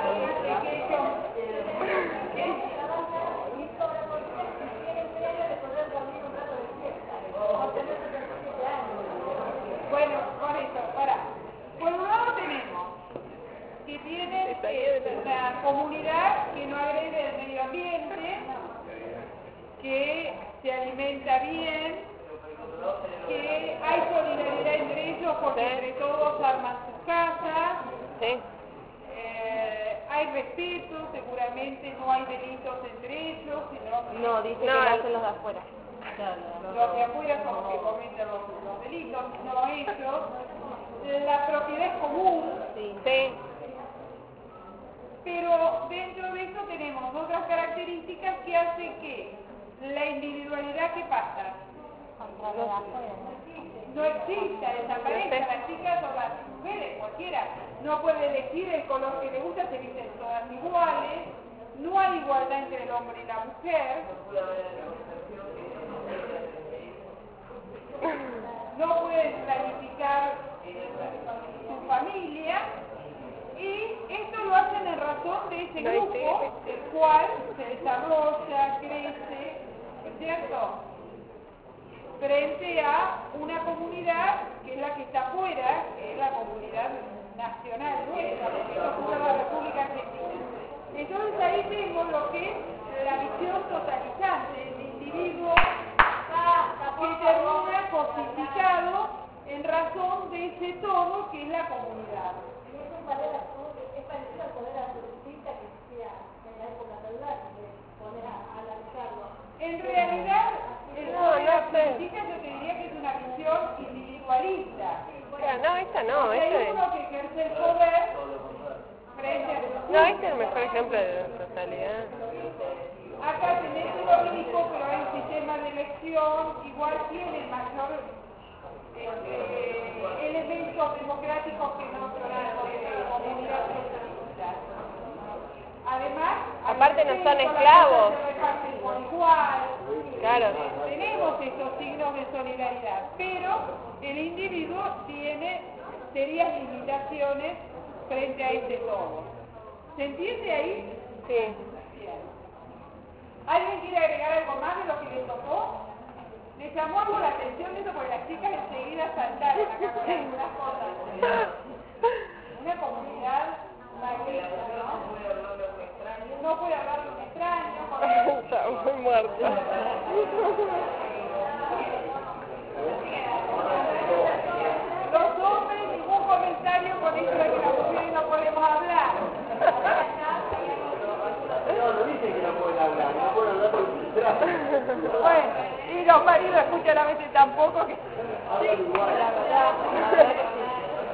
[SPEAKER 1] Bueno, con esto, para. Por un lado tenemos que tienen una comunidad que no agrede el medio ambiente, que se alimenta bien, que hay solidaridad entre ellos porque entre todos arman sus casas,
[SPEAKER 4] Sí.
[SPEAKER 1] hay respeto, seguramente no hay delitos entre ellos, sino
[SPEAKER 2] No, dice que lo hacen los de afuera.
[SPEAKER 1] los de afuera son los que cometen los delitos, no ellos. La propiedad es común,
[SPEAKER 4] Sí.
[SPEAKER 1] pero dentro de eso tenemos otras características que hacen que la individualidad, ¿qué pasa?
[SPEAKER 2] Contra los de afuera.
[SPEAKER 1] No exista, desaparezca. Las chicas o las mujeres, cualquiera, no puede elegir el color que le gusta, se visten todas iguales, no hay igualdad entre el hombre y la mujer, no pueden planificar su familia, y esto lo hacen en razón de ese grupo, el cual se desarrolla, crece, ¿no es cierto?, frente a una comunidad que es la que está afuera, que es la comunidad nacional, que es la República Argentina. Entonces ahí vemos lo que es la visión totalizante, el individuo que termina cosificado en razón de ese todo que es la comunidad.
[SPEAKER 2] Es parecido al poder absolutista que existía en la época feudal, de poner a analizarlo.
[SPEAKER 1] En realidad, el poder absolutista yo te diría que es una visión individualista.
[SPEAKER 4] No, esta no,
[SPEAKER 1] Hay
[SPEAKER 4] esta es.
[SPEAKER 1] uno que ejerce el poder frente a...
[SPEAKER 4] No, este es el mejor ejemplo de totalidad.
[SPEAKER 1] Acá tenés lo mismo, pero hay un sistema de elección, igual tiene mayor elementos democráticos que en otro lado de la comunidad socialista. Además,
[SPEAKER 4] Aparte no son esclavos.
[SPEAKER 1] se reparten por igual.
[SPEAKER 4] Claro.
[SPEAKER 1] Tenemos estos signos de solidaridad, pero el individuo tiene serias limitaciones frente a este todo. ¿Se entiende ahí?
[SPEAKER 4] Sí.
[SPEAKER 1] Bien. ¿Alguien quiere agregar algo más de lo que les tocó? Les llamó algo la atención eso porque las chicas enseguida saltaron acá con algunas cosas. Una comunidad magnífica, ¿no? No puede hablar de un extraño.
[SPEAKER 4] Está muy muerta.
[SPEAKER 1] Los hombres, ningún comentario con eso de que las mujeres no podemos hablar.
[SPEAKER 3] No dicen que no pueden hablar, no pueden hablar por filtrar.
[SPEAKER 1] Bueno, y los maridos escuchan a veces tampoco que...
[SPEAKER 3] Hablan igual.
[SPEAKER 2] La verdad que sí.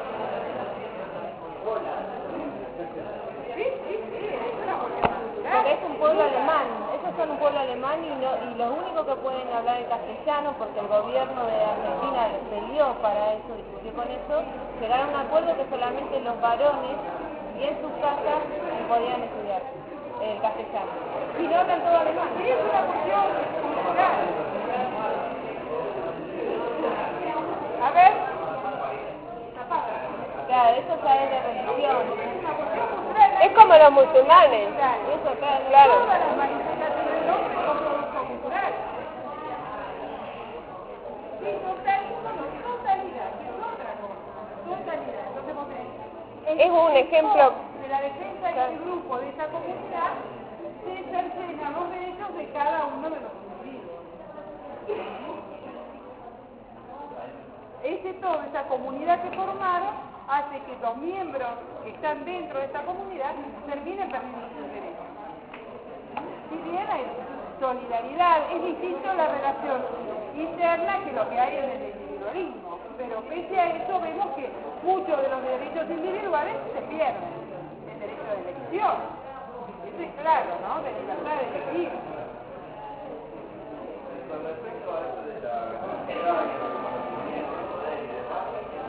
[SPEAKER 2] Porque es un pueblo alemán, ellos son un pueblo alemán y los únicos que pueden hablar en castellano, porque el gobierno de Argentina peleó para eso, discutió con eso, llegaron a un acuerdo que solamente los varones y en sus casas podían estudiar el castellano. Si no, hablan todo alemán.
[SPEAKER 1] Sí, es una cuestión cultural. A ver.
[SPEAKER 2] Claro, eso ya es de religión.
[SPEAKER 1] Es una cuestión cultural.
[SPEAKER 4] Es como los musulmanes.
[SPEAKER 2] Eso,
[SPEAKER 4] Claro.
[SPEAKER 1] Todas las manifestaciones del hombre son producto cultural. Sí, totalidad, que es otra cosa. Totalidad. Entonces vos tenés
[SPEAKER 4] Es un ejemplo.
[SPEAKER 1] de la defensa de ese grupo, de esa comunidad, se cercenan los derechos de cada uno de los individuos. Ese todo, esa comunidad que formaron, hace que los miembros que están dentro de esta comunidad terminen perdiendo sus derechos. Si bien hay solidaridad, es distinto la relación interna que lo que hay en el individualismo, pero pese a eso vemos que muchos de los derechos individuales se pierden. El derecho de elección, eso es claro, ¿no? De libertad de elegir.
[SPEAKER 7] Con respecto a eso de la capacidad y el conocimiento, poder y demás,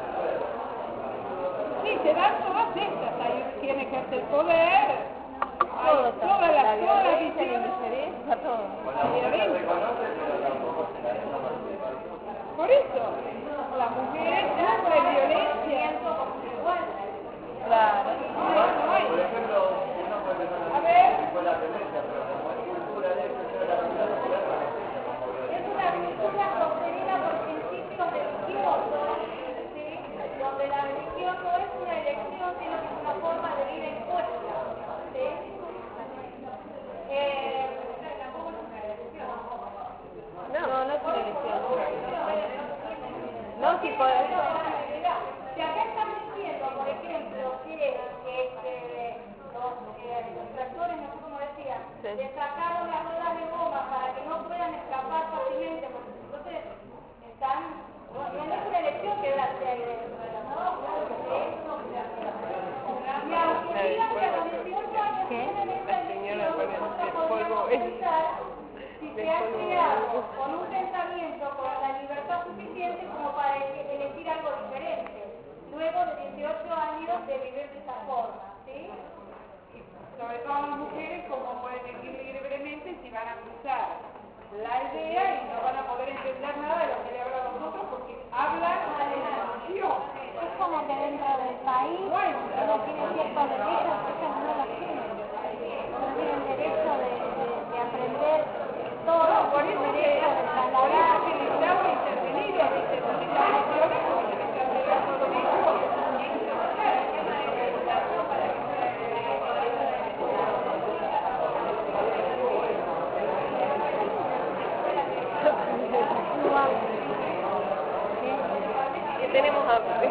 [SPEAKER 1] Sí, se dan todas estas, hay quien ejerce el poder, hay todas las
[SPEAKER 2] violencia, la
[SPEAKER 1] visiones.
[SPEAKER 2] indiferencia, todo.
[SPEAKER 7] con la mujer se reconoce, pero tampoco se da esa participación.
[SPEAKER 1] Por eso, las mujeres sufren violencia.
[SPEAKER 2] Claro.
[SPEAKER 7] Por ejemplo, uno puede no
[SPEAKER 1] A ver.
[SPEAKER 7] fue la violencia, pero como es cultura de expresión de la vida de la mujer, no se entiende como violencia.
[SPEAKER 2] Es una cultura sostenida por principios religiosos, ¿sí? Donde la religión no es una elección, sino que es una forma de vida impuesta, ¿sí? Tampoco es una elección.
[SPEAKER 6] No es una elección.
[SPEAKER 2] No, si por eso. Si acá están diciendo, por ejemplo, que los tractores, no sé cómo decían,
[SPEAKER 6] Sí.
[SPEAKER 2] le sacaron las ruedas de goma para que no puedan escapar fácilmente, porque entonces están, no es una elección quedarse ahí dentro de la moto, y aunque digan que a los 18 años tienen esta elección, nosotros podríamos pensar si se ha creado con un pensamiento, con la libertad suficiente como para elegir algo diferente, luego de 18 años de vivir de esa forma, ¿sí?
[SPEAKER 1] Sobre todo las mujeres, como pueden elegir libremente si van a cruzar la idea y no van a poder entender nada de lo que le habla a nosotros porque hablan de la religión.
[SPEAKER 2] Es como que dentro del país uno tiene ciertos derechos que ellos no los tienen. No tienen derecho de aprender todo,
[SPEAKER 1] Por eso
[SPEAKER 2] derecho de trasladar.
[SPEAKER 1] que el Estado ha intervenido desde las naciones porque les han negado derechos.
[SPEAKER 6] Que tenemos hambre.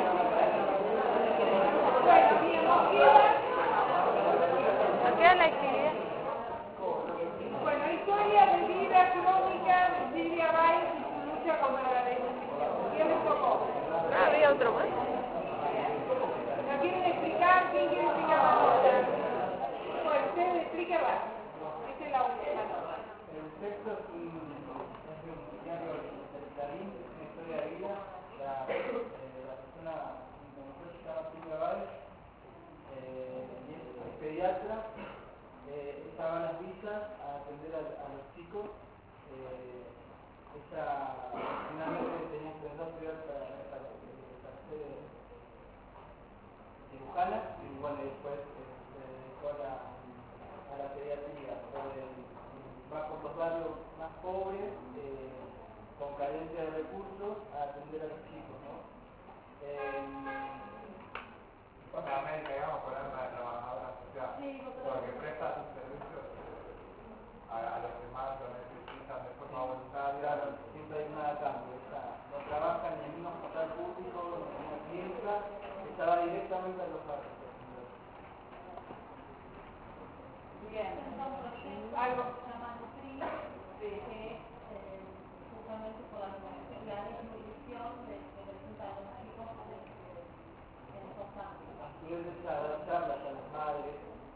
[SPEAKER 1] Bueno, bien,
[SPEAKER 2] ¿Nos queda la actividad?
[SPEAKER 1] bueno, historia de vida crónica de Silvia Báez y su lucha contra la desnutrición. ¿Quién les tocó?
[SPEAKER 6] Había otro más.
[SPEAKER 1] ¿No quieren explicar? ¿Quién quiere explicar la nota? Bueno, ustedes expliquen rápido. Esta es la última nota.
[SPEAKER 3] El texto es un diario del Clarín, es una historia de vida. La persona que nosotros se llama Silvia Báez, y es pediatra. Ella va a las villas a atender a los chicos. Ella finalmente tenía que estudiar para ser cirujana y bueno, después se dedicó a la pediatría. Va por los barrios más pobres, con carencia de recursos, a atender a los chicos, ¿no?
[SPEAKER 8] Con la médica, digamos, con alma de trabajadora social, porque presta sus servicios a los que más lo necesitan de forma voluntaria.
[SPEAKER 3] Claro, siempre hay nada a cambio. Ella no trabaja ni en un hospital público, ni en una clínica, estaba directamente en los barrios.
[SPEAKER 1] Bien. Algo. Sí.
[SPEAKER 2] Justamente por la desnutrición que presenta a los chicos en esos campos.
[SPEAKER 3] A su vez ella da charlas a las madres,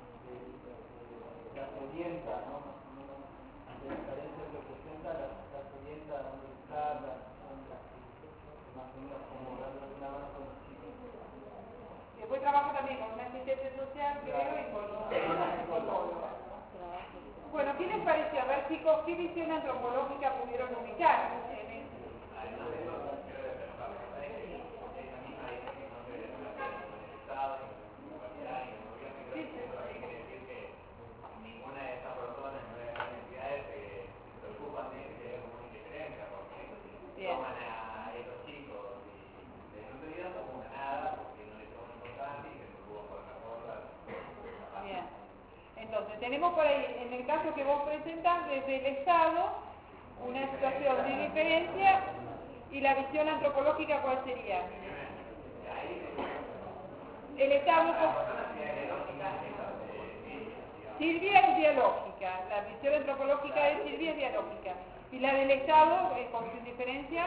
[SPEAKER 3] las orienta, ¿no? De las carencias que presenta, las orienta a dónde buscarlas, más o menos como darle una mano con los chicos.
[SPEAKER 1] Después trabajo también con una asistente social, creo, y con una psicóloga. Bueno, ¿qué les pareció? A ver, chicos, ¿qué visión antropológica pudieron ubicar en esto?
[SPEAKER 7] Ninguna de estas personas, ninguna de estas entidades se preocupan de que haya como una indiferencia, porque toman a estos chicos y desnutridos como una nada, porque no les toman importancia y que no hubo por la forma.
[SPEAKER 1] Bien. Entonces, tenemos por ahí, en el caso que vos presentás, desde el Estado, una situación de indiferencia y la visión antropológica, ¿cuál sería? el Estado... Silvia es dialógica, la visión antropológica de Silvia es dialógica. Y la del Estado, con su indiferencia...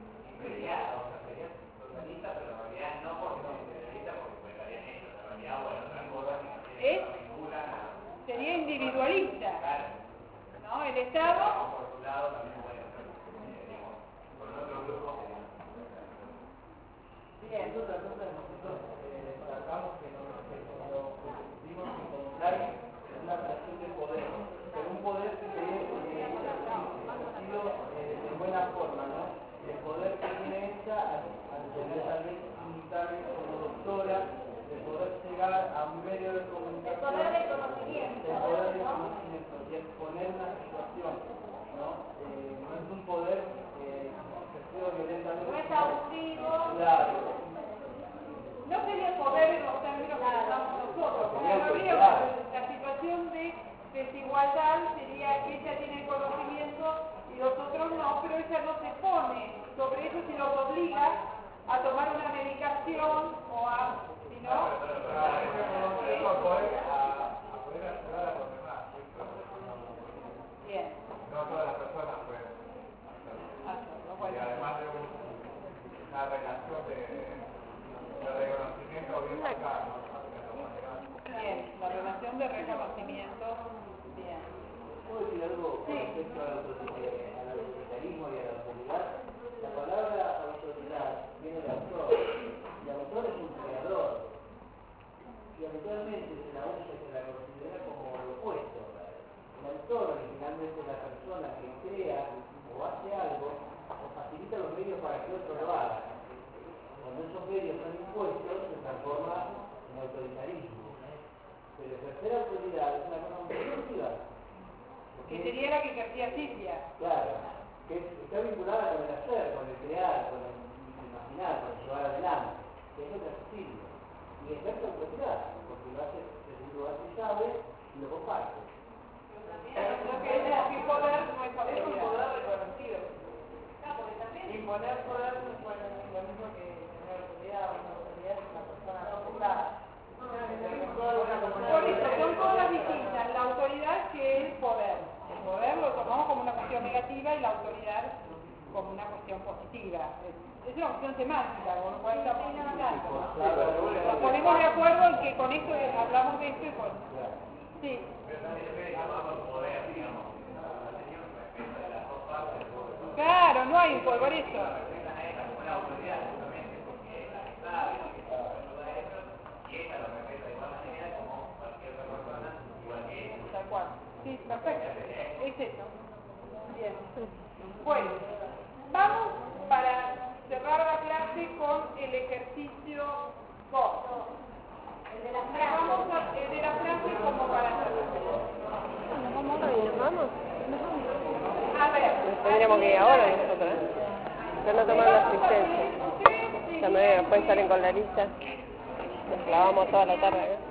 [SPEAKER 1] Sería individualista, ¿no? El Estado...
[SPEAKER 3] Bien, es otra cosa que nosotros tratamos que cuando dimos encontrar una relación de poder, pero un poder que ejercido de buena forma, ¿no? El poder que tiene ella al tener tal vez militar como doctora, de poder llegar a un medio de comunicación, el poder de conocimiento y exponer una situación, ¿no? No es un poder ejercido violentamente.
[SPEAKER 1] No es abusivo.
[SPEAKER 3] Claro.
[SPEAKER 1] No sería poder en los términos que usamos nosotros, porque habría la situación de desigualdad sería que ella tiene el conocimiento y los otros no, pero ella no se pone sobre eso si los obliga a tomar una medicación o a... ¿sí, no?
[SPEAKER 8] A poder ayudar a los demás.
[SPEAKER 1] Bien.
[SPEAKER 8] No todas las personas pueden hacerlo. Y además de una relación de reconocimiento bien acá, ¿no?
[SPEAKER 1] Bien, la relación de reconocimiento. Bien.
[SPEAKER 3] ¿Puedo decir algo con respecto al autoritarismo y a la autoridad? La palabra autoridad viene del autor, y el autor es un creador, y habitualmente se la usa y se la considera como lo opuesto. El autor originalmente es la persona que crea o hace algo o facilita los medios para que otro lo haga. Cuando esos medios son impuestos, se transforma en autoritarismo. Pero ejercer autoridad es una cosa muy positiva.
[SPEAKER 1] Que sería la que ejercía Silvia.
[SPEAKER 3] Claro, que está vinculada con el hacer, con el crear, con el imaginar, con el llevar adelante. Que es lo que hace Silvia. Y ejerce autoridad, porque lo hace, lo hace sabe y lo comparte.
[SPEAKER 1] Que poder no es autoridad.
[SPEAKER 5] Es un poder reconocido. Imponer poder no es lo mismo que tener autoridad. Una autoridad es una persona autorizada.
[SPEAKER 1] Por eso, son cosas distintas. La autoridad que el poder. El poder lo tomamos como una cuestión negativa y la autoridad como una cuestión positiva. Es una cuestión semántica, con lo cual estamos hablando. Nos ponemos de acuerdo en que con esto hablamos de esto y con... Sí. Claro, no hay un poder, por eso. Tal cual. Sí, perfecto. Es eso. Bien. Bueno, vamos para cerrar la clase con el ejercicio 2. El de la frase. El de la frase como para
[SPEAKER 4] ¿Nos vamos?
[SPEAKER 1] A ver.
[SPEAKER 4] Tendríamos que ir ahora nosotros, ¿eh? Pero no tomar la asistencia. Ya me veo, después salen con la lista. Nos clavamos toda la tarde, ¿eh?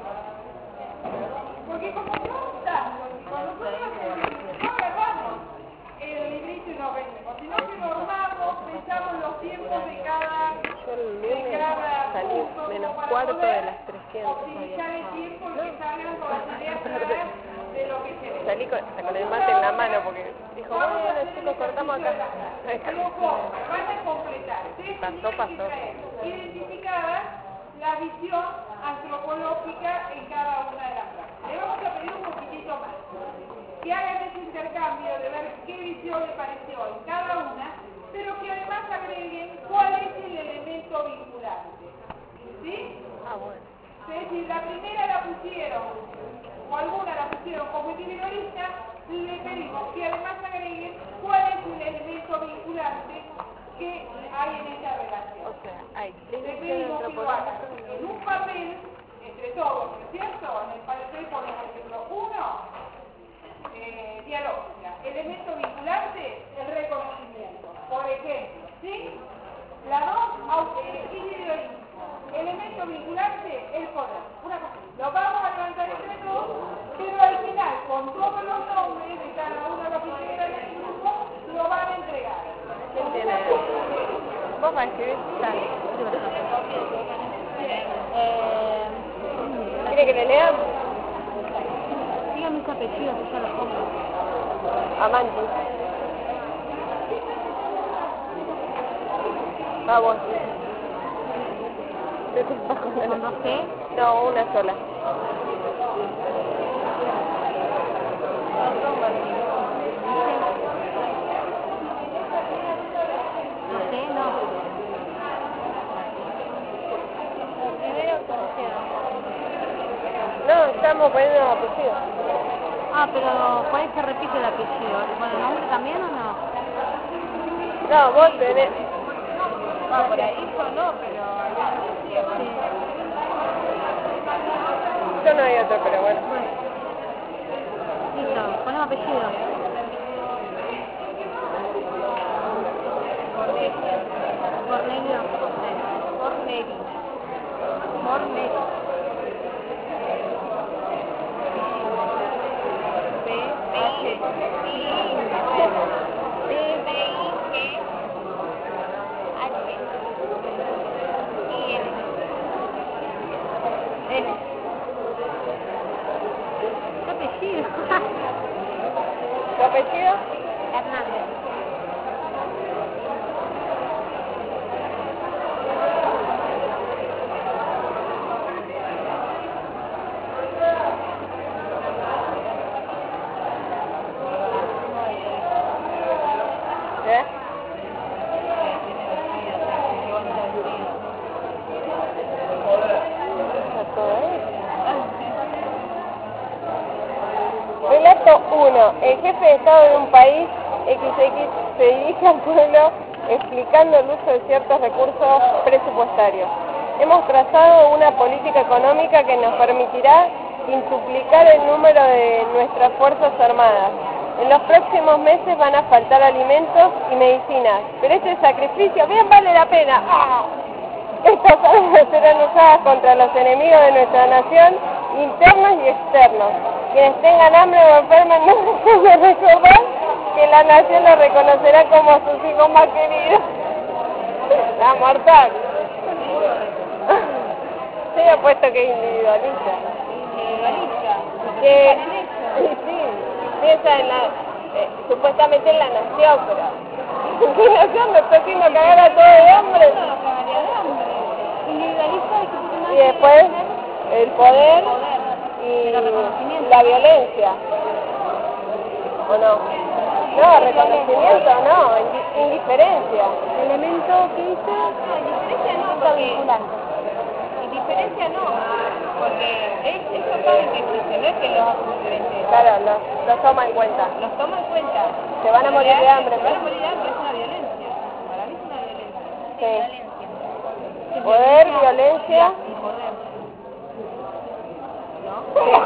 [SPEAKER 1] Porque como cuando nosotros no agarramos el librito y nos venimos, sino que normamos, pensamos los tiempos de cada...
[SPEAKER 4] Yo el lunes salí menos cuarto de las 300.
[SPEAKER 1] Optimizar el tiempo y que salgan con las ideas claras de lo que se ve.
[SPEAKER 4] Salí con el mate en la mano porque dijo, bueno chicos, cortamos acá.
[SPEAKER 1] Van a completar.
[SPEAKER 4] Pasó.
[SPEAKER 1] Identificadas la visión antropológica en cada una de las frases. Le vamos a pedir un poquitito más. Que hagan ese intercambio de ver qué visión le pareció en cada una, pero que además agreguen cuál es el elemento vinculante. ¿Sí?
[SPEAKER 4] Ah, bueno.
[SPEAKER 1] Es decir, la primera la pusieron, o alguna la pusieron como individualista, le pedimos que además agreguen cuál es el elemento vinculante que hay en esa relación.
[SPEAKER 4] O sea, hay
[SPEAKER 1] Le pedimos que lo hagan en un papel, entre todos, ¿no es cierto? En el papel ponemos ejemplo 1, dialógica. Elemento vinculante, el reconocimiento. Por ejemplo, ¿sí? La 2, individualismo. Elemento vinculante, el poder. Una cosa. Lo vamos a levantar entre todos, pero al final, con todos los nombres de cada uno de los que integran el grupo, lo van a entregar.
[SPEAKER 4] ¿Quién tiene? Vos vas a escribir, dale.
[SPEAKER 1] Bien.
[SPEAKER 4] ¿Quiere que le lea?
[SPEAKER 2] Diga mis apellidos, que yo los pongo.
[SPEAKER 4] Amantis. Vamos.
[SPEAKER 2] ¿Con dos T?
[SPEAKER 4] No, una sola.
[SPEAKER 2] ¿No T? No. Primero, ¿cómo queda?
[SPEAKER 4] No, estamos poniendo apellido.
[SPEAKER 2] Ah, pero por ahí se repite el apellido. ¿Con el nombre también o no?
[SPEAKER 4] No, vos tenés...
[SPEAKER 6] Ah, por ahí yo no, pero allá sí.
[SPEAKER 4] Yo no hay otro, pero bueno.
[SPEAKER 2] Listo, ponemos apellido. Cornelio.
[SPEAKER 6] Corneli.
[SPEAKER 2] ¿Qué apellido?
[SPEAKER 4] ¿Tu apellido?
[SPEAKER 2] Hernández.
[SPEAKER 4] ¿Eh? Relato 1. El jefe de Estado de un país XX se dirige al pueblo explicando el uso de ciertos recursos presupuestarios. Hemos trazado una política económica que nos permitirá quintuplicar el número de nuestras Fuerzas Armadas. En los próximos meses van a faltar alimentos y medicinas, pero este sacrificio bien vale la pena. ¡Ah! Estas armas serán usadas contra los enemigos de nuestra nación, internos y externos. Quienes tengan hambre o enfermen no dejen de recordar que la nación los reconocerá como a sus hijos más queridos. La mortal. Se había puesto que es individualista. Que, sí, piensa en la, supuestamente en la nación, pero ¿qué nación me está haciendo cagar a todo de hambre?
[SPEAKER 2] Individualista y que
[SPEAKER 4] Y después el poder y la violencia. ¿O no? No, reconocimiento no, indiferencia.
[SPEAKER 2] elemento que hizo
[SPEAKER 6] Indiferencia no,
[SPEAKER 2] elemento
[SPEAKER 6] porque...
[SPEAKER 2] vinculante.
[SPEAKER 6] Indiferencia no, porque ellos saben que existe, no es que los hacen diferentes.
[SPEAKER 4] Claro, los toma en cuenta.
[SPEAKER 6] Los toma en cuenta.
[SPEAKER 4] Se van a morir de hambre.
[SPEAKER 6] Se van a morir de hambre, es una violencia. Para mí es una violencia.
[SPEAKER 4] Sí. Poder, violencia.
[SPEAKER 6] Y poder. ¿No?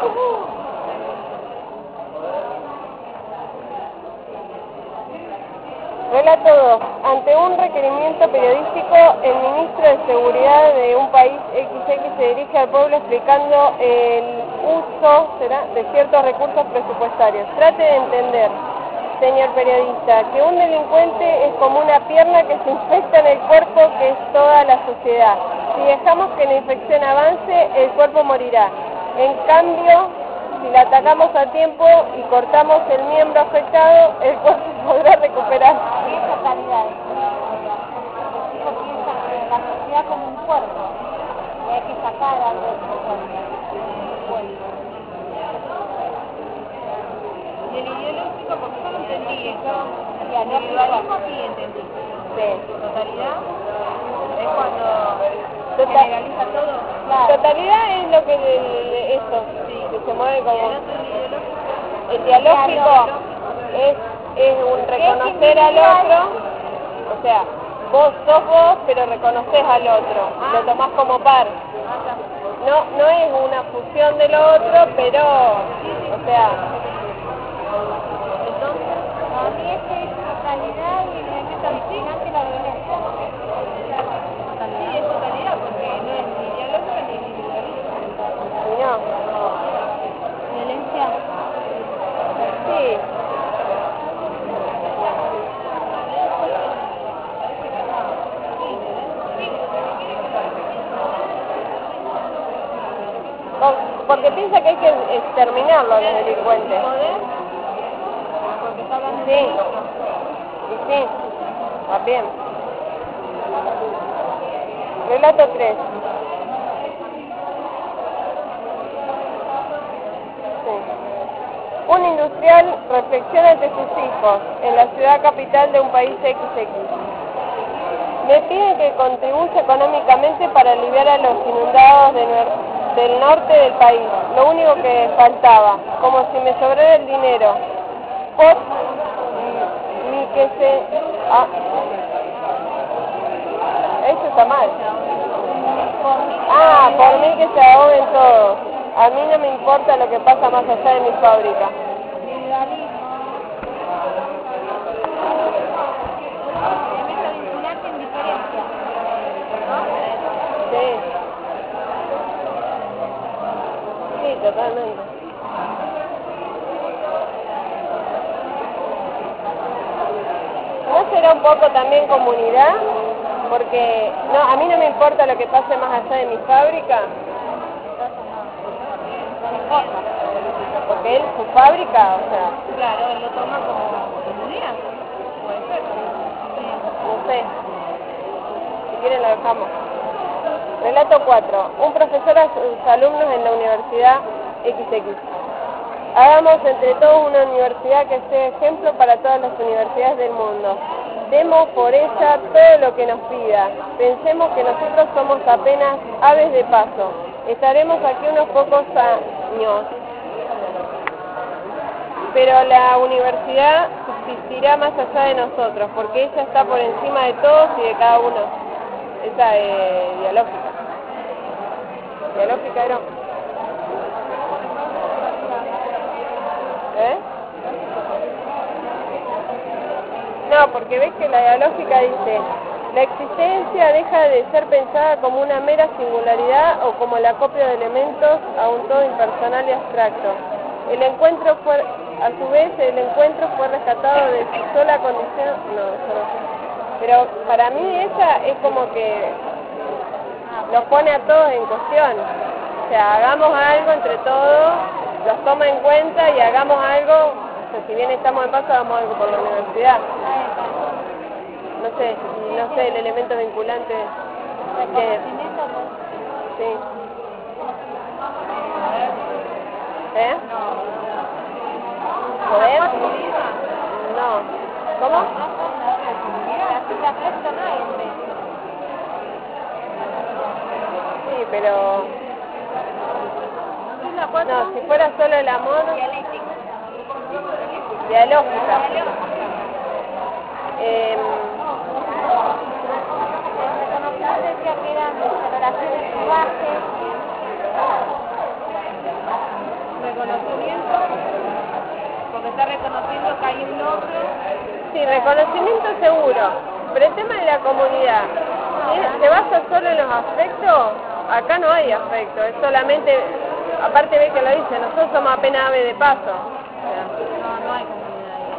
[SPEAKER 4] Relato 2. Ante un requerimiento periodístico, el ministro de Seguridad de un país XX se dirige al pueblo explicando el uso de ciertos recursos presupuestarios. Trate de entender, señor periodista, que un delincuente es como una pierna que se infecta en el cuerpo, que es toda la sociedad. Si dejamos que la infección avance, el cuerpo morirá. En cambio, si la atacamos a tiempo y cortamos el miembro afectado, el cuerpo podrá recuperar.
[SPEAKER 2] Y es totalidad. Hijo piensa que la sociedad como un cuerpo, y hay que sacar algo de su cuerpo.
[SPEAKER 6] Y el ideológico, porque yo no entendí eso.
[SPEAKER 2] Y al
[SPEAKER 6] Individualismo sí entendí.
[SPEAKER 4] Sí.
[SPEAKER 6] Totalidad es cuando
[SPEAKER 4] Total-
[SPEAKER 6] generaliza todo.
[SPEAKER 2] Claro.
[SPEAKER 4] Totalidad es lo que eso, que se mueve
[SPEAKER 6] Y el
[SPEAKER 4] como...
[SPEAKER 6] otro ideológico.
[SPEAKER 4] El dialógico es un reconocer al otro, o sea, vos sos vos, pero reconoces al otro, lo tomás como par. No es una fusión de lo otro, pero, o sea...
[SPEAKER 6] Entonces,
[SPEAKER 2] Para mí es totalidad y el elemento vigilante la violencia.
[SPEAKER 6] sí, es totalidad, porque no es ni dialógico ni individualismo.
[SPEAKER 4] Y no,
[SPEAKER 2] Violencia.
[SPEAKER 4] sí. Porque piensa que hay que exterminarlo a los delincuentes.
[SPEAKER 2] ¿Poder? Porque está hablando
[SPEAKER 4] Sí, y sí, también. Relato 3. Sí. Un industrial reflexiona ante sus hijos en la ciudad capital de un país XX. Me piden que contribuya económicamente para aliviar a los inundados del norte del país. Lo único que faltaba, como si me sobrara el dinero. Ni que se... Eso está mal. Por mí que se ahoguen todos. A mí no me importa lo que pasa más allá de mi fábrica.
[SPEAKER 2] Individualismo. Elemento vinculante en diferencia. ¿No?
[SPEAKER 4] Sí. Sí, totalmente. ¿No será un poco también comunidad? Porque no, a mí no me importa lo que pase más allá de mi fábrica.
[SPEAKER 2] No importa.
[SPEAKER 4] Porque él, su fábrica, o sea,
[SPEAKER 2] Claro, él lo toma como comunidad. Puede ser.
[SPEAKER 4] no sé. Si quieren lo dejamos. Relato 4. Un profesor a sus alumnos en la universidad XX. Hagamos entre todos una universidad que sea ejemplo para todas las universidades del mundo. Demos por ella todo lo que nos pida. Pensemos que nosotros somos apenas aves de paso. Estaremos aquí unos pocos años. Pero la universidad subsistirá más allá de nosotros, porque ella está por encima de todos y de cada uno. Esa es dialógica. Dialógica era. No, porque ves que la dialógica dice, la existencia deja de ser pensada como una mera singularidad o como el acopio de elementos a un todo impersonal y abstracto. El encuentro fue, a su vez, el encuentro fue rescatado de su sola condición. No, eso no sé. Pero para mí ella es como que nos pone a todos en cuestión. O sea, hagamos algo entre todos, los toma en cuenta y hagamos algo. O sea, si bien estamos de paso, hagamos algo por la universidad. No sé, el elemento vinculante que... Sí. ¿Poder? No. ¿Cómo? Sí, pero... No, si fuera solo el amor... Dialógica.
[SPEAKER 2] Decía que eran relaciones salvajes. Reconocimiento, porque está reconociendo que hay un otro.
[SPEAKER 4] Sí, reconocimiento seguro, pero el tema de la comunidad, si se basa solo en los afectos, acá no hay afecto, es solamente, aparte ve que lo dice, nosotros somos apenas ave de paso. O sea,
[SPEAKER 2] No hay comunidad ahí.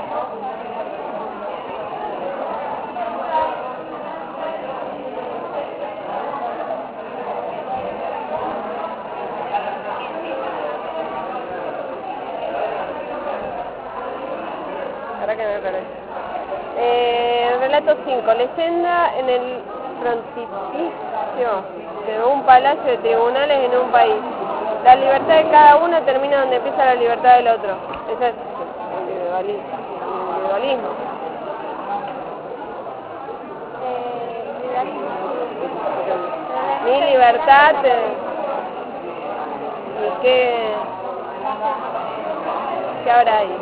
[SPEAKER 4] que me perdí. Relato 5. Leyenda en el frontispicio de un palacio de tribunales en un país. La libertad de cada uno termina donde empieza la libertad del otro. Ese es individualismo. Mi libertad y qué habrá ahí.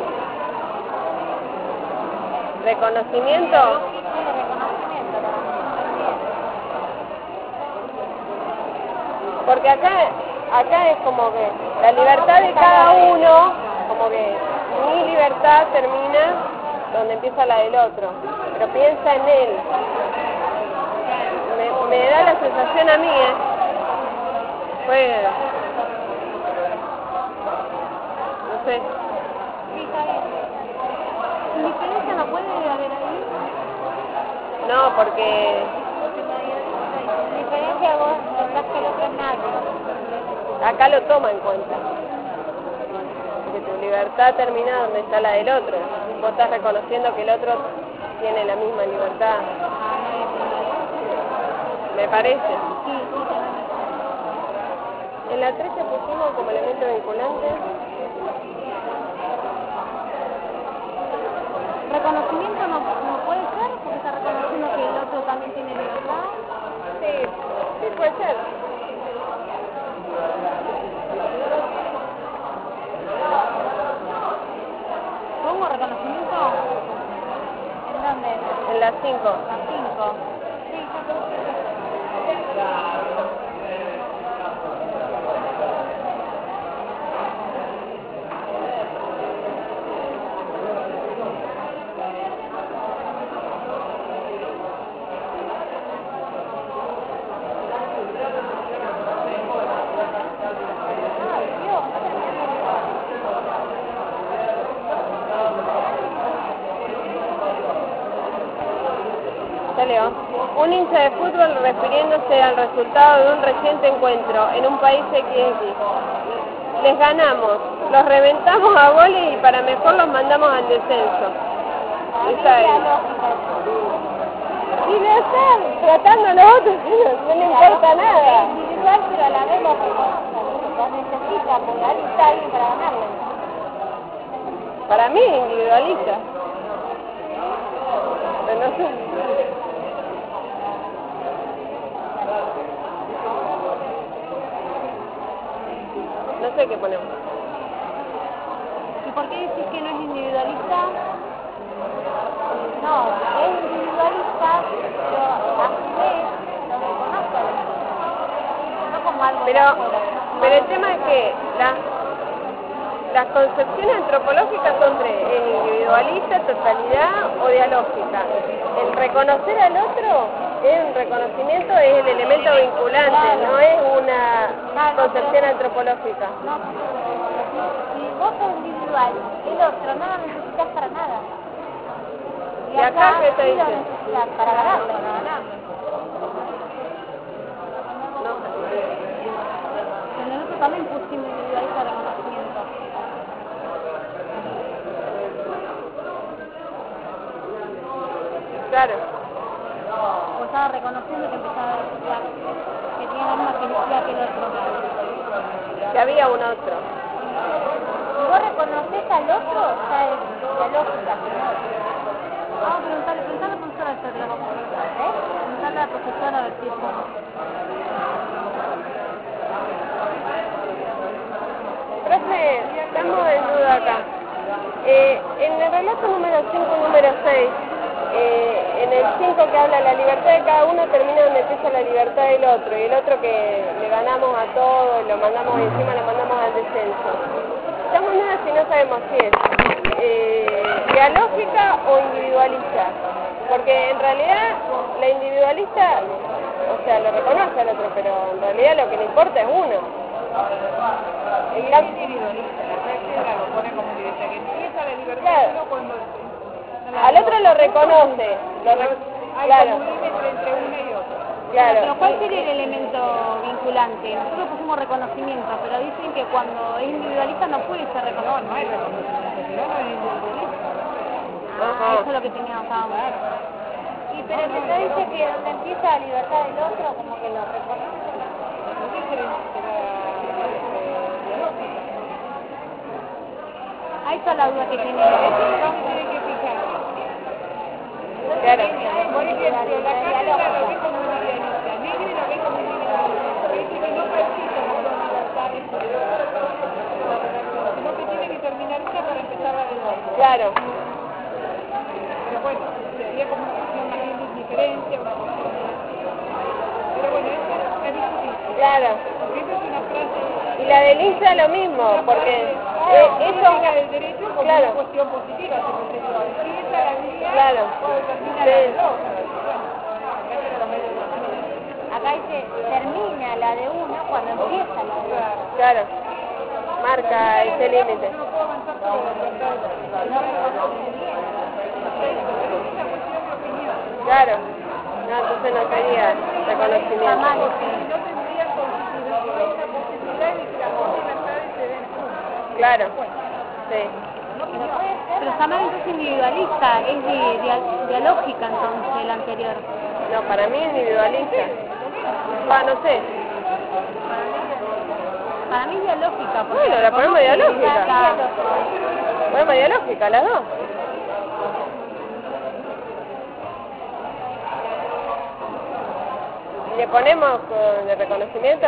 [SPEAKER 4] ¿Reconocimiento? Porque acá es como que la libertad de cada uno, como que mi libertad termina donde empieza la del otro, pero piensa en él. Me da la sensación a mí, pues, no sé.
[SPEAKER 2] ¿Diferencia no puede haber ahí?
[SPEAKER 4] No, porque...
[SPEAKER 2] Diferencia vos, pensás que el otro es nadie.
[SPEAKER 4] Acá lo toma en cuenta. Porque tu libertad termina donde está la del otro. Vos estás reconociendo que el otro tiene la misma libertad. Me parece. En la 13 pusimos como elemento vinculante.
[SPEAKER 2] Reconocimiento no puede ser, porque está reconociendo que el otro también tiene libertad.
[SPEAKER 4] Sí, puede ser.
[SPEAKER 2] ¿Pongo reconocimiento? ¿En dónde?
[SPEAKER 4] En la 5.
[SPEAKER 2] La 5. Sí,
[SPEAKER 4] Leo. Un hincha de fútbol refiriéndose al resultado de un reciente encuentro en un país XX. Les ganamos, los reventamos a goles y para mejor los mandamos al descenso. Esa es. Y de estar tratando a los otros, no le importa nada.
[SPEAKER 2] Individual, pero a la vez los necesita, porque ahí está alguien para ganarle.
[SPEAKER 4] Para mí individualista. Pero no sé. No sé qué ponemos.
[SPEAKER 2] ¿Y por qué decís que no es individualista? No, es individualista, pero a su vez lo reconoce. No como algo de afuera.
[SPEAKER 4] Pero el tema es que las concepciones antropológicas son tres: individualista, totalidad o dialógica. El reconocer al otro es un reconocimiento, es el elemento vinculante, claro. No es una concepción antropológica.
[SPEAKER 2] No, si vos sos individual, el otro no lo necesitas para nada.
[SPEAKER 4] ¿Y acá qué te
[SPEAKER 2] sí
[SPEAKER 4] dice?
[SPEAKER 2] Lo necesitas para ganarle.
[SPEAKER 4] No.
[SPEAKER 2] Pero nosotros también pusimos individualista reconocimiento.
[SPEAKER 4] Claro.
[SPEAKER 2] O estaba reconociendo que empezaba a decir que tenía la misma felicidad que el otro.
[SPEAKER 4] Que había un otro.
[SPEAKER 2] Si vos reconoces al otro, ya es dialógica. Vamos a preguntarle a la profesora esta de la profesora, preguntarle a la profesora a ver si es como.
[SPEAKER 4] Profe, estamos en duda acá. En el relato número 5, número 6, en el 5 que habla de la libertad de cada uno, termina donde empieza la libertad del otro, y el otro que le ganamos a todos, lo mandamos encima, lo mandamos al descenso. Estamos en duda si no sabemos si es dialógica o individualista, porque en realidad la individualista, o sea, lo reconoce al otro, pero en realidad lo que le importa es uno. El
[SPEAKER 6] individualista, la cátedra lo pone como individualista, que empieza la libertad, claro. Uno cuando
[SPEAKER 4] al otro lo reconoce,
[SPEAKER 6] hay
[SPEAKER 4] claro.
[SPEAKER 6] como límite entre una y otra.
[SPEAKER 4] Claro.
[SPEAKER 2] Pero ¿cuál sería el elemento vinculante? Nosotros pusimos reconocimiento, pero dicen que cuando es individualista no puede ser reconocido.
[SPEAKER 6] No hay reconocimiento, si no, no es individualista.
[SPEAKER 2] Eso es lo que teníamos que hablar. Y pero que no dice que donde empieza la libertad del otro, como que lo reconoce.
[SPEAKER 6] No sé si será dialógica.
[SPEAKER 2] Ahí está la duda que tenemos.
[SPEAKER 6] Eso es lo que se tiene que fijar.
[SPEAKER 4] Claro.
[SPEAKER 6] Por ejemplo, la cátedra lo ve como individualista, Negri lo ve como individualista, dice que no permite como libertad individual, sino que tiene que terminar una para empezar la del otro.
[SPEAKER 4] Claro.
[SPEAKER 6] Pero bueno, sería como una cuestión más bien de indiferencia, una cuestión de... Pero bueno, eso es difícil.
[SPEAKER 4] Claro.
[SPEAKER 6] Porque esa es una frase...
[SPEAKER 4] Y la del hincha lo mismo, porque eso...
[SPEAKER 6] tenga el derecho como
[SPEAKER 4] claro.
[SPEAKER 6] una cuestión positiva, se considera. Empieza la vida
[SPEAKER 4] Claro.
[SPEAKER 6] cuando termina
[SPEAKER 4] Sí.
[SPEAKER 6] la del otro. Bueno, acá se lo meto de otra manera.
[SPEAKER 2] Acá dice, termina la de una cuando empieza la de otra.
[SPEAKER 4] Claro. Marca ese límite.
[SPEAKER 6] No puedo avanzar por la libertad de la
[SPEAKER 2] No reconoce bien.
[SPEAKER 6] pero es una cuestión de opinión.
[SPEAKER 4] Claro. No, entonces no sería
[SPEAKER 2] Está
[SPEAKER 4] reconocimiento.
[SPEAKER 2] mal,
[SPEAKER 6] No tendría constituido una posibilidad de que
[SPEAKER 4] Claro. Sí.
[SPEAKER 2] Pero Samar es individualista, es dialógica entonces la anterior.
[SPEAKER 4] No, para mí es individualista. No sé.
[SPEAKER 2] Para mí es dialógica.
[SPEAKER 4] Bueno, la ponemos dialógica. Ponemos dialógica, las dos. ¿Y le ponemos con el reconocimiento?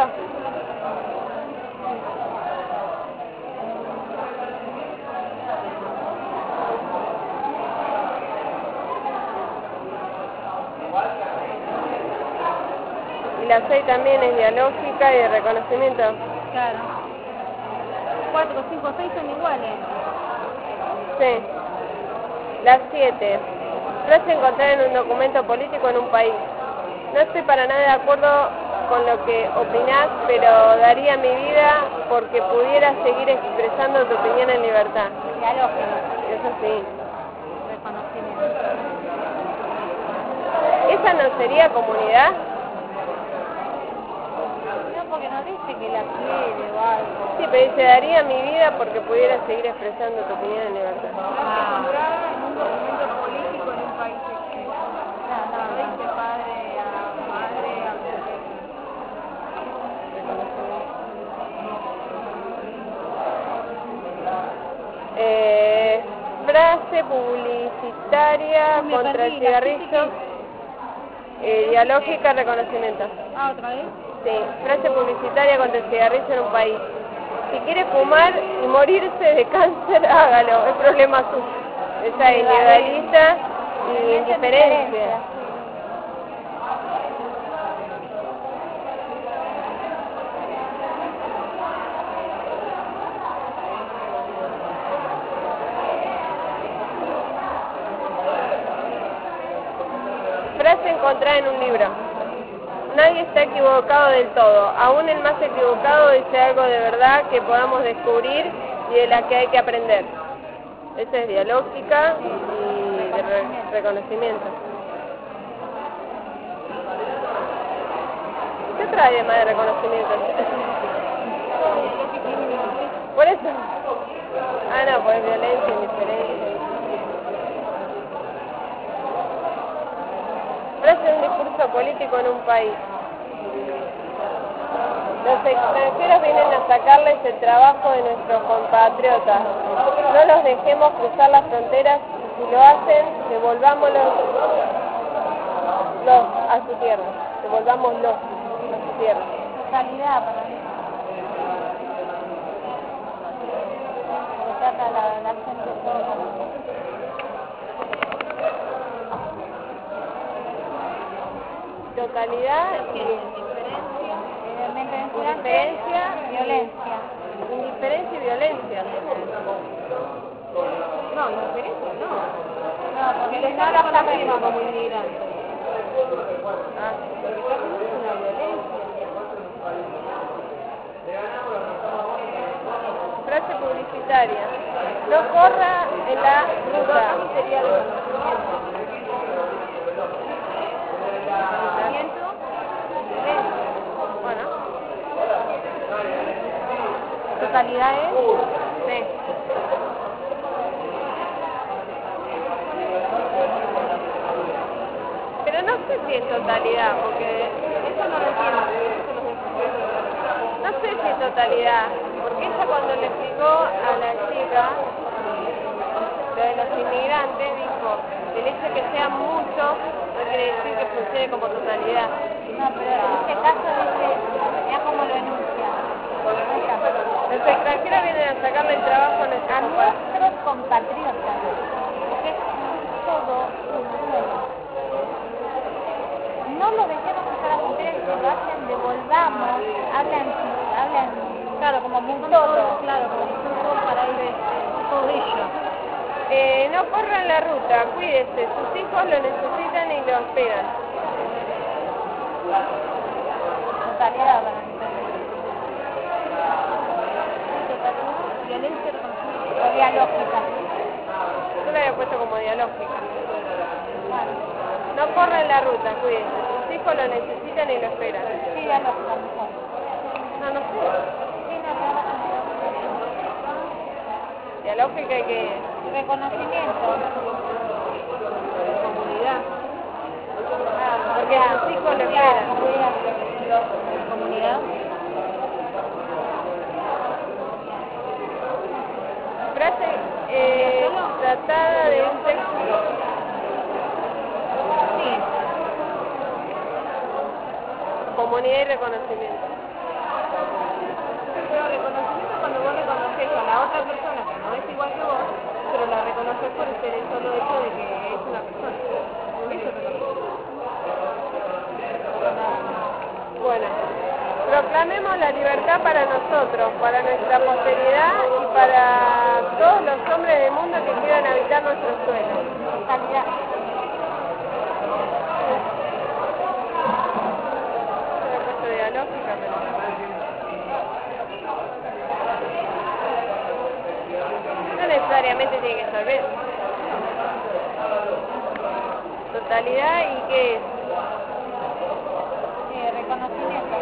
[SPEAKER 4] Y la 6 también es dialógica y de reconocimiento.
[SPEAKER 2] Claro. 4, 5, 6 son iguales.
[SPEAKER 4] Sí. La 7. Frase encontrada en un documento político en un país. No estoy para nada de acuerdo con lo que opinás, pero daría mi vida porque pudiera seguir expresando tu opinión en libertad.
[SPEAKER 2] Dialógico.
[SPEAKER 4] Eso sí.
[SPEAKER 2] Reconocimiento.
[SPEAKER 4] ¿Esa no sería comunidad?
[SPEAKER 2] No, porque no dice que la quiere o algo.
[SPEAKER 4] Sí, pero dice, daría mi vida porque pudiera seguir expresando tu opinión en libertad.
[SPEAKER 6] Encontrada en un documento político en un país extranjero. No dice padre a madre a mujer.
[SPEAKER 4] Frase publicitaria contra el cigarrillo. Dialógica, reconocimiento.
[SPEAKER 2] Ah, ¿otra vez?
[SPEAKER 4] Sí, frase publicitaria contra el cigarrillo en un país. Si quiere fumar y morirse de cáncer, hágalo, es problema suyo. Esa es individualista y indiferencia. Frase encontrada en un libro. Nadie está equivocado del todo. Aún el más equivocado dice algo de verdad que podamos descubrir y de la que hay que aprender. Esa es dialógica y de reconocimiento. ¿Qué otra hay además de reconocimiento? Por eso. Ah, no, pues violencia, indiferencia. Frase de un discurso político en un país. Los extranjeros vienen a sacarles el trabajo de nuestros compatriotas. No los dejemos cruzar las fronteras y si lo hacen, devolvámoslos a su tierra. Devolvámoslos a su tierra.
[SPEAKER 2] Totalidad para mí. Se trata la gente toda.
[SPEAKER 4] Totalidad y indiferencia,
[SPEAKER 2] violencia.
[SPEAKER 4] Indiferencia y violencia.
[SPEAKER 6] No, indiferencia no.
[SPEAKER 2] No, porque
[SPEAKER 6] Le
[SPEAKER 2] no
[SPEAKER 6] está
[SPEAKER 2] la
[SPEAKER 6] reconociendo como inmigrante.
[SPEAKER 4] Ah.
[SPEAKER 6] Porque está haciendo una violencia.
[SPEAKER 4] Frase publicitaria. No corra en la ruta.
[SPEAKER 6] Sería reconocimiento. Reconocimiento.
[SPEAKER 4] Bueno.
[SPEAKER 2] totalidad es.
[SPEAKER 4] Sí. Pero no sé si es totalidad, porque
[SPEAKER 6] Eso no lo entiendo.
[SPEAKER 4] no sé si es totalidad, porque ella cuando le explicó a la chica lo de los inmigrantes dijo, el hecho de que sean muchos no quiere decir que funcione como totalidad.
[SPEAKER 2] No, pero en este caso dice, mira cómo lo enuncia.
[SPEAKER 4] Los extranjeros vienen a sacarle el trabajo a
[SPEAKER 2] nuestros compatriotas, porque es todo uno. No lo dejemos cruzar la frontera y si lo hacen, devolvamos, hablan, claro, como muy todo, claro, como si son todos para ir todo ello.
[SPEAKER 4] No corran la ruta, cuídese, sus hijos lo necesitan y lo esperan.
[SPEAKER 2] Totalidad para mí.
[SPEAKER 6] Violencia reconocimiento.
[SPEAKER 2] O dialógica.
[SPEAKER 4] Yo la había puesto como dialógica. No corran la ruta, cuídese, sus hijos lo necesitan y lo esperan.
[SPEAKER 2] Sí, dialógica mejor.
[SPEAKER 4] No sé.
[SPEAKER 2] Sí, no,
[SPEAKER 4] Dialógica y que
[SPEAKER 2] Reconocimiento.
[SPEAKER 4] comunidad. Porque así con lo que era.
[SPEAKER 2] Comunidad.
[SPEAKER 4] Frase tratada de un texto.
[SPEAKER 2] Sí.
[SPEAKER 4] Comunidad y reconocimiento.
[SPEAKER 6] Pero reconocimiento cuando vos reconoces a la otra persona que no es igual que vos, pero la reconoces por el solo hecho de que es una persona. Eso es reconocimiento.
[SPEAKER 4] Bueno, proclamemos la libertad para nosotros, para nuestra posteridad y para todos los hombres del mundo que quieran habitar nuestro suelo.
[SPEAKER 2] Calidad.
[SPEAKER 4] Yo he puesto dialógica, pero... no necesariamente tiene que ser bien. Totalidad y qué es.
[SPEAKER 2] Reconocimiento.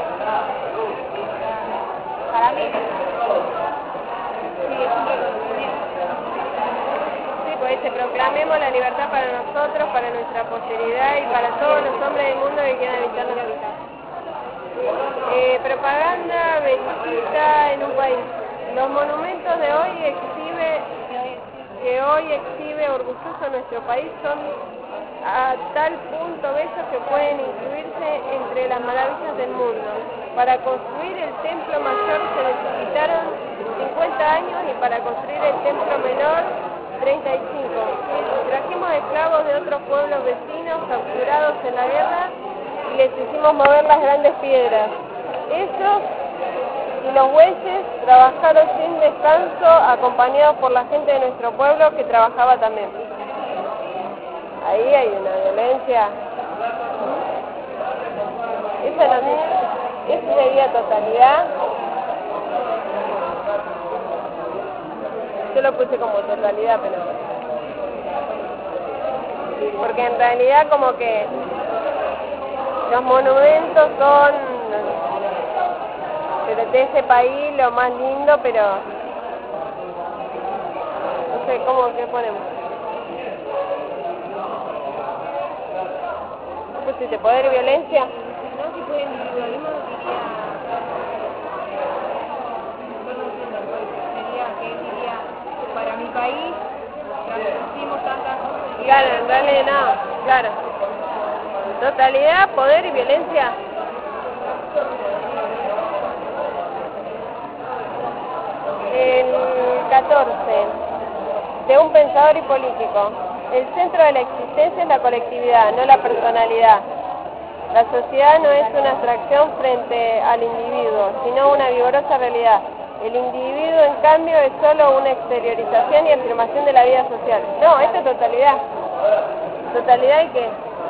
[SPEAKER 2] Para mí.
[SPEAKER 6] Sí, es un reconocimiento.
[SPEAKER 4] Sí, pues dice, proclamemos la libertad para nosotros, para nuestra posteridad y para todos los hombres del mundo que quieran habitar nuestra vida. Propaganda belicista en un país. Los monumentos de hoy exhibe orgulloso nuestro país son a tal punto bellos que pueden incluirse entre las maravillas del mundo. Para construir el templo mayor se necesitaron 50 años y para construir el templo menor 35. Trajimos esclavos de otros pueblos vecinos capturados en la guerra y les hicimos mover las grandes piedras. Ellos y los bueyes trabajaron sin descanso, acompañados por la gente de nuestro pueblo que trabajaba también. Ahí hay una violencia. Esa sería totalidad. Yo lo puse como totalidad, pero... porque en realidad como que los monumentos son... pero de ese país lo más lindo, pero... no sé, ¿cómo que ponemos? ¿Pusiste poder y violencia?
[SPEAKER 6] No, si fue individualismo, diría... yo no entiendo, sería que él diría, para mi país, transpusimos tantas cosas...
[SPEAKER 4] Claro, en realidad no, claro. Totalidad, poder y violencia. El 14, de un pensador y político. El centro de la existencia es la colectividad, no la personalidad. La sociedad no es una abstracción frente al individuo, sino una vigorosa realidad. El individuo, en cambio, es solo una exteriorización y afirmación de la vida social. No, esto es totalidad. ¿Totalidad y qué?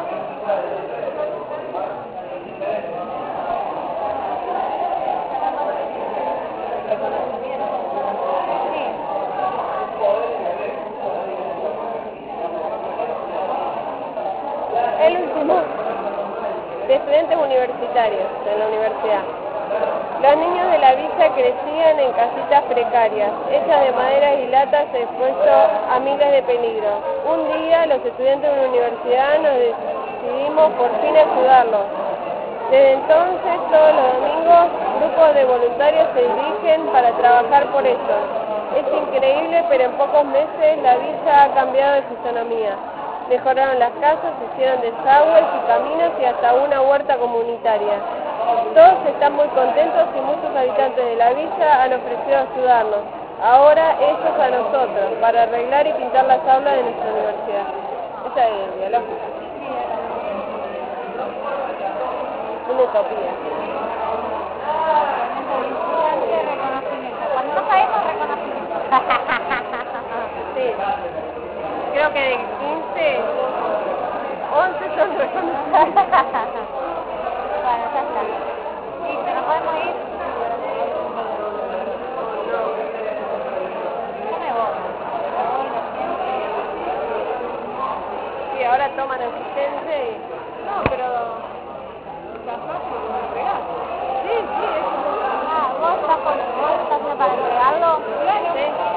[SPEAKER 4] El último, de estudiantes universitarios en la universidad. Los niños de la villa crecían en casitas precarias, hechas de maderas y latas expuestos a miles de peligros. Un día los estudiantes de la universidad nos decidimos por fin ayudarlos. Desde entonces, todos los domingos, grupos de voluntarios se dirigen para trabajar por ellos. Es increíble, pero en pocos meses la villa ha cambiado de fisonomía. Mejoraron las casas, hicieron desagües y caminos y hasta una huerta comunitaria. Todos están muy contentos y muchos habitantes de la villa han ofrecido ayudarnos. Ahora ellos a nosotros, para arreglar y pintar las aulas de nuestra universidad. Esa es biológica. Una utopía.
[SPEAKER 2] Reconocimiento. Cuando no sabemos, reconocimiento.
[SPEAKER 4] Sí. Creo que de 15, 11 son reconocidos.
[SPEAKER 2] Bueno, ya está. Listo, ¿nos podemos ir? Yo me voy.
[SPEAKER 4] Sí, ahora toman asistencia y...
[SPEAKER 6] No, pero... capaz que lo entregar.
[SPEAKER 4] Sí,
[SPEAKER 2] Ah, ¿vos estás para entregarlo?
[SPEAKER 4] Sí.